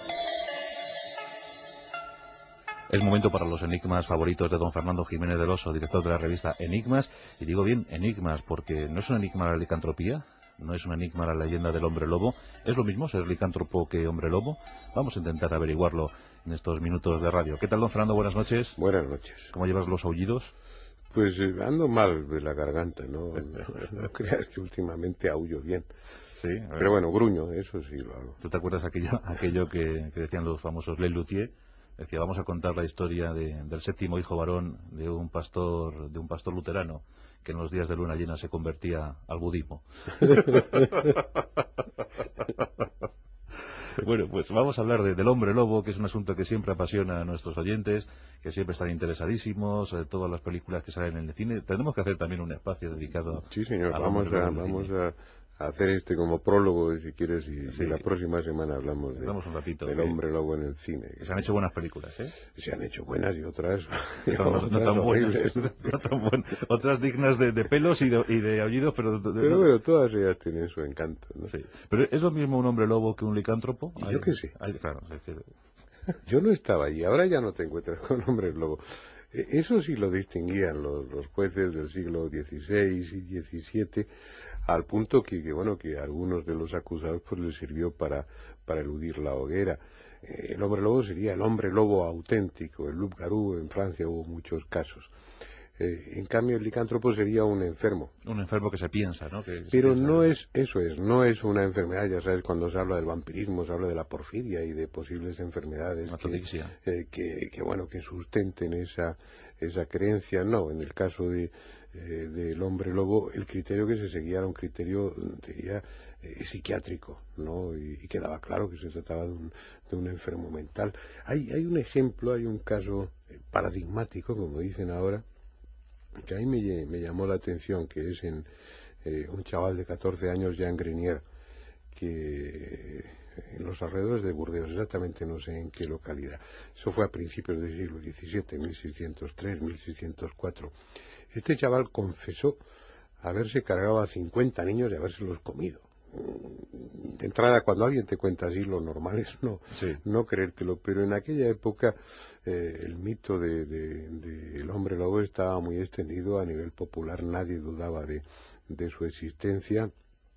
Speaker 2: Es momento para los enigmas favoritos de don Fernando Jiménez del Oso, director de la revista Enigmas. Y digo bien, enigmas, porque no es un enigma la licantropía, no es un enigma la leyenda del hombre lobo. ¿Es lo mismo ser licántropo que hombre lobo? Vamos a intentar averiguarlo en estos minutos de radio. ¿Qué tal, don Fernando? Buenas noches.
Speaker 21: Buenas noches.
Speaker 2: ¿Cómo llevas los aullidos?
Speaker 21: Pues ando mal de la garganta, ¿no? No creas que últimamente aullo bien.
Speaker 2: Sí.
Speaker 21: Pero bueno, gruño, eso sí lo hago.
Speaker 2: ¿Tú te acuerdas aquello que decían los famosos Le Luthier? Decía, vamos a contar la historia del séptimo hijo varón de un pastor luterano que en los días de luna llena se convertía al budismo. Bueno, pues vamos a hablar del hombre lobo, que es un asunto que siempre apasiona a nuestros oyentes, que siempre están interesadísimos, todas las películas que salen en el cine. Tenemos que hacer también un espacio dedicado.
Speaker 21: Sí, señor, vamos a hacer como prólogo, si quieres, y la próxima semana hablamos
Speaker 2: un ratito,
Speaker 21: del hombre lobo en el cine.
Speaker 2: Se han hecho buenas películas, ¿eh?
Speaker 21: Se han hecho buenas y otras
Speaker 2: no tan buenas, otras dignas de pelos y de aullidos, pero
Speaker 21: bueno, todas ellas tienen su encanto, ¿no?
Speaker 2: Sí. Pero ¿es lo mismo un hombre lobo que un licántropo?
Speaker 21: Yo que sí.
Speaker 2: Claro,
Speaker 21: yo no estaba allí, ahora ya no te encuentras con hombres lobo. Eso sí lo distinguían los jueces del siglo XVI y XVII, al punto que a algunos de los acusados pues les sirvió para eludir la hoguera. El hombre lobo sería el hombre lobo auténtico, el loup-garou. En Francia hubo muchos casos. En cambio, el licántropo sería un enfermo.
Speaker 2: Un enfermo que se piensa, ¿no?
Speaker 21: Pero no es una enfermedad. Ya sabes, cuando se habla del vampirismo, se habla de la porfiria y de posibles enfermedades que sustenten esa creencia. No, en el caso del hombre lobo, el criterio que se seguía era un criterio, diría, psiquiátrico, ¿no? Y quedaba claro que se trataba de un enfermo mental. Hay un ejemplo, hay un caso paradigmático, como dicen ahora, que a mí me llamó la atención, que es en un chaval de 14 años, Jean Grenier, que en los alrededores de Burdeos, exactamente no sé en qué localidad, eso fue a principios del siglo XVII, 1603, 1604, este chaval confesó haberse cargado a 50 niños y habérselos comido. De entrada, cuando alguien te cuenta así, lo normal es no creértelo, pero en aquella época el mito del hombre lobo estaba muy extendido a nivel popular, nadie dudaba de su existencia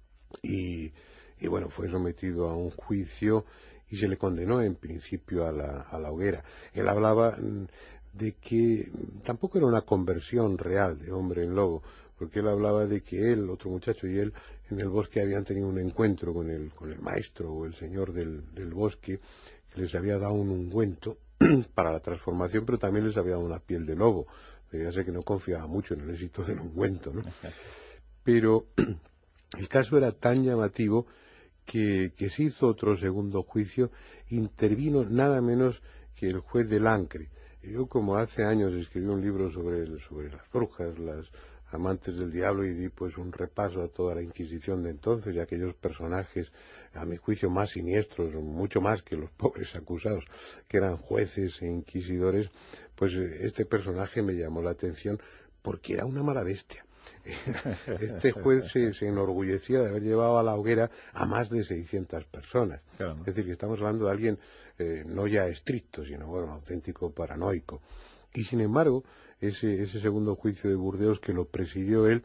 Speaker 21: y bueno, fue sometido a un juicio y se le condenó en principio a la hoguera. Él hablaba de que tampoco era una conversión real de hombre en lobo, porque él hablaba de que él, otro muchacho y él, en el bosque habían tenido un encuentro con el maestro o el señor del bosque, que les había dado un ungüento para la transformación, pero también les había dado una piel de lobo. Debía ser que no confiaba mucho en el éxito del ungüento, ¿no? Pero el caso era tan llamativo que se hizo otro segundo juicio, intervino nada menos que el juez de Lancre. Yo, como hace años escribí un libro sobre las brujas, las amantes del diablo, y di pues un repaso a toda la Inquisición de entonces y a aquellos personajes, a mi juicio, más siniestros, mucho más que los pobres acusados, que eran jueces e inquisidores, pues este personaje me llamó la atención porque era una mala bestia. Este juez se enorgullecía de haber llevado a la hoguera a más de 600 personas. Claro, ¿no? Es decir, que estamos hablando de alguien no ya estricto, sino bueno, auténtico paranoico. Y sin embargo, ese segundo juicio de Burdeos, que lo presidió él,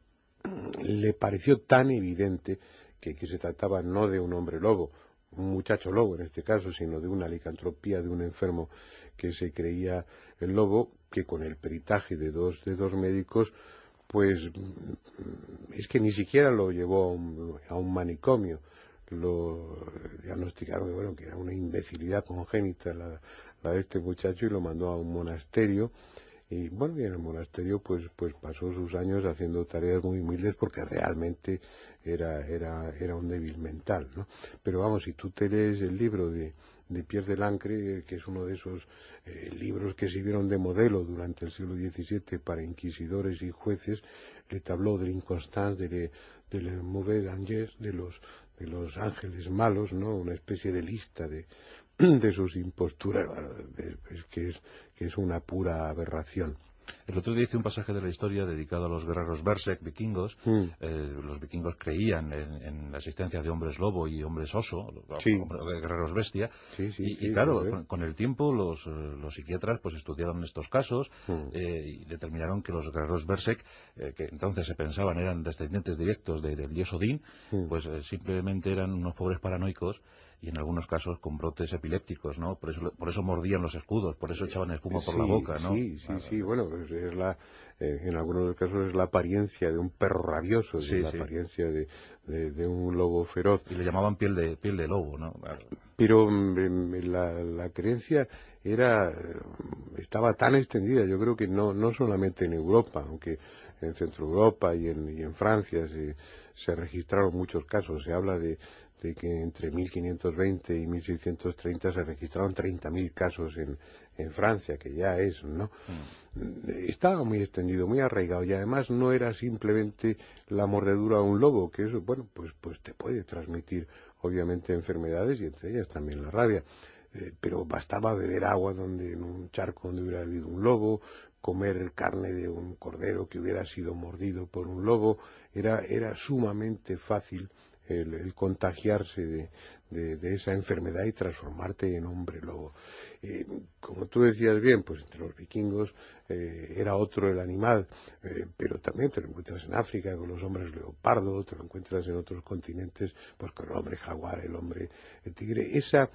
Speaker 21: le pareció tan evidente que se trataba no de un hombre lobo, un muchacho lobo en este caso, sino de una licantropía, de un enfermo que se creía el lobo, que con el peritaje de dos médicos, pues es que ni siquiera lo llevó a un manicomio, diagnosticaron bueno, que era una imbecilidad congénita la de este muchacho, y lo mandó a un monasterio. Y bueno, y en el monasterio pues pasó sus años haciendo tareas muy humildes, porque realmente era un débil mental, ¿no? Pero vamos, si tú te lees el libro de Pierre de Lancre, que es uno de esos libros que sirvieron de modelo durante el siglo XVII para inquisidores y jueces, le tabló de l'inconstance, de les mauvais anges, de los ángeles malos, ¿no? Una especie de lista de sus imposturas, que es una pura aberración.
Speaker 2: El otro día hice un pasaje de la historia dedicado a los guerreros Berserk vikingos. Los vikingos creían en la existencia de hombres lobo y hombres oso, guerreros bestia. Y claro, con el tiempo los psiquiatras pues estudiaron estos casos y determinaron que los guerreros Berserk, que entonces se pensaban eran descendientes directos del dios Odín, pues simplemente eran unos pobres paranoicos, y en algunos casos con brotes epilépticos, ¿no? Por eso mordían los escudos, por eso echaban espuma por la boca, ¿no?
Speaker 21: Sí, bueno, pues en algunos casos es la apariencia de un perro rabioso, la apariencia de un lobo feroz.
Speaker 2: Y le llamaban piel de lobo, ¿no? Claro.
Speaker 21: Pero la creencia estaba tan extendida, yo creo que no solamente en Europa, aunque en Centro Europa y en Francia se registraron muchos casos. Se habla de que entre 1520 y 1630 se registraron 30.000 casos en Francia, que ya es, ¿no? Estaba muy extendido, muy arraigado, y además no era simplemente la mordedura a un lobo, que eso, bueno, pues te puede transmitir obviamente enfermedades, y entre ellas también la rabia, pero bastaba beber agua en un charco donde hubiera habido un lobo, comer carne de un cordero que hubiera sido mordido por un lobo. Era sumamente fácil el contagiarse de esa enfermedad y transformarte en hombre lobo. Como tú decías bien, pues entre los vikingos era otro el animal, pero también te lo encuentras en África con los hombres leopardo, te lo encuentras en otros continentes pues con el hombre jaguar, el tigre.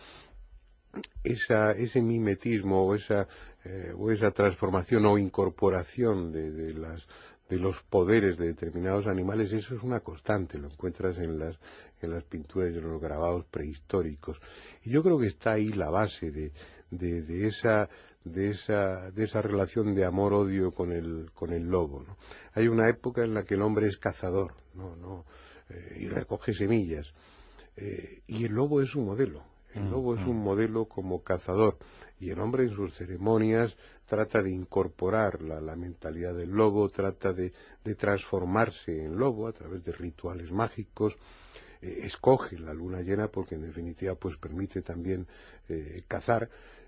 Speaker 21: Ese mimetismo o esa transformación o incorporación de los poderes de determinados animales, eso es una constante, lo encuentras en las pinturas y en los grabados prehistóricos. Y yo creo que está ahí la base de esa relación de amor-odio con el lobo, ¿no? Hay una época en la que el hombre es cazador, y recoge semillas, y el lobo es un modelo. El lobo es un modelo como cazador, y el hombre en sus ceremonias trata de incorporar la mentalidad del lobo, trata de transformarse en lobo a través de rituales mágicos. Escoge la luna llena porque en definitiva pues permite también cazar,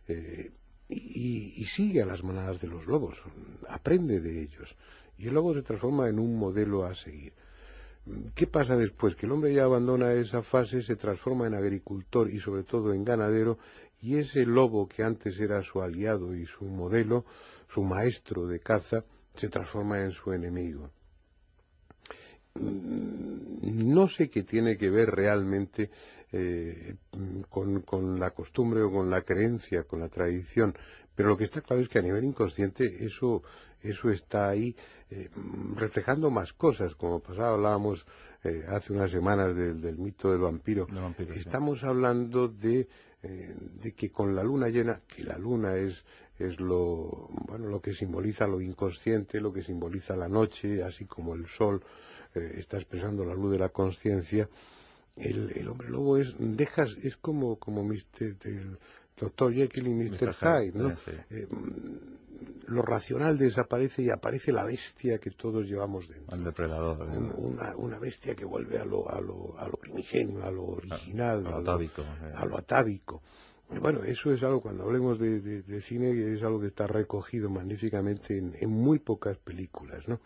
Speaker 21: y sigue a las manadas de los lobos, aprende de ellos, y el lobo se transforma en un modelo a seguir. ¿Qué pasa después? Que el hombre ya abandona esa fase, se transforma en agricultor y sobre todo en ganadero, y ese lobo que antes era su aliado y su modelo, su maestro de caza, se transforma en su enemigo. No sé qué tiene que ver realmente con la costumbre o con la creencia, con la tradición, pero lo que está claro es que a nivel inconsciente eso está ahí reflejando más cosas, como hablábamos hace unas semanas del mito del vampiro. Estamos hablando de que con la luna llena, que la luna es lo que simboliza lo inconsciente, lo que simboliza la noche, así como el sol está expresando la luz de la conciencia. El hombre lobo es como el Dr. Jekyll y Mr. Hyde, ¿no? Lo racional desaparece y aparece la bestia que todos llevamos dentro.
Speaker 2: El depredador.
Speaker 21: Una bestia que vuelve a lo primigenio, a lo original, a lo atávico. Bueno, eso es algo, cuando hablemos de cine, es algo que está recogido magníficamente en muy pocas películas, ¿no?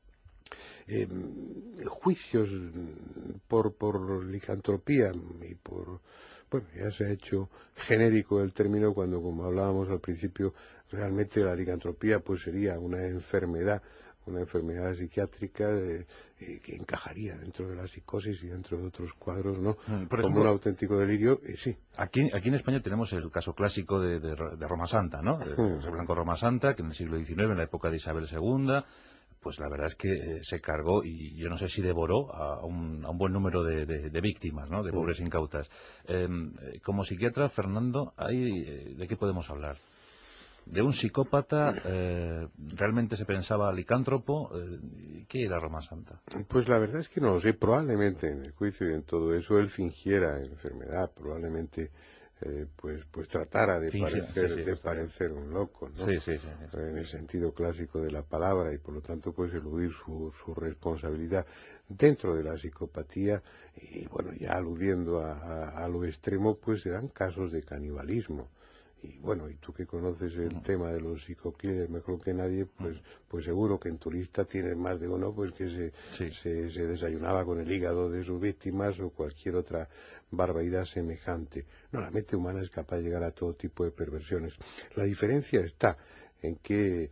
Speaker 21: Juicios por licantropía y bueno, ya se ha hecho genérico el término cuando, como hablábamos al principio, realmente la licantropía pues sería una enfermedad psiquiátrica que encajaría dentro de la psicosis y dentro de otros cuadros, ¿no?
Speaker 2: Por ejemplo,
Speaker 21: como un auténtico delirio, sí.
Speaker 2: Aquí en España tenemos el caso clásico de Roma Santa, ¿no? De Blanco Roma Santa, que en el siglo XIX, en la época de Isabel II, pues la verdad es que se cargó, y yo no sé si devoró a un buen número de víctimas, ¿no? De pobres incautas. Como psiquiatra, Fernando, ¿de qué podemos hablar? ¿De un psicópata? ¿Realmente se pensaba licántropo? ¿Qué era Roma Santa?
Speaker 21: Pues la verdad es que no lo sé. Probablemente en el juicio y en todo eso él fingiera enfermedad, probablemente pues tratara de parecer un loco, ¿no? En el sentido clásico de la palabra, y por lo tanto pues eludir su responsabilidad dentro de la psicopatía. Y bueno, ya aludiendo a lo extremo, pues se dan casos de canibalismo. Y bueno, y tú que conoces el tema de los psico-killers mejor que nadie, pues seguro que en tu lista tienes más de uno pues que se desayunaba con el hígado de sus víctimas o cualquier otra barbaridad semejante. No, la mente humana es capaz de llegar a todo tipo de perversiones. La diferencia está en que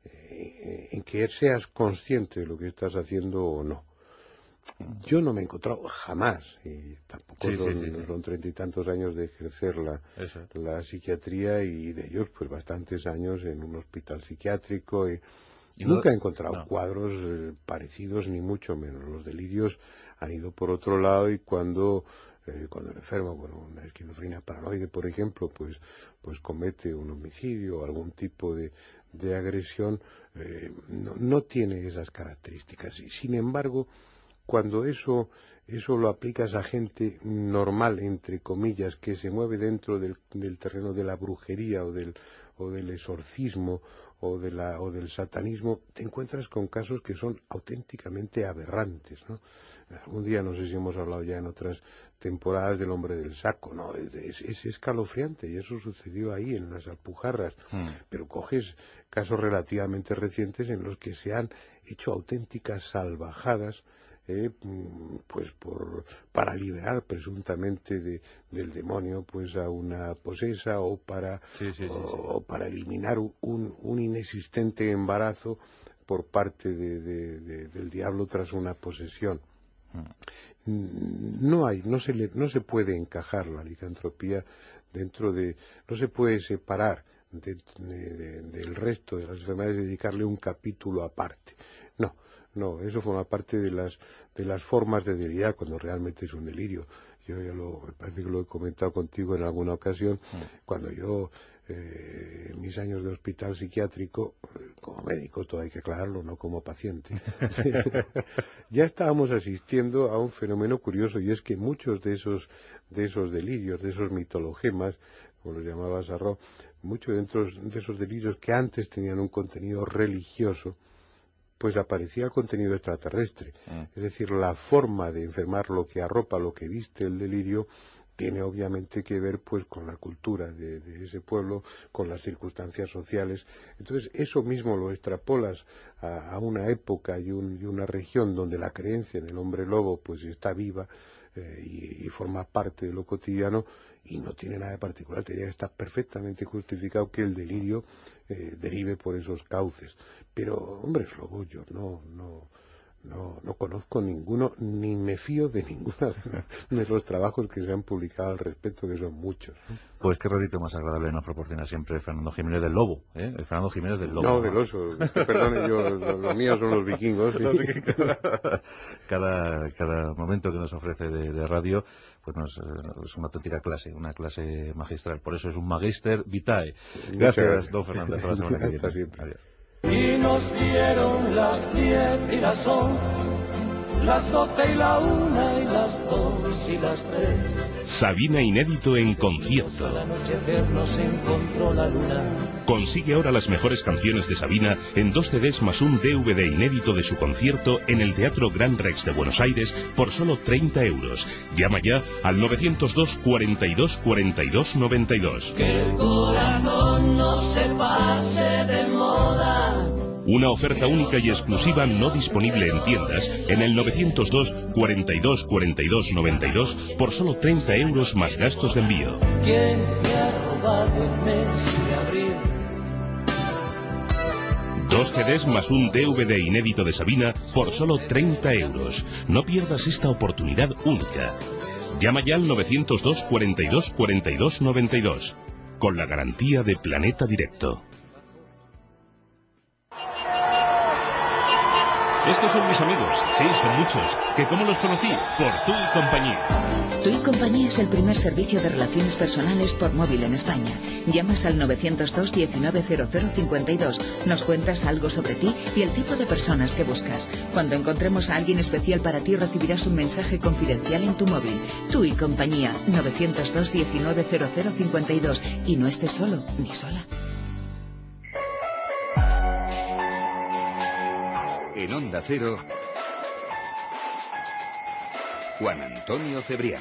Speaker 21: seas consciente de lo que estás haciendo o no. Yo no me he encontrado jamás, y tampoco son 30 y tantos años de ejercer la psiquiatría, y de ellos pues bastantes años en un hospital psiquiátrico, y nunca he encontrado cuadros parecidos, ni mucho menos. Los delirios han ido por otro lado, y cuando el enfermo, una esquizofrenia paranoide, por ejemplo, pues comete un homicidio o algún tipo de agresión, no tiene esas características. Y sin embargo, cuando eso lo aplicas a gente normal, entre comillas, que se mueve dentro del terreno de la brujería o del exorcismo o del satanismo, te encuentras con casos que son auténticamente aberrantes, ¿no? Algún día, no sé si hemos hablado ya en otras temporadas del hombre del saco, ¿no? Es escalofriante, y eso sucedió ahí en las Alpujarras. Pero coges casos relativamente recientes en los que se han hecho auténticas salvajadas, para liberar presuntamente del demonio pues a una posesa, o para eliminar un inexistente embarazo por parte del diablo tras una posesión. No se puede encajar la licantropía no se puede separar del resto de las enfermedades y dedicarle un capítulo aparte. No, eso forma parte de las formas de delirar cuando realmente es un delirio. Yo me parece que lo he comentado contigo en alguna ocasión, cuando yo, en mis años de hospital psiquiátrico, como médico, todo hay que aclararlo, no como paciente, ya estábamos asistiendo a un fenómeno curioso, y es que muchos de esos delirios, de esos mitologemas, como los llamaba Sarro, muchos de esos delirios que antes tenían un contenido religioso, pues aparecía el contenido extraterrestre. Es decir, la forma de enfermar, lo que arropa, lo que viste el delirio, tiene obviamente que ver pues con la cultura de ese pueblo, con las circunstancias sociales. Entonces eso mismo lo extrapolas a una época y una región donde la creencia en el hombre lobo pues está viva, y forma parte de lo cotidiano, y no tiene nada de particular. Está perfectamente justificado que el delirio derive por esos cauces. Pero, hombres lobos, yo no conozco ninguno, ni me fío de ninguno de los trabajos que se han publicado al respecto, que son muchos, ¿no?
Speaker 2: Pues qué ratito más agradable nos proporciona siempre Fernando Jiménez del Lobo, ¿eh? El Fernando Jiménez del Lobo.
Speaker 21: No, del oso. Perdone, los míos son los vikingos. ¿Sí?
Speaker 2: Cada momento que nos ofrece de radio, pues es una auténtica clase, una clase magistral. Por eso es un Magister Vitae. Gracias, don Fernando. Hasta la semana que viene.
Speaker 21: Siempre.
Speaker 2: Adiós.
Speaker 5: Y nos dieron las 10 y las 11, las 12 y la 1 y las 2 y las 3.
Speaker 1: Sabina inédito en concierto.
Speaker 5: Al anochecer nos encontró la luna.
Speaker 1: Consigue ahora las mejores canciones de Sabina en 2 CDs más un DVD inédito de su concierto en el Teatro Gran Rex de Buenos Aires por solo 30 euros. Llama ya al 902 42 42 92.
Speaker 5: Que el corazón no se pase de moda.
Speaker 1: Una oferta única y exclusiva no disponible en tiendas en el 902 42 42 92 por solo 30 euros más gastos de envío.
Speaker 5: ¿Quién me ha robado el mes de abril?
Speaker 1: 2 CDs más un DVD inédito de Sabina por solo 30 euros. No pierdas esta oportunidad única. Llama ya al 902 42 42 92 con la garantía de Planeta Directo. Estos son mis amigos, sí, son muchos. ¿Que cómo los conocí? Por Tú y Compañía.
Speaker 18: Tú y Compañía es el primer servicio de relaciones personales por móvil en España. Llamas al 902 190052, nos cuentas algo sobre ti y el tipo de personas que buscas. Cuando encontremos a alguien especial para ti, recibirás un mensaje confidencial en tu móvil. Tú y Compañía, 902 190052. Y no estés solo ni sola.
Speaker 9: En Onda Cero, Juan Antonio Cebrián.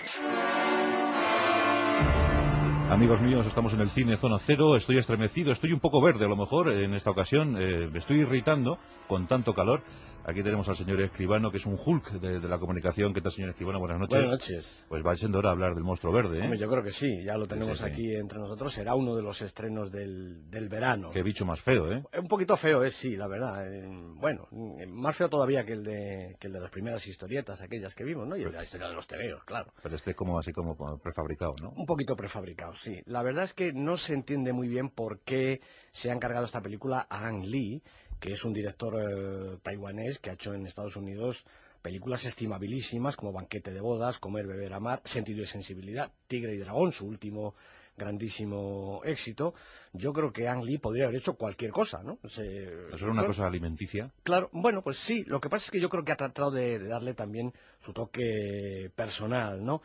Speaker 2: Amigos míos, estamos en el cine Zona Cero. Estoy estremecido, estoy un poco verde a lo mejor en esta ocasión. Me estoy irritando con tanto calor. Aquí tenemos al señor Escribano, que es un Hulk de la comunicación. ¿Qué tal, señor Escribano? Buenas noches.
Speaker 11: Buenas noches.
Speaker 2: Pues va siendo hora de hablar del monstruo verde, ¿eh?
Speaker 11: Hombre, yo creo que sí, ya lo tenemos aquí entre nosotros. Será uno de los estrenos del verano.
Speaker 2: Qué bicho más feo, ¿eh?
Speaker 11: Un poquito feo es, sí, la verdad. Bueno, más feo todavía que el de las primeras historietas, aquellas que vimos, ¿no? Y la historia de los tebeos, claro.
Speaker 2: Pero este es como así como prefabricado, ¿no?
Speaker 11: Un poquito prefabricado, sí. La verdad es que no se entiende muy bien por qué se ha encargado esta película a Ang Lee, que es un director taiwanés que ha hecho en Estados Unidos películas estimabilísimas como Banquete de bodas, Comer, beber, amar, Sentido y sensibilidad, Tigre y dragón, su último grandísimo éxito. Yo creo que Ang Lee podría haber hecho cualquier cosa, ¿no?
Speaker 2: ¿Eso era una cosa alimenticia?
Speaker 11: Claro, bueno, pues sí. Lo que pasa es que yo creo que ha tratado de darle también su toque personal, ¿no?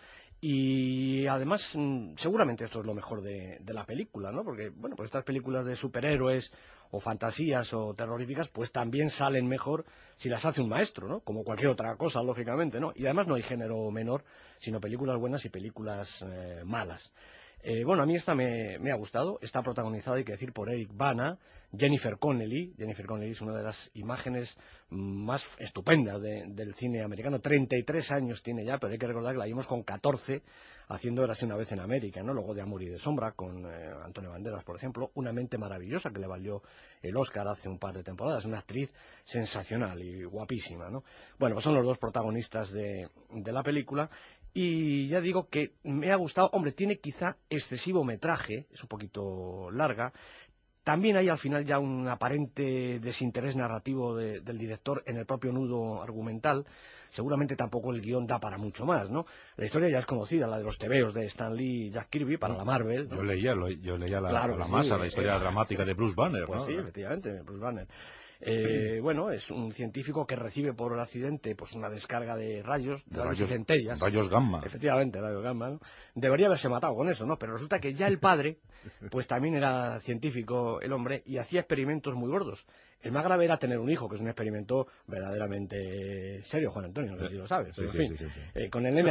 Speaker 11: Y además, seguramente esto es lo mejor de la película, ¿no? Porque, bueno, pues estas películas de superhéroes o fantasías o terroríficas, pues también salen mejor si las hace un maestro, ¿no? Como cualquier otra cosa, lógicamente, ¿no? Y además no hay género menor, sino películas buenas y películas malas. Bueno, a mí esta me ha gustado. Está protagonizada, hay que decir, por Eric Bana, Jennifer Connelly. Jennifer Connelly es una de las imágenes más estupendas del cine americano. 33 años tiene ya, pero hay que recordar que la vimos con 14 haciendo Érase una vez en América, ¿no? Luego de Amor y de Sombra, con Antonio Banderas, por ejemplo. Una mente maravillosa que le valió el Oscar hace un par de temporadas. Una actriz sensacional y guapísima, ¿no? Bueno, pues son los dos protagonistas de la película. Y ya digo que me ha gustado. Hombre, tiene quizá excesivo metraje, es un poquito larga. También hay al final ya un aparente desinterés narrativo del director en el propio nudo argumental. Seguramente tampoco el guión da para mucho más, ¿no? La historia ya es conocida, la de los tebeos de Stan Lee y Jack Kirby para la Marvel, ¿no?
Speaker 2: Yo leía la masa, la historia dramática de Bruce Banner,
Speaker 11: pues
Speaker 2: ¿no?
Speaker 11: Sí, efectivamente, Bruce Banner. Bueno, es un científico que recibe por accidente pues una descarga de rayos, de centellas.
Speaker 2: Rayos gamma.
Speaker 11: Efectivamente, rayos gamma, ¿no? Debería haberse matado con eso, ¿no? Pero resulta que ya el padre, pues también era científico el hombre y hacía experimentos muy gordos. El más grave era tener un hijo, que es un experimento verdaderamente serio, Juan Antonio, no sé si lo sabes, pero en fin. Sí. Con el nene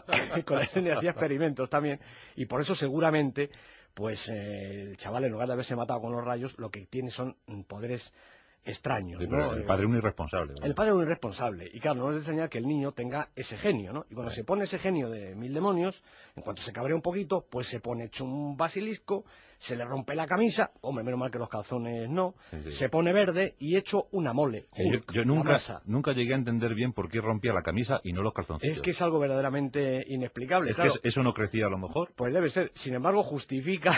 Speaker 11: hacía experimentos también y por eso seguramente, pues el chaval, en lugar de haberse matado con los rayos, lo que tiene son poderes extraños,
Speaker 2: sí, pero
Speaker 11: ¿no?
Speaker 2: El padre un irresponsable, ¿no?
Speaker 11: El padre un irresponsable. Y claro, no es de extrañar que el niño tenga ese genio, ¿no? Y cuando se pone ese genio de 1000 demonios, en cuanto se cabrea un poquito, pues se pone hecho un basilisco, se le rompe la camisa, hombre, menos mal que los calzones no, se pone verde y hecho una mole.
Speaker 2: Yo nunca llegué a entender bien por qué rompía la camisa y no los calzoncillos.
Speaker 11: Es que es algo verdaderamente inexplicable.
Speaker 2: Es
Speaker 11: claro.
Speaker 2: que eso no crecía a lo mejor.
Speaker 11: Pues debe ser. Sin embargo, justifica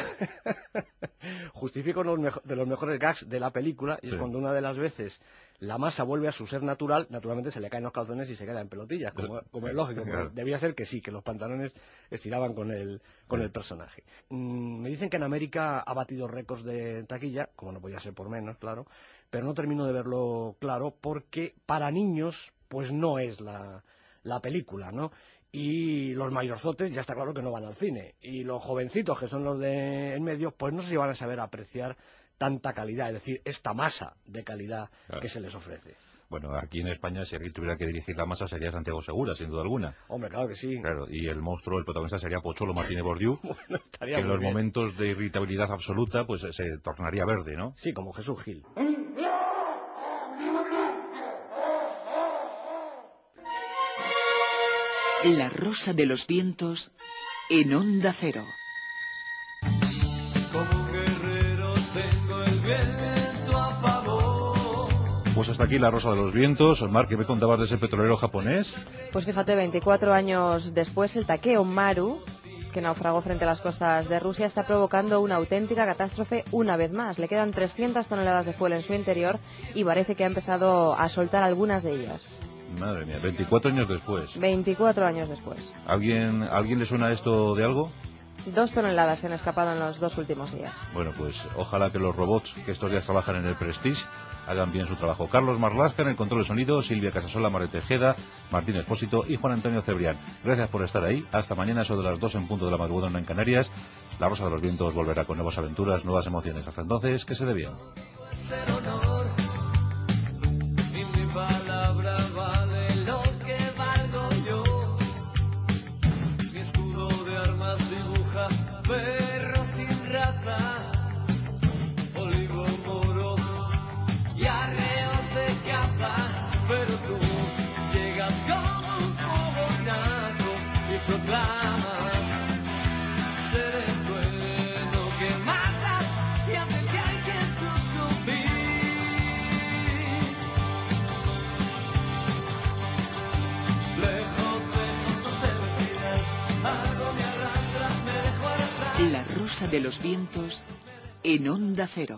Speaker 11: uno de los mejores gags de la película, y es cuando una de las veces la masa vuelve a su ser natural, naturalmente se le caen los calzones y se queda en pelotillas, como es lógico. Claro. Debía ser que sí, que los pantalones estiraban con el personaje. Me dicen que en América ha batido récords de taquilla, como no podía ser por menos, claro, pero no termino de verlo claro porque para niños pues no es la película, ¿no? Y los mayorzotes ya está claro que no van al cine, y los jovencitos, que son los de en medio, pues no sé si van a saber apreciar tanta calidad, es decir, esta masa de calidad que se les ofrece.
Speaker 2: Bueno, aquí en España, si alguien tuviera que dirigir la masa, sería Santiago Segura, sin duda alguna.
Speaker 11: Hombre, claro que sí.
Speaker 2: Claro, y el monstruo, el protagonista, sería Pocholo Martínez Bordiú,
Speaker 11: bueno,
Speaker 2: que en los momentos de irritabilidad absoluta, pues se tornaría verde, ¿no?
Speaker 11: Sí, como Jesús Gil.
Speaker 3: La Rosa de los Vientos en Onda Cero.
Speaker 2: Pues hasta aquí La Rosa de los Vientos. Mar, ¿qué me contabas de ese petrolero japonés?
Speaker 4: Pues fíjate, 24 años después, el Takeo Maru que naufragó frente a las costas de Rusia, está provocando una auténtica catástrofe una vez más. Le quedan 300 toneladas de fuel en su interior y parece que ha empezado a soltar algunas de ellas.
Speaker 2: Madre mía, 24 años después.
Speaker 4: 24 años después.
Speaker 2: ¿Alguien le suena esto de algo?
Speaker 4: 2 toneladas se han escapado en los 2 últimos días.
Speaker 2: Bueno, pues ojalá que los robots que estos días trabajan en el Prestige hagan bien su trabajo. Carlos Marlasca en el control de sonido, Silvia Casasola, María Tejeda, Martín Expósito y Juan Antonio Cebrián. Gracias por estar ahí. Hasta mañana, eso de las 2 en punto de la madrugada en Canarias. La Rosa de los Vientos volverá con nuevas aventuras, nuevas emociones. Hasta entonces, que se dé bien.
Speaker 5: Perro sin raza, olivo moro y arreos de caza, pero tú llegas como un fogonazo y proclamas ser el bueno que mata y hace que hay que sucumbir. Lejos, lejos no se me fía, algo me arrastra, me dejo arrastrar.
Speaker 3: La Rosa de los Vientos en Onda Cero.